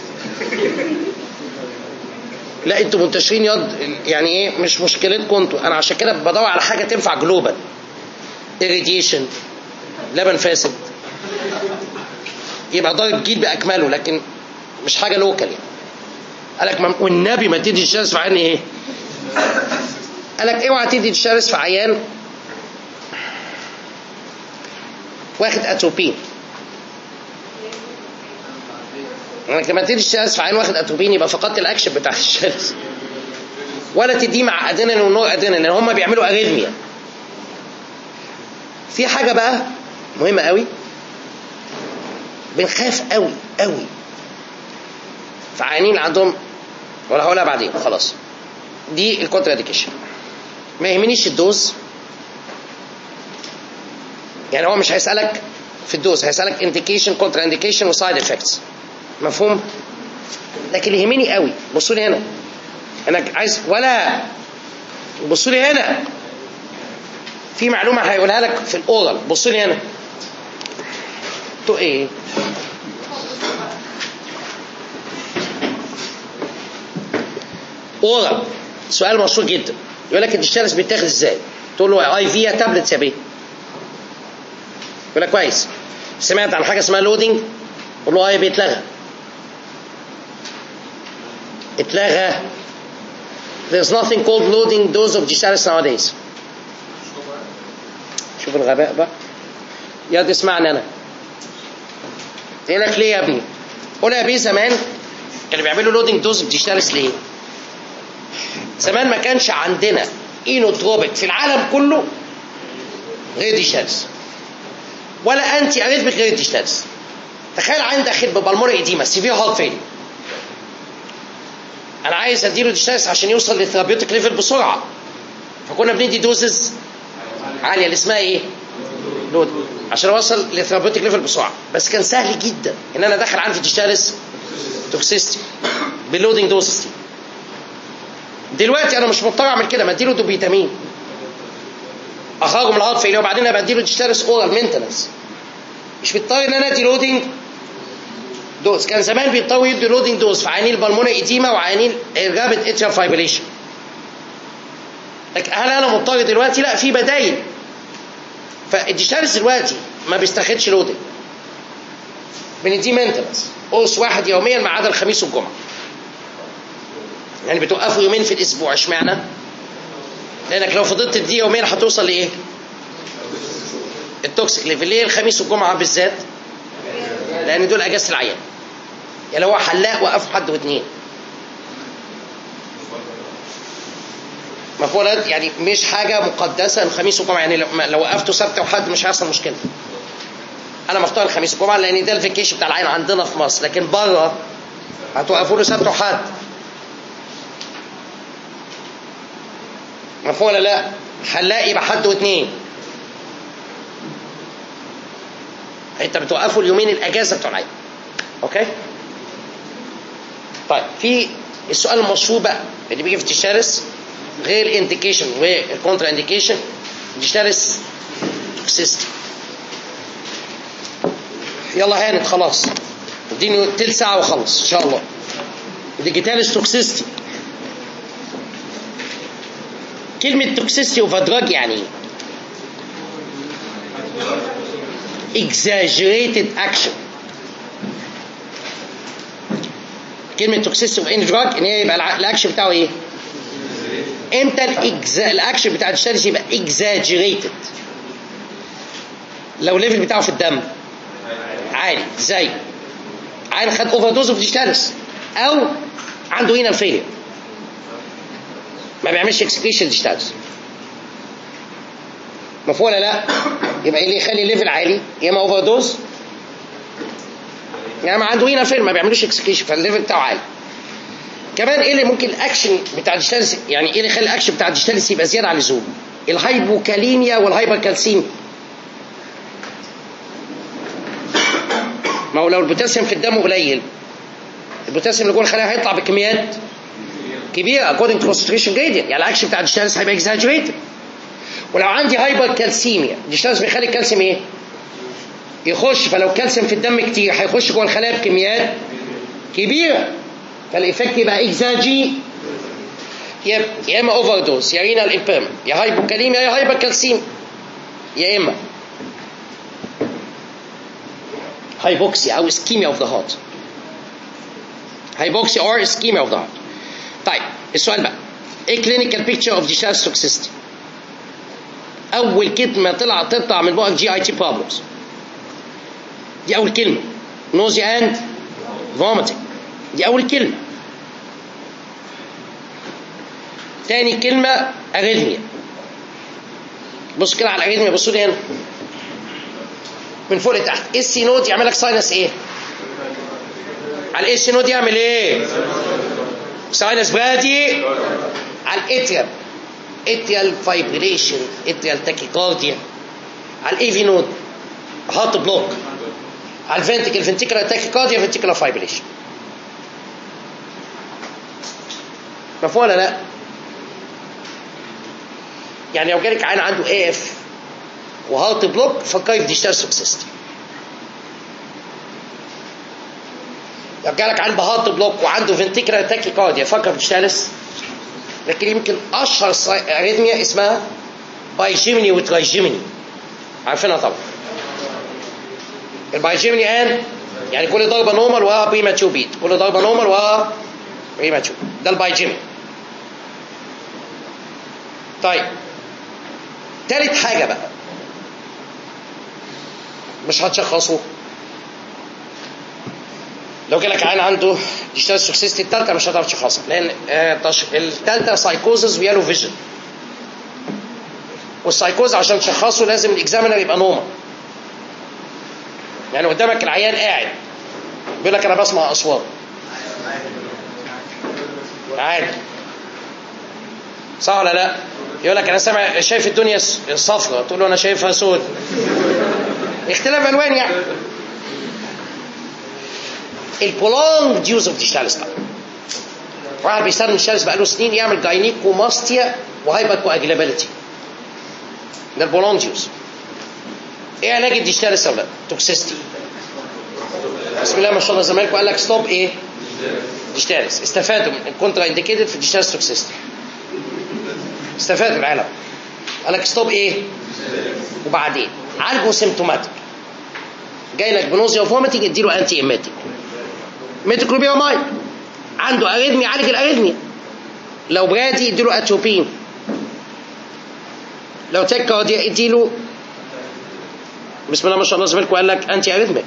لا انتوا منتشرين ياض. يعني ايه؟ مش مشكلتكم انتوا، انا عشان كده بدور على حاجه تنفع جلوبال. irradiation، لبن فاسد، يبقى ضارب جيل باكمله، لكن مش حاجه لوكال. يعني قال لك والنبي ما تدي الشرس في عيان ايه؟ قال لك اوعى تدي الشرس في عيان واخد اتروبين. انك لما تدي الشرس في عيان واخد اتروبين يبقى فقدت الاكشن بتاع الشرس. ولا تديه مع ادرينالين ونور ادرينالين لان هم بيعملوا اريثميا. في حاجه بقى مهمه قوي بنخاف قوي قوي في عيانين عندهم، ولا هقولها بعدين خلاص. دي الكونترا انديكيشن. ما يهمنيش الدوز، يعني هو مش هيسالك في الدوز، هيسالك انديكيشن كونترا انديكيشن وسايد افكتس، مفهوم؟ لكن اللي يهمني قوي، بصوا لي هنا، انا عايز ولا بصوا لي هنا، في معلومه هيقولها لك في الاورال. بصوا لي هنا، تو ايه؟ اورال سؤال مشهور جدا، يقول لك الديشارس بيتاخد ازاي؟ تقول له اي في تابلتس يا بيه. يقول لك كويس، سمعت عن حاجه اسمها لودنج؟ قول له بيتلغى. اتلغى. There's nothing called loading dose of discharge nowadays. شوف الغباء بقى. يا دي اسمعني انا. يقول لك ليه يا ابني؟ قول يا بيه زمان كانوا بيعملوا لودنج دوز بديشارس ليه؟ زمان ما كانش عندنا اينوتروبيك في العالم كله غير ديشارس، ولا انتي اريثميك غير ديشارس. تخيل عندي داخل ببلمونري ايديما سيفير هارت فيلير، انا عايز اديله ديشارس عشان يوصل للثيرابيوتيك ليفل بسرعه، فكنا بندي دوزز عاليه اللي اسمها ايه؟ لود، عشان اوصل للثيرابيوتيك ليفل بسرعه. بس كان سهل جدا ان انا ادخل عندي ديشارس توكسيستي باللودنج دوزز. دلوقتي انا مش مضطر اعمل كده، ما اديله دوبيتامين اخرجه من الهارت فيلير وبعدين ابقى اديله ديشارس اورال مينتنس، مش مضطر ان انا ادي لودنج دوز. كان زمان بيضطروا يدوا لودنج دوز في عيانين البلمونري ايديما وعيانين الرابيد اتريال فايبريليشن. لكن هل انا مضطر دلوقتي؟ لا، في بدايل. فالديشارس دلوقتي ما بيستخدش لودنج، بنديه مينتنس قرص واحد يوميا ما عدا الخميس والجمعه. يعني بتوقفوا يومين في الاسبوع. اشمعنى؟ لانك لو فضلت تديه يومين هتوصل لايه؟ التوكسيك ليفل. ليه الخميس والجمعه بالذات؟ لان دول اجازه العيان. يعني هو حلاق وقفوا حد واثنين، مفهوم؟ يعني مش حاجه مقدسه الخميس والجمعه. يعني لو وقفتوا سبت وحد مش هيحصل مشكله. انا مختار الخميس والجمعه لان ده الفيكيشن بتاع العيان عندنا في مصر، لكن بره هتوقفوا له سبت وحد. مفهوم ولا لا؟ حلاق يبقى حد واثنين، انت بتوقفوا اليومين الاجازه بتوع العيد. اوكي؟ طيب في السؤال المشهور بقى اللي بيجي في الديشارس غير الانديكيشن والكونترا انديكيشن، الديشارس توكسيستي. يلا هانت خلاص، اديني تلت ساعه وخلص ان شاء الله. الديجيتالس توكسيستي، كلمه توكسيستي اوف دراج يعني ايه؟ exaggerated action. كلمه توكسيستي اوف ان دراج ان هي يبقى الاكشن بتاعه ايه؟ امتى الاكشن بتاع الديشارس يبقى exaggerated؟ لو الليفل بتاعه في الدم عالي، زي عين خد اوفر دوز اوف ديجيتالس او عنده رينال فيلير ما بيعملش اكسكريشن ديجيتالس. مفهوم ولا لا؟ يبقى اللي يخلي الليفل عالي يا اما اوفر دوز يا اما عنده رينال فيلير ما بيعملوش اكسكريشن فالليفل بتاعه عالي. كمان ايه اللي ممكن الاكشن بتاع الديجيتالس يعني ايه اللي يخلي الاكشن بتاع الديجيتالس يبقى زياده عن اللزوم؟ الهايبوكاليميا والهايبركالسيميا. ما هو لو البوتاسيوم في الدم قليل البوتاسيوم اللي جوه الخلايا هيطلع بكميات كبيره according to concentration gradient يعني الاكشن بتاع الديجيتالس هيبقى exaggerated. ولو عندي هايبركالسيميا الديجيتالس بيخلي الكالسيوم ايه؟ يخش فلو الكالسيوم في الدم كتير هيخش جوه الخلايا بكميات كبيره فالايفكت يبقى اكزاجي يا اما اوفر دوز يا رينال امبيرمنت يا هايبوكاليميا يا هايبركالسيميا يا اما هايبوكسيا او اسكيميا اوف ذا هارت. هايبوكسيا اور اسكيميا اوف ذا هارت. طيب السؤال بقى ايه كلينيكال بيكتشر اوف ديجيتالس توكسيستي؟ اول كلمه تطلع من بقك جي اي تي بروبلمز. دي اول كلمه نوزيا اند فوميتنج دي اول كلمه. تاني كلمه اريثميا. بص كده على الاريثميا بصوا لي هنا من فوق لتحت. ايه السي نود يعمل لك ساينس ايه؟ على الاي سي نود يعمل ايه؟ ساينس برادي. على الاتريال اتريال فايبريليشن اتريال تاكيكارديا. على الاي في نود هارت بلوك. على الفنتيكل فنتيكولار تاكيكارديا فنتيكولار فايبريليشن. مفهوم ولا لا؟ يعني لو جالك عين عنده اي اف وهارت بلوك فكري في ديجيتالس توكسيستي. لو جالك عين بهارت بلوك وعنده فنتيكولار تاكيكارديا فكر في ديجيتالس. لكن يمكن اشهر اريثميا اسمها بايجيميني وترايجيميني عارفينها طبعا. البايجيميني يعني كل ضربه نورمال وراها بريماتشور بيت كل ضربه نورمال وراها بريماتشور ده البايجيميني. طيب تالت حاجه بقى مش هتشخصه. لو جالك عين عنده ديجيتالس توكسيستي الثالثه مش هتعرف تشخصها لان الثالثه سايكوزز ويالو فيجن. والسايكوز عشان تشخصه لازم الاكزامينر يبقى نورمال. يعني قدامك العيان قاعد بيقول لك انا بسمع اصوات عادي صح ولا لا؟ يقول لك انا سامع شايف الدنيا صفراء تقول له انا شايفها سود. اختلاف الوان يعني. البولونج يوز اوف ديجيتالس بقى واحد بيستخدم ديجيتالس بقاله سنين يعمل جاينيكوماستيا وهايبر كواجلابيلتي. ده البولونج يوز. ايه علاج الديجيتالس يا ولاد؟ توكسيستي. بسم الله ما شاء الله زمايلكم قال لك ستوب ايه؟ ديجيتالس. استفادوا من الكونترا انديكيتد في الديجيتالس توكسيستي. استفادوا العالم قال لك ستوب ايه؟ وبعدين عالجه سيمتوماتيك. جاي لك بنوزيا وفوميتنج اديله انتي ايميتيك. ميتوكلوبيرامايد. عنده اريثميا عالج الاريثميا. لو برادي اديله اتروبين. لو تاكارديا اديله بسم الله ما شاء الله زميلكم قال لك انتي اريثميك.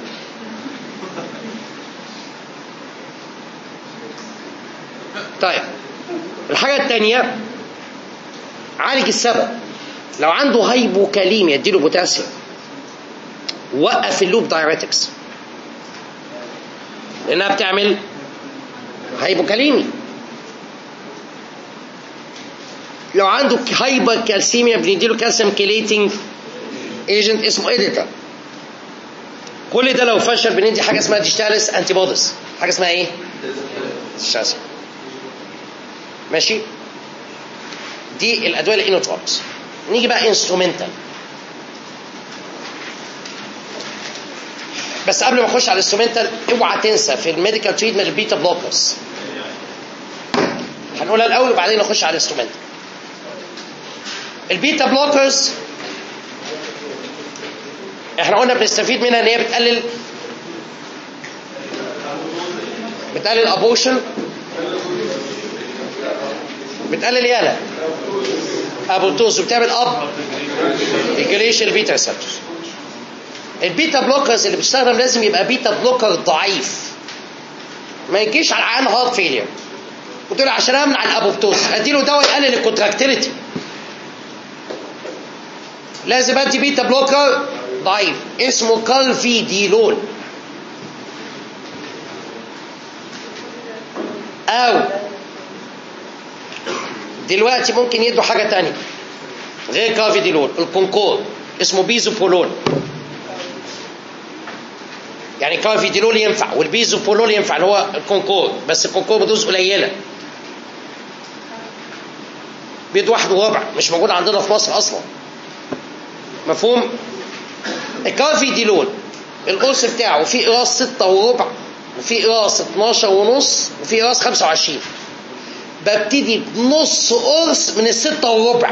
طيب الحاجه الثانيه عالج السبب. لو عنده هايبوكاليميا اديله بوتاسيوم. وقف اللوب دايريتكس لانها بتعمل هايبوكاليميا. لو عنده هايبر كالسيميا بنديله كالسيوم كيليتنج ايجنت اسمه اديتا. كل ده لو فشل بندي حاجه اسمها ديجيتالس انتي بوديز. حاجه اسمها ايه؟ ديجيتالس. ماشي. دي الادويه الانوتروبس. نيجي بقى انسترومنتال. بس قبل ما اخش على الانسترومنتال اوعى تنسى في الميديكال تريتمنت البيتا بلوكرز. هنقولها الاول وبعدين نخش على الانسترومنتال. البيتا بلوكرز احنا قلنا بنستفيد منها ان هي بتقلل ابوشن بتقلل يالا ابوتوز وبتعمل اب ريجوليشن البيتا ريسبتورز. البيتا بلوكرز اللي بتستخدم لازم يبقى بيتا بلوكر ضعيف ما يجيش على العيان هارت فيلير وتقول عشان امنع الابوبتوس اديله دواء يقلل الكونتراكتيليتي. لازم ادي بيتا بلوكر ضعيف اسمه كالفيديلول، او دلوقتي ممكن يدوا حاجه تانية غير كالفيديلول، الكونكور اسمه بيزوبولول. يعني كالفيديلول ينفع والبيزوبولول ينفع اللي هو الكونكور، بس الكونكور بدوز قليله، بيد 1.25 مش موجود عندنا في مصر اصلا. مفهوم؟ الكالفيديلول القرص بتاعه في قراص 6.25 وفي قراص 12.5 وفي قراص 25. ببتدي بنص قرص من 6.25.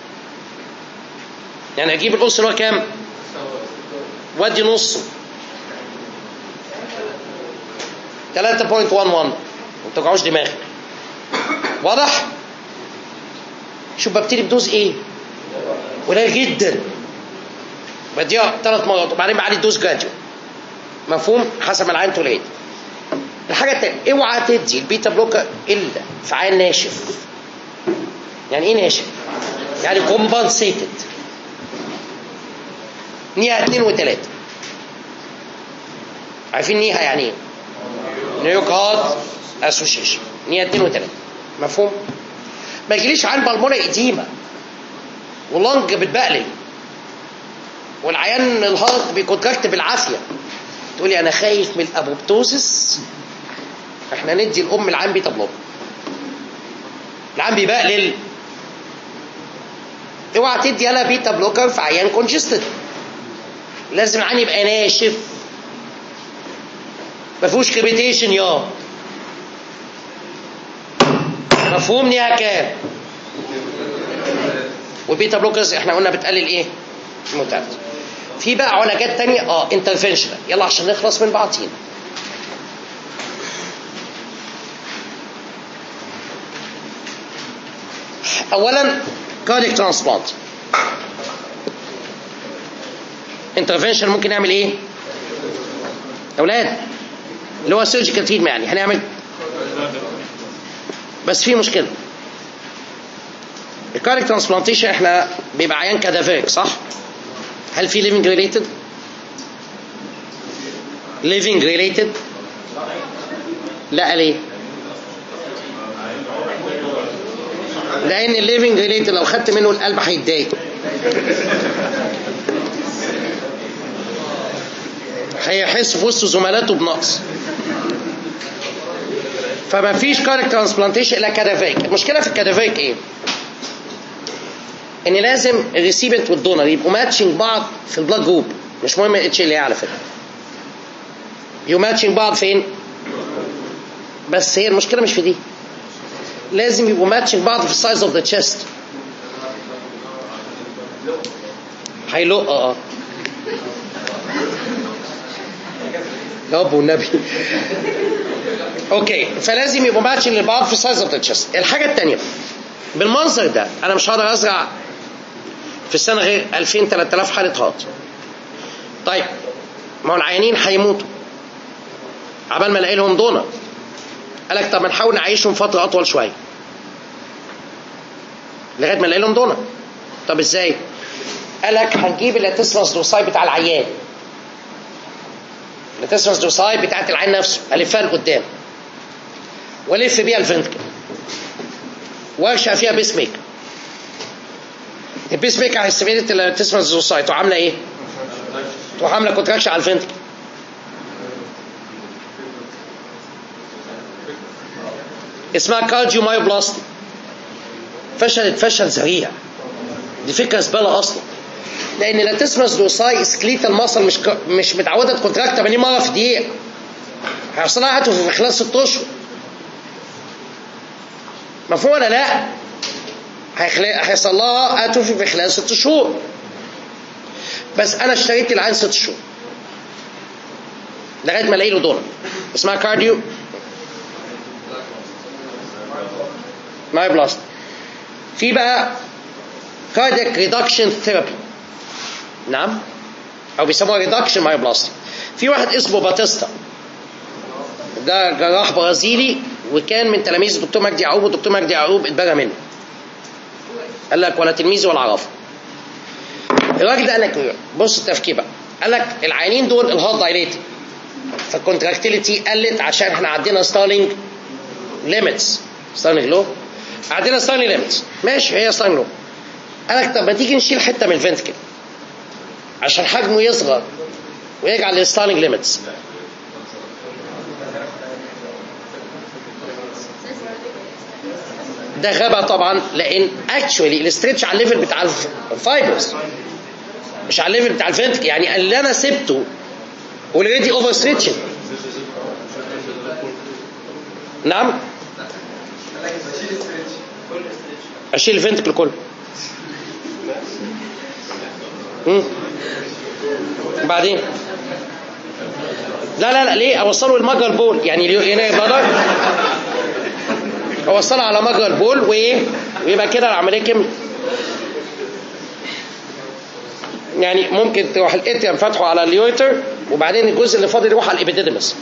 يعني اجيب القرص اللي هو كام؟ وادي نصه 3.11. ما توجعوش دماغك. واضح؟ شوف ببتدي بدوز ايه؟ قليل جدا. بديها 3 مرات وبعدين بعلي الدوز جراديوال. مفهوم؟ حسب ما العين تولد. الحاجه الثانيه اوعى تدي البيتا بلوكر الا في عين ناشف. يعني ايه ناشف؟ يعني كومبنسيتد. نيها 2 و3. عارفين نيها يعني ايه؟ نيويورك هارت اسوشيشن. نيها 2 و3. مفهوم؟ ما يجيليش عين بالمونه اديمه واللنج بتبقلل والعيان الهارت بيكونتراكت بالعافيه، تقولي انا خايف من الابوبتوزس، احنا ندي الام العين بيتا بلوكر. العين بيبقلل، اوعى تدي انا بيتا بلوكر في عيان كونجستد. لازم العين يبقى ناشف ما فيهوش كريبيتيشن. يا مفهومني يا كام؟ والبيتا بلوكرز احنا قلنا بتقلل ايه؟ المتعب. في بقى علاجات تانية انترفنشنال. يلا عشان نخلص من بعضين. اولا كاردياك ترانسبلانت. انترفنشن ممكن نعمل ايه؟ اولاد اللي هو سيرجيكال تريتمنت، يعني هنعمل، بس في مشكله. الكاردياك ترانسبلانتيشن احنا بيبقى عيان كادافيريك صح؟ هل في ليفنج ريليتد؟ ليفنج ريليتد؟ لا. ليه؟ لان الليفنج ريليتد لو خدت منه القلب هيتضايق، هيحس في وسط زملاته بنقص. فما فيش كاردياك ترانسبلانتيشن الا كادافيريك. المشكله في الكادافيريك ايه؟ ان لازم الريسيبنت والدونر يبقوا ماتشنج بعض في البلاد جروب. مش مهم اتش ال اي على فكره، يبقوا ماتشنج بعض فين؟ بس هي المشكله مش في دي، لازم يبقوا ماتشنج بعض في السايز اوف ذا تشيست. هيلق يا ابو النبي. اوكي، فلازم يبقوا ماتشنج لبعض في السايز اوف ذا تشيست. الحاجه الثانيه بالمنظر ده انا مش هقدر ازرع في السنه غير 2000 3000 حاله هارت. طيب ما هو العيانين هيموتوا عبال ما الاقي لهم دونر. قال لك طب ما نحاول نعيشهم فتره اطول شويه لغايه ما نلاقي لهم دونر. طب ازاي؟ قال لك هنجيب اللاتسمس دوساي بتاع العيان، اللاتسمس دوساي بتاعت العيان نفسه، الفها لقدام والف بيها الفنتكل وارشع فيها بيس ميكر. البيس ميكر هيستفيد اللاتسمس دوساي تروح عامله ايه؟ تروح عامله كونتراكشن على الفنتكل. اسمها كارديو مايوبلاستي. فشلت فشل ذريع. دي فكره زباله اصلا، لان اللاتسمس دوساي سكليتال ماسل مش متعوده تكونتراكت 80 مره في دقيقه. هيحصل لها اتروفي في خلال 6 اشهر. مفهوم ولا لا؟ هيحصل لها اتروفي في خلال 6 شهور. بس انا اشتريت العين 6 شهور لغايه ما الاقي له دونر. اسمها كارديو مايوبلاستي. في بقى كاردياك ريدكشن ثيرابي، نعم، او بيسموها ريدكشن مايوبلاستي. في واحد اسمه باتيستا، ده جراح برازيلي وكان من تلاميذ الدكتور مجدي يعقوب، والدكتور مجدي يعقوب اتبرى منه. قال لك ولا تلميذي ولا اعرفه. الراجل ده قال لك بص التفكير بقى، قال لك العيانين دول الهارت دايليتد، فالكونتراكتيليتي قلت عشان احنا عندنا ستارلينج ليميتس. ستارلينج لو عندنا ستارلينج ليميتس، ماشي هي ستارلينج لو. قال لك طب ما تيجي نشيل حته من الفنتكل عشان حجمه يصغر ويرجع للستارلينج ليميتس. ده غبا طبعا، لان اكشولي الاسترتش على الليفل بتاع الفايبرز مش على الليفل بتاع الفنتكل. يعني اللي انا سبته اوريدي اوفر ستريتشنج. نعم اشيل الفنتكل كله. بعدين لا ليه اوصله المجرى البول؟ يعني هنا يبقى اوصلها على مجرى البول ويبقى كده العمليه كملت. يعني ممكن تروح الاتريم فتحه على اليوتر وبعدين الجزء اللي فاضل يروح على الابيديدمس.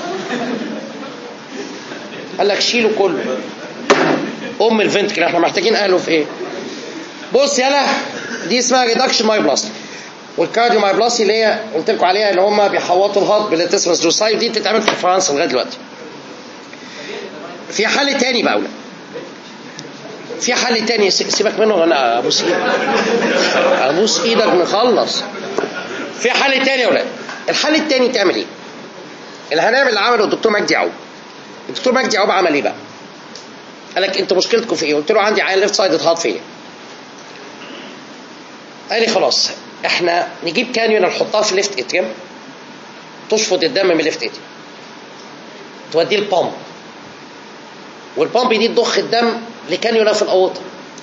قال لك شيله كله. الفنتكل احنا محتاجين اهله في ايه؟ بص يلا، دي اسمها ريدكشن مايوبلاستي. والكارديو مايوبلاستي اللي هي قلت لكم عليها اللي هم بيحوطوا الهارت بالاتسمس دوسايد، دي بتتعمل في فرنسا لغايه دلوقتي. في حل تاني بقى ولا في حل تاني؟ سيبك منه انا ابوس ايدك نخلص. في حل تاني ولا الحل التاني تعمل ايه؟ اللي هنعمل اللي عمله الدكتور مجدي يعقوب. الدكتور مجدي يعقوب عمل ايه بقى؟ قال لك انتوا مشكلتكم في ايه؟ قلت له عندي عيان ليفت سايد هارت فيلير. قال لي خلاص احنا نجيب كانيولا نحطها في الليفت اتريم تشفط الدم من الليفت اتريم توديه البامب، والبامب دي تضخ الدم لكانيولا في الاورطه.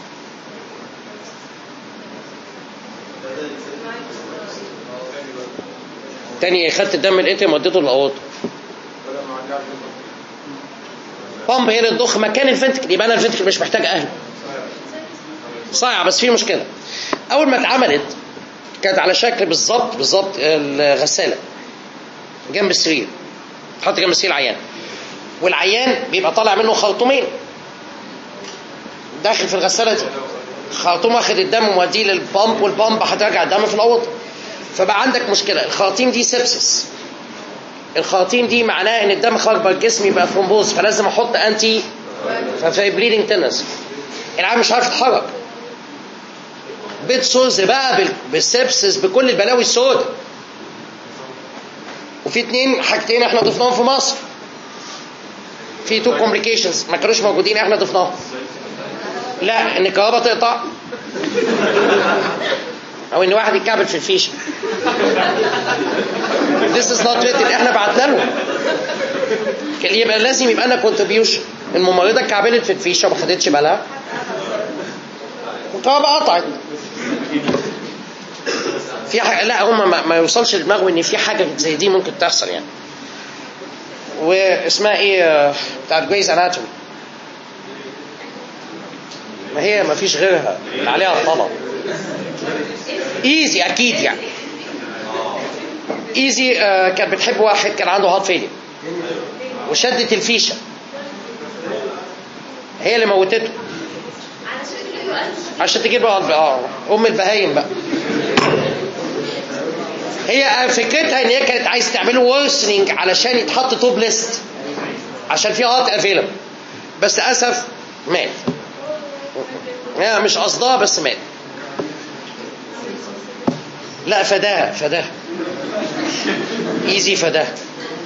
تاني خدت الدم من الاتريم وديته للاورطه. بامب هي اللي تضخ مكان الفنتكل، يبقى انا الفنتكل مش محتاج اهله. صايعه بس في مشكله. اول ما اتعملت كانت على شكل بالظبط الغساله جنب السرير، تحط جنب السرير العيان، والعيان بيبقى طالع منه خرطومين داخل في الغساله دي. خرطوم واخد الدم وموديه للبامب، والبامب هترجع الدم في الاوضه. فبقى عندك مشكله، الخراطيم دي سبسس. الخراطيم دي معناها ان الدم خرج بره الجسم يبقى ثرومبوز، فلازم احط انتي ففي بليدنج تنس. العيان مش عارف يتحرك، بيت سوز بقى بالسبسس بكل البلاوي السوداء. وفي حاجتين احنا ضفناهم في مصر، في 2 كومبليكيشنز ما كانوش موجودين احنا ضفناهم. لا ان الكهرباء تقطع او ان واحد يتكعبل في الفيشه. This is not written، احنا بعتنا له. يبقى لازم يبقى لنا كونتريبيوشن. الممرضه اتكعبلت في الفيشه وما خدتش بالها والكهرباء قطعت. في حاجه لا هم ما يوصلش لدماغه ان في حاجه زي دي ممكن تحصل يعني. واسمها ايه بتاعت جريز اناتومي، ما هي ما فيش غيرها اللي عليها الطلب. ايزي اكيد يعني. ايزي كانت بتحب واحد كان عنده هارت فيلير وشدت الفيشه، هي اللي موتته عشان تجيب له ام البهايم بقى. هي فكرتها ان هي كانت عايز تعمله وورسنينج علشان يتحط توب ليست عشان في هارت افيلبل، بس للاسف مات. هي مش قصدها بس مات. لا فداها ايزي فداها.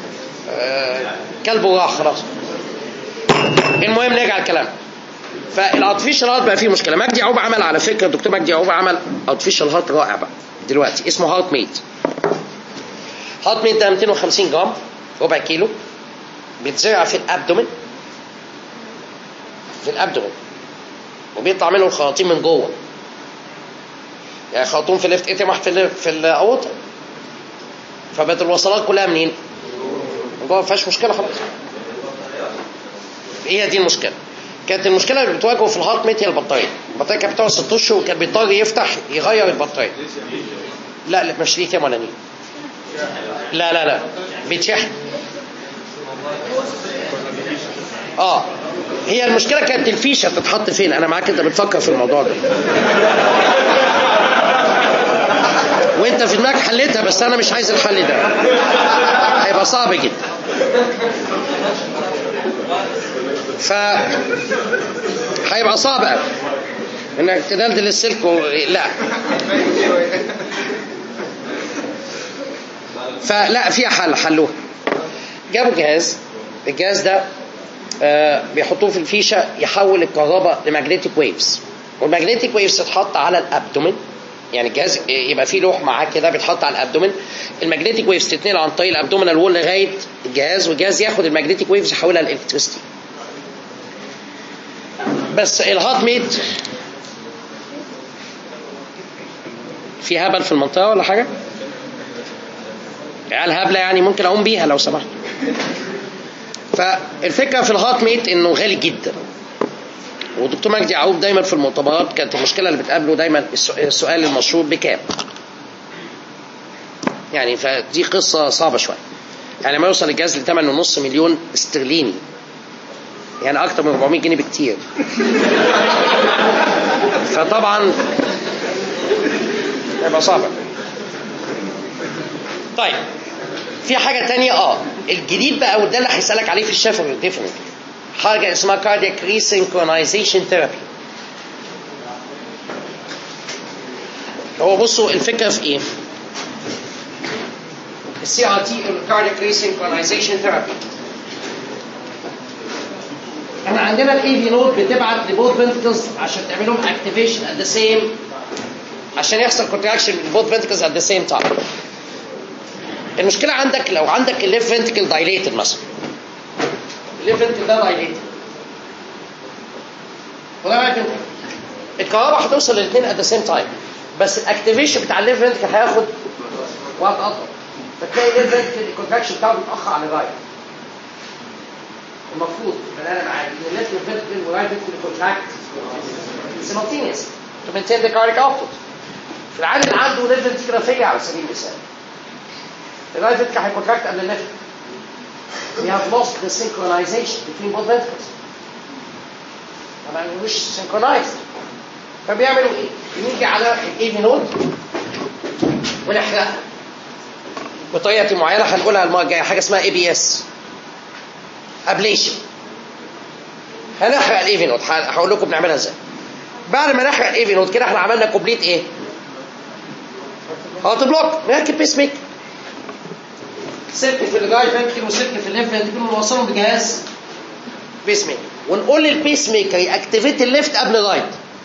كلبه راح خلاص. المهم نرجع الكلام. فالارتفيشال هارت بقى فيه مشكله. مجدي يعقوب عمل على فكره، الدكتور مجدي يعقوب عمل ارتفيشال هارت رائع بقى دلوقتي اسمه هارت ميت. هارت ميت ده 250 جرام ربع كيلو، بيتزرع في الابدومين وبيطلع منه الخراطيم من جوه. يعني خرطوم في الليفت اتريم واحد في الاورطه، فبقت الوصلات كلها منين؟ من جوه. ما فيهاش مشكله خلاص. هي دي المشكله. كانت المشكله اللي بتواجهه في الهارت ميت هي البطاريه كانت بتقعد 6 اشهر وكان بيضطر يفتح يغير البطاريه. لا مش ليثيوم ولا نيل. لا بيتشحن. هي المشكله كانت الفيشه تتحط فين. انا معاك، انت بتفكر في الموضوع ده وانت في دماغك حلتها، بس انا مش عايز الحل ده، هيبقى صعب جدا. هيبقى صعب قوي انك تدلدل السلك لا. فلا، فيها حلوه. جابوا الجهاز ده بيحطوه في الفيشه يحول الكهرباء لمagnetic ويفز، والمagnetic ويفز تتحط على الابدومين. يعني الجهاز يبقى فيه لوح معاه كده بيتحط على الابدومين، المagnetic ويفز تتنقل عن طريق الابدومينال وول لغايه الجهاز، والجهاز ياخد المagnetic ويفز يحولها لالكتريستي. بس الهات ميت في هبل في المنطقه ولا حاجه؟ عيال هبله يعني، ممكن اقوم بيها لو سمحت. فالفكره في الهات ميت انه غالي جدا، والدكتور مجدي يعقوب دايما في المؤتمرات كانت المشكله اللي بتقابله دايما السؤال المشهور بكام. يعني فدي قصه صعبه شويه. يعني ما يوصل الجهاز ل 8.5 مليون استرليني، يعني اكتر من 400 جنيه بكتير. فطبعا يبقى صعب. طيب في حاجه تانية الجديد بقى، وده اللي هيسالك عليه في الشفوي ديفنتلي، حاجه اسمها كاردياك ريسينكرونايزيشن ثيرابي. هو بصوا الفكره في ايه؟ السي ار تي الكاردياك ريسينكرونايزيشن ثيرابي. احنا عندنا الاي في نود بتبعت لبوث فنتكلز عشان تعمل لهم اكتيفيشن ات ذا سيم، عشان يحصل كونتراكشن لبوث فنتكلز ات ذا سيم تايم. المشكله عندك لو عندك الليفت فنتكل دايليتد مثلا، الليفت فنتكل ده دايليتد وده الكهرباء هتوصل للاثنين ات ذا سيم تايم، بس الاكتيفيشن بتاع الليفت فنتكل هياخد وقت اطول، فتلاقي الليفت فنتكل الكونتراكشن بتاعه بيتاخر عن الرايت. المفروض بناء على ان الليفت فنتكل والرايت فنتكل كونتراكت simultaneously to maintain the cardiac output. في العادي اللي عنده ليفت فنتكل رفيع على سبيل المثال، الرايت فنتكل هيكونتراكت قبل الليفت. We have lost the synchronization between both ventricles. طبعا مش synchronized. فبيعملوا ايه؟ بنيجي على الاي في نود ونحرقها بطريقه معينه هنقولها المره الجايه، حاجه اسمها اي بي اس ابليشن. هنحرق الاي في نود، هقول لكم بنعملها ازاي. بعد ما نحرق الاي في نود كده احنا عملنا كومبليت ايه؟ هارت بلوك. نركب بيس ميكر، سلك في الرايت فنتكل وسلك في الليفت فنتكل ونوصلهم بجهاز بيس ميكر، ونقول للبيس ميكر ياكتيفيت الليفت قبل الرايت.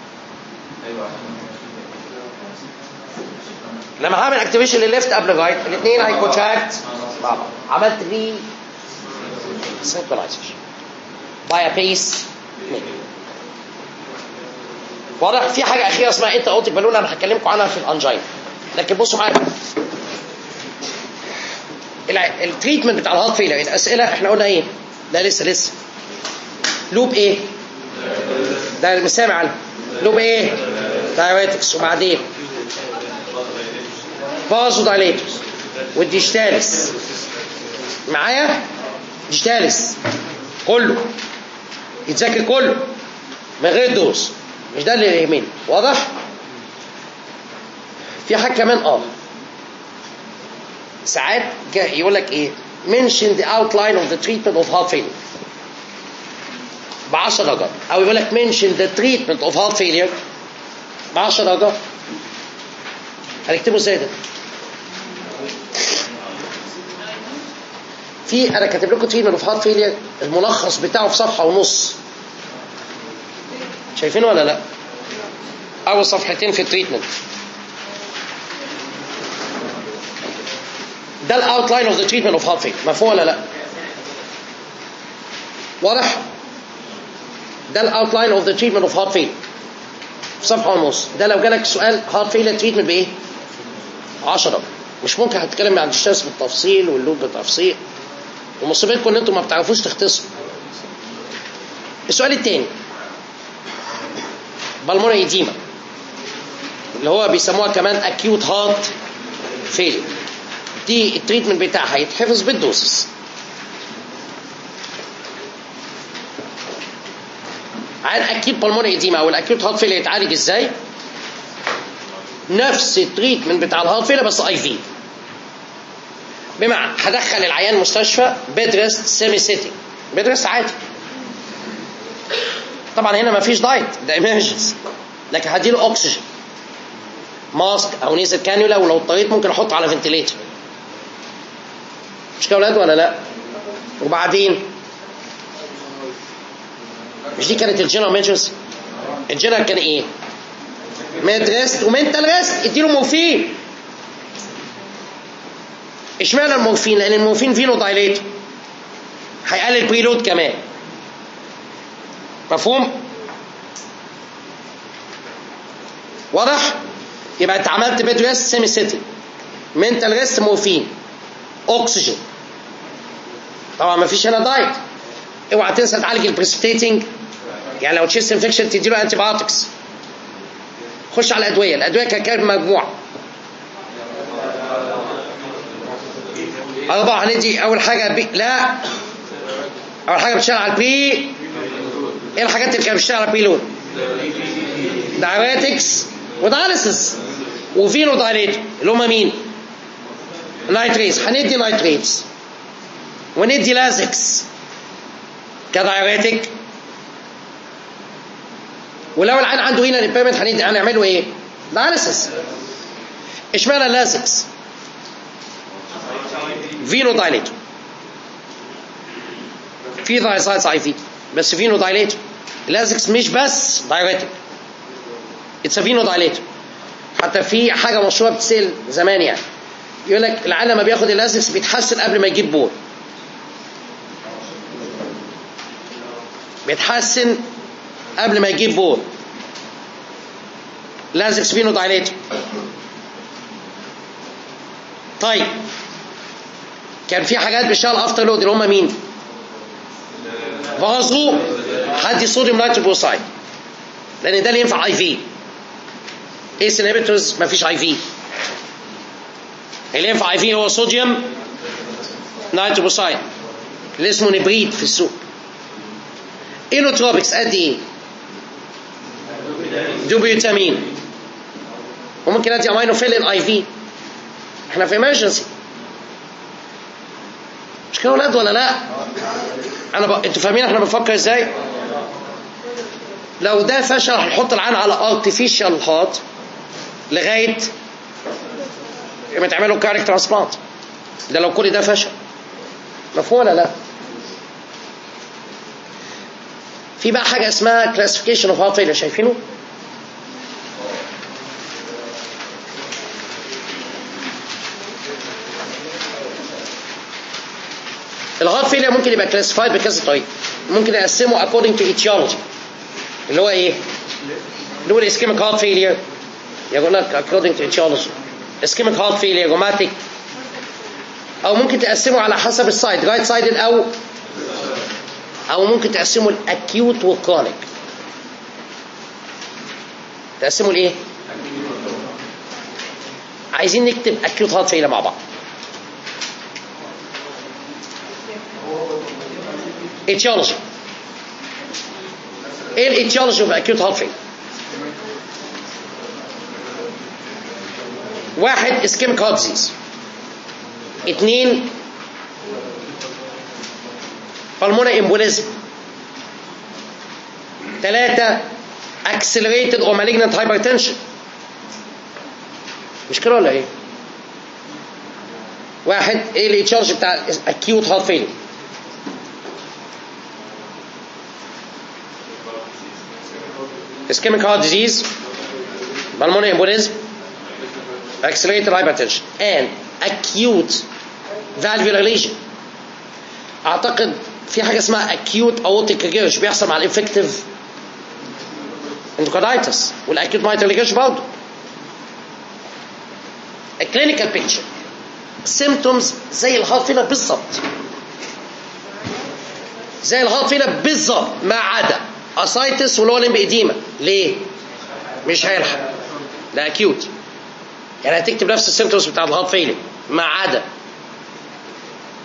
لما هعمل اكتيفيشن للليفت قبل الرايت الاثنين هيكونتراكت مع بعض. عملت ري سينكرونايزيشن باي بيس ميكر. واضح؟ في حاجه اخيره اسمها انت اوتيك بالون، انا هكلمكم عنها في الانجين. لكن بصوا معايا التريتمنت بتاع الهارت فيلر. الاسئله احنا قلنا ايه؟ لا لسه لوب ايه؟ ده مش سامع عنه. لوب ايه؟ دايوريتكس، وبعدين بازو دايليتوس والديجيتاليس. معايا؟ ديجيتاليس كله يتذاكر كله من غير دوز، مش ده اللي يهمني. واضح؟ في حاجه كمان ساعات يقول لك ايه؟ mention the outline of the treatment of heart failure ب10 درجات، او يقول لك mention the treatment of heart failure ب10 درجات. هنكتبه ازاي ده؟ انا كاتب لكم treatment of heart failure الملخص بتاعه في صفحه ونص، شايفينه ولا لا؟ اول صفحتين في التريتمنت ده الاوتلاين اوف ذا تريتمنت اوف هارت فيلر. مفهوم ولا لا؟ واضح؟ ده الاوتلاين اوف ذا تريتمنت اوف هارت فيلر في صفحه ونص. ده لو جالك سؤال هارت فيلر تريتمنت بايه؟ 10. مش ممكن هتتكلم عن الشاس بالتفصيل واللوب بالتفصيل، ومصيبتكم ان انتم ما بتعرفوش تختصروا. السؤال الثاني بالمونري ايديما اللي هو بيسموها كمان اكيوت هارت فيلر. دي التريتمنت بتاعها هيتحفظ بالدوسس. عن اكيوت بالمونري اديما او الاكيوت هارت فيلر يتعالج ازاي؟ نفس التريتمنت بتاع الهارت فيلر بس اي في. بمعنى هدخل العيان مستشفى بيد ريست سيمي سيتي، بيد ريست عادي. طبعا هنا ما فيش دايت، ده ايمرجنسي، لكن هديله اكسجين ماسك او نيزل كانيولا، ولو اضطريت ممكن احطه على فنتليتر. مش كده يا ولاد ولا لا؟ وبعدين مش دي كانت الجنرال ايمرجنسي؟ الجنرال كان ايه؟ ميد ريست ومنتال ريست، اديله مورفين. اشمعنى المورفين؟ لان المورفين فينو دايليت، هيقلل بريلود كمان. مفهوم؟ واضح؟ يبقى انت عملت بيد ريست سيمي سيتي، منتال ريست مورفين، اكسجين. طبعا ما فيش هنا دايت. اوعى تنسى تعالج البريسبيتيتنج، يعني لو تشيست انفكشن تديله انتي بايوتكس. خش على الادويه، الادويه كام مجموعه؟ 4. هندي اول حاجه لا، اول حاجه بتشتغل على البري. ايه الحاجات اللي كانت بتشتغل على البري لود؟ دايريتكس ودايليسيس وفينو دايليتور اللي هم مين؟ نايتريتس. هندي نايتريتس وندي لازكس كدايريتك. ولو العين عنده هنا الامبيرمنت هنعمله ايه؟ دايليسيس. اشمعنى اللازكس؟ فينو دايليتور. في دايسايتس اي في بس فينو دايليتور. اللازكس مش بس دايريتك، اتس فينو دايليتور. حتى في حاجه مشهوره بتسال زمان، يعني يقول لك العيان لما بياخد اللازكس بيتحسن قبل ما يجيب بول. بيتحسن قبل ما يجيب بول. لازكس فينو دايليتور. طيب كان في حاجات بتشتغل افتر لود اللي هم مين؟ فازو. هدي صوديوم نايتروبروسايد لان ده اللي ينفع اي في. ايس انهبيتورز مفيش اي في. اللي ينفع اي في هو صوديوم نايتروبروسايد اللي اسمه نبريد في السوق. اينوتروبكس قد ايه؟ دوبيوتامين. وممكن ادي امينوفيلين اي في. احنا في ايمرجنسي. مش كده ولاد ولا لا؟ انتوا فاهمين احنا بنفكر ازاي؟ لو ده فشل هنحط العين على ارتفيشال هارت لغايه ما تعملوا كارك ترانسبلانت. ده لو كل ده فشل. مفهوم ولا لا؟ في بقى حاجه اسمها كلاسيفيكيشن اوف هارت فيلر، شايفينه؟ الهارت فيلر ممكن يبقى كلاسيفايد بكذا طريقه. ممكن نقسمه according to etiology اللي هو ايه؟ اللي هو الاسكيميك هارت فيلر، يقول لك according to etiology اسكيميك هارت فيلر، روماتيك. او ممكن تقسمه على حسب السايد، رايت سايد او ممكن تقسمه الاكيوت والكرونيك. تقسمه لايه؟ عايزين نكتب اكيوت هارت فيلر مع بعض. etiology. ايه الاتيولوجي اوف اكيوت هارت فيلر؟ 1 اسكيميك هارت ديزيز. 2 pulmonary embolism. 3 accelerated or malignant hypertension. مش كده ولا ايه؟ 1 ايه الاتيولوجي بتاع acute heart failure؟ ischemic heart disease, pulmonary embolism, accelerated hypertension, and acute valvular lesion. اعتقد في حاجه اسمها acute aortic regurg بيحصل مع الانفكتيف endocarditis والاكيوت mitral regurg برضه. الكلينيكال بيكتشر symptoms زي الهارت فيلر بالظبط، زي الهارت فيلر بالظبط ما عدا اسايتس واللي هو الامبيديما. ليه؟ مش هيلحق، ده اكيوت. يعني هتكتب نفس السيمبتومز بتاع الهارت فيلر ما عدا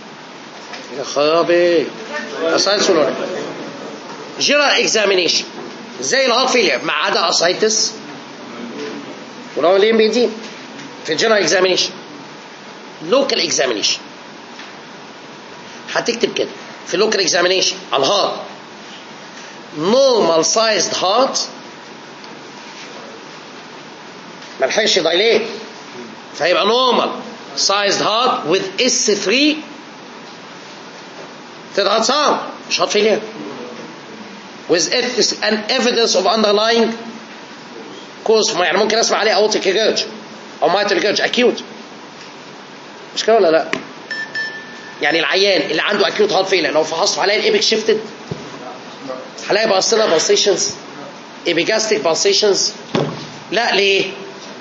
يا خرابي اسايتس واللي جنرال اكزامينيشن. زي الهارت فيلير ما عدا اسايتس ولو ليه بيدين في الجنرال اكزامينيشن. لوكال اكزامينيشن هتكتب كده في اللوكال اكزامينيشن على الهارت normal sized heart ما لحقش يدايليت فهيبقى normal sized heart with S3 تبقى sound مش heart failure with an evidence of underlying cause. يعني ممكن اسمع عليه aortic regurg او mitral regurg acute مش كده ولا لا؟ يعني العيان اللي عنده acute heart failure لو فحصت هلاقي الايبك شيفتد هلاقي بقصنا pulsations epigastric pulsations لا ليه؟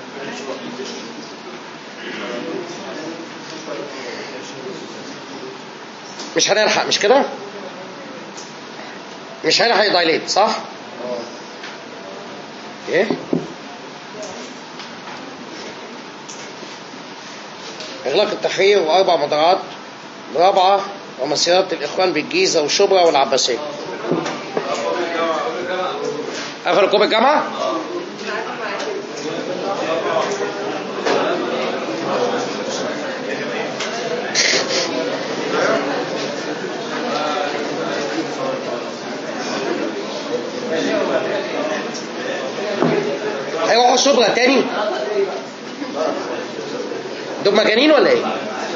مش هنلحق مش كده؟ مش هنلحق يدايليت صح؟ ايه؟ اغلاق التحرير واربع مدارات رابعه ومسيرات الاخوان بالجيزه وشبرا والعباسيه. قفلوا كوب الجامعه؟ هيروحوا شبرا تاني؟ دول مجانين ولا ايه؟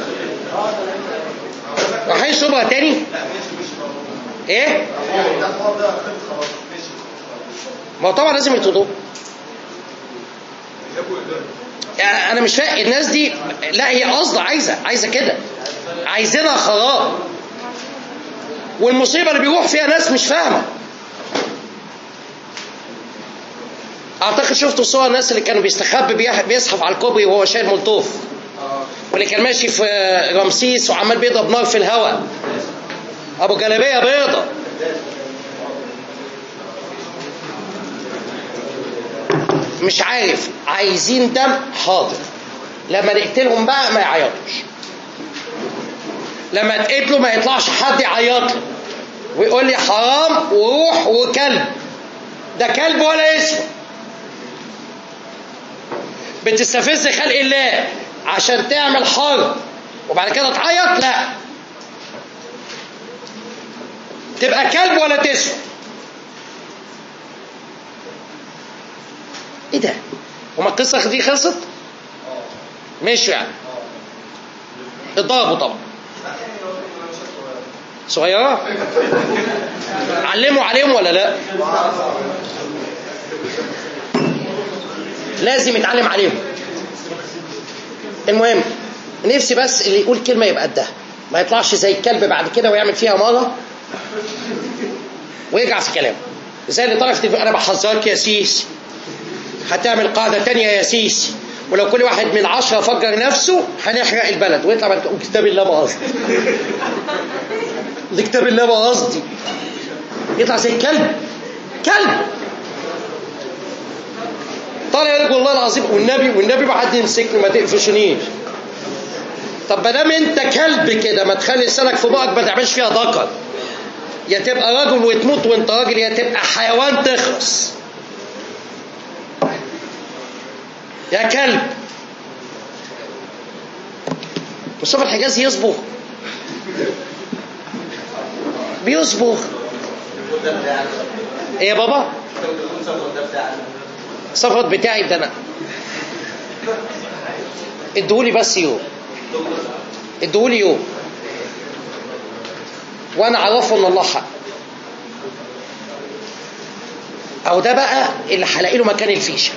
رايحين شبرا تاني؟ ايه؟ ما هو طبعا لازم يطردوه. انا مش فاهم الناس دي. لا هي قصد عايزه كده عايزينها خراب والمصيبه اللي بيروح فيها ناس مش فاهمه. اعتقد شفتوا صور الناس اللي كانوا بيستخبوا بيزحف على الكوبري وهو شايل مولوتوف واللي كان ماشي في رمسيس وعمال بيضرب نار في الهواء ابو جلابيه بيضه. مش عارف عايزين دم حاضر لما نقتلهم بقى ما يعيطوش. لما تقتلوا ما يطلعش حد يعيط له ويقول لي حرام وروح وكلب. ده كلب ولا اسمه. بتستفز خلق الله عشان تعمل حرب وبعد كده تعيط؟ لا تبقى كلب ولا تسوى. ايه ده؟ وما القصه دي خلصت؟ ماشي يعني اتضربوا طبعا صغيره. علموا عليهم ولا لا؟ لازم يتعلم عليهم. المهم نفسي بس اللي يقول كلمه يبقى قدها ما يطلعش زي الكلب بعد كده ويعمل فيها مره ويرجع في كلامه زي اللي طلع في انا بحذرك يا سيسي هتعمل قاعده تانية يا سيسي ولو كل واحد من 10 فجر نفسه هنحرق البلد ويطلع بعد كده كتاب الله ما قصدي كتاب الله ما قصدي يطلع زي الكلب كلب طالع يقول لك والله العظيم والنبي ما حد يمسكني ما تقفشنيش. طب ما دام انت كلب كده ما تخلي لسانك في بقك ما تعملش فيها ذكر. يا تبقى راجل وتموت وانت راجل يا تبقى حيوان تخلص. يا كلب. مصطفى الحجازي يصبغ بيصبغ. ايه يا بابا؟ الصفرة بتاعي ده انا ادهولي بس يوم ادهولي يوم وانا اعرفه ان الله حق. او ده بقى اللي هلاقي له مكان الفيشه.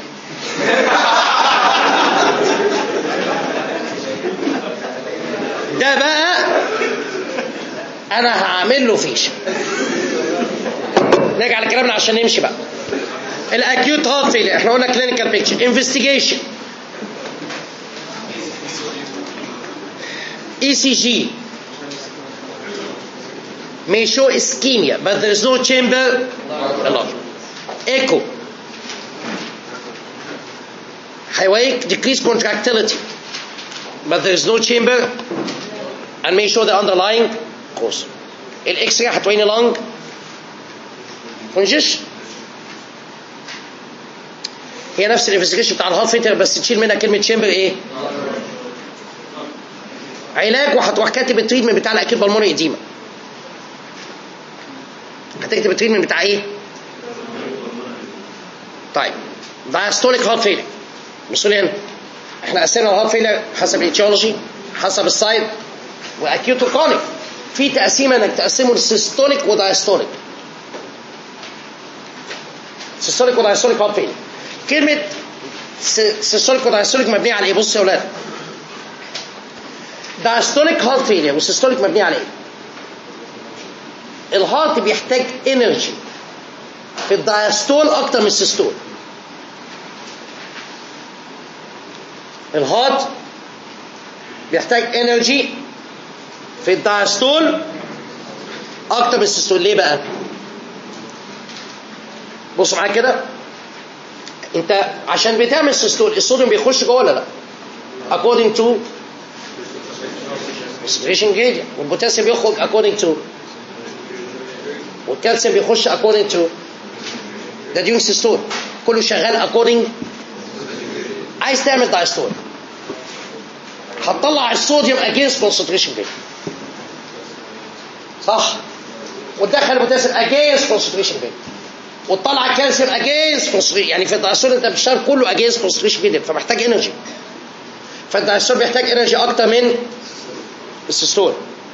ده بقى انا هعمل له فيشه. نرجع لكلامنا عشان نمشي بقى. الاكيوت هارت فيلير احنا قلنا كلينيكال بيكتشر انفستيجيشن ECG may show ischemia but there is no chamber enlargement. Echo هيوريك decreased contractility but there is no chamber and may show the underlying cause. الاكس راي هتوريني lung congestion هي نفس الانفستيجيشن بتاع الهارت فيلير بس تشيل منها كلمه شامبر ايه؟ علاج. وهتروح كاتب التريتمنت بتاع الاكيد بالمونري اديما. هتكتب التريتمنت بتاع ايه؟ طيب دايستوليك هارت فيلير. بصوا لي هنا احنا قسمنا الهارت فيلير حسب الايتيولوجي حسب السايد واكيوت وكرونيك. في تقسيمه انك تقسمه للسيستوليك ودايستوليك. سيستوليك ودايستوليك هارت فيلير. كلمه سيستوليك ودايستوليك مبنيه على ايه؟ بصوا يا اولاد، دايستوليك هارت فيلير والسيستوليك مبنيه على ايه؟ الهارت بيحتاج انرجي في الدايستول اكتر من السيستول. الهارت بيحتاج انرجي في الدايستول اكتر من السيستول. ليه بقى؟ بصوا معايا كده، انت عشان بتعمل سيستول الصوديوم بيخش جوه ولا لا؟ according to concentration gradient. والبوتاسيوم بيخرج according to، والكالسيوم بيخش according to. ده ديون سيستول كله شغال according. عايز تعمل دايستول هتطلع الصوديوم against concentration gradient صح، وتدخل البوتاسيوم against concentration gradient، وتطلع الكالسيوم against concentration. يعني في الدايستول انت بتشتغل كله against concentration gradient فمحتاج انرجي. فالدايستول بيحتاج انرجي اكتر من السيستول.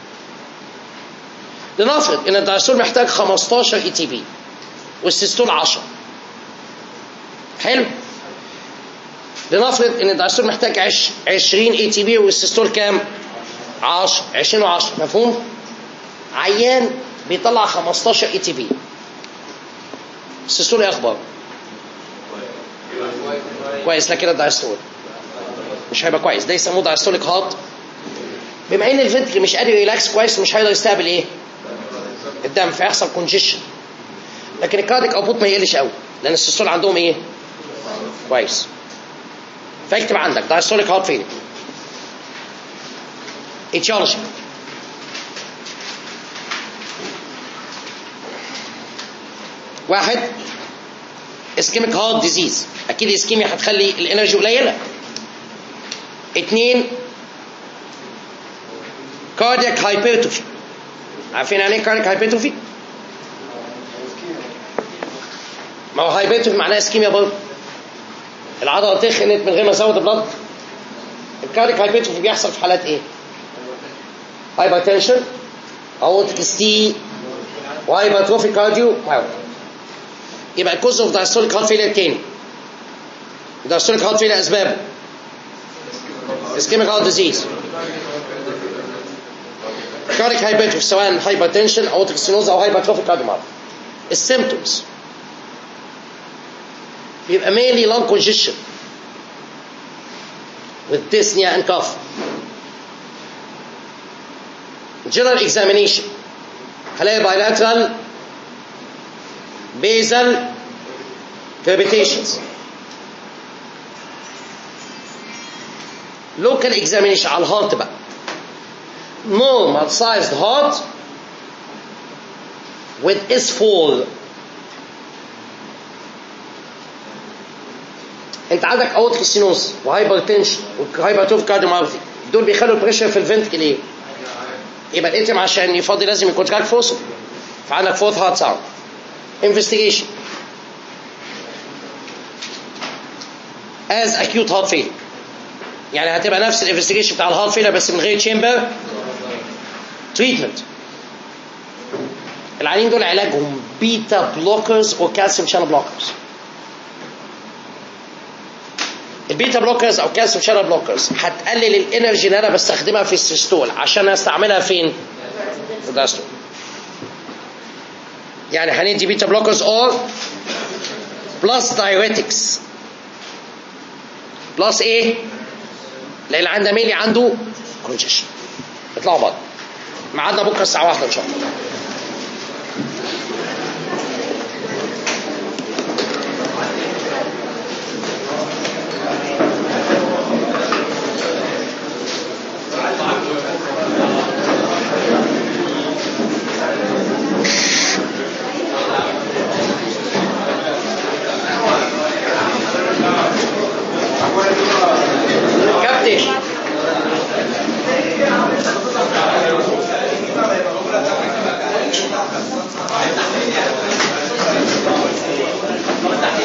لنفرض ان الدايستول محتاج 15 اي تي بي والسيستول 10. حلو. لنفرض ان الدايستول محتاج 20 اي تي بي والسيستول كام؟ 10. 20 و10. مفهوم؟ عيان بيطلع 15 اي تي بي السيستول ايه اخبار؟ كويس. لكن الدايستول مش هيبقى كويس. ده يسموه دايستوليك هارت. بما ان الفنتري مش قادر يريلاكس كويس مش هيقدر يستقبل ايه؟ الدم، فيحصل كونجيشن. لكن الكارديك اوتبوت ما يقلش قوي لان السيستول عندهم ايه؟ كويس. فاكتب عندك دايستوليك هارت فيلير. ايتيولوجي واحد اسكيميك هارت ديزيز، اكيد الاسكيميا هتخلي الانرجي قليله. 2 كاردياك هايبرتروفي. عارفين يعني ايه كاردياك هايبرتروفي؟ ما هو هايبرتروفي معناها اسكيميا برضه، العضله تخنت من غير ما ازود بلاد. الكاردياك هايبرتروفي بيحصل في حالات ايه؟ هايبرتنشن، اورتيك ستي، وهايبرتروفي كارديو مايوباثي. يبقى الكوز اوف دايستوليك هارت فيلير تاني. دايستوليك هارت فيلير اسبابه اسكيميك هارت ديزيز، كاردياك هايبرتروفي سواء هايبرتنشن او اورتيك ستينوز او هايبرتروفي كارديومايوباثي. السيمبتومز بيبقى mainly lung congestion with dyspnea and cough. general examination هلاقي bilateral basal crepitations. local examination على الهارت بقى normal sized heart with S4. انت عندك اورتيك ستينوز وهايبرتنشن وهايبرتروفي كارديومايوباثي، دول بيخلوا البريشر في الفنتكل ايه؟ يبقى الاتم عشان يفضي لازم يكون كونتراكت فورس. فعندك فورث هارت ساوند. انفستيجيشن از اكيوت هارت فيلير، يعني هتبقى نفس الانفستيجيشن بتاع الهارت فيلير بس من غير تشامبر تريتمنت. العيانين دول علاجهم بيتا بلوكرز وكالسيوم شانل بلوكرز. البيتا بلوكرز او كالسيوم شانل بلوكرز هتقلل الانرجي اللي انا بستخدمها في السيستول عشان استعملها فين؟ في الدايستول. يعني هندي بيتا بلوكرز اور بلس دايوريتكس بلس ايه؟ لان عندنا ميلي عنده كونجيشن. اطلعوا بعض. ميعادنا بكره الساعه 1 ان شاء الله. السكشن.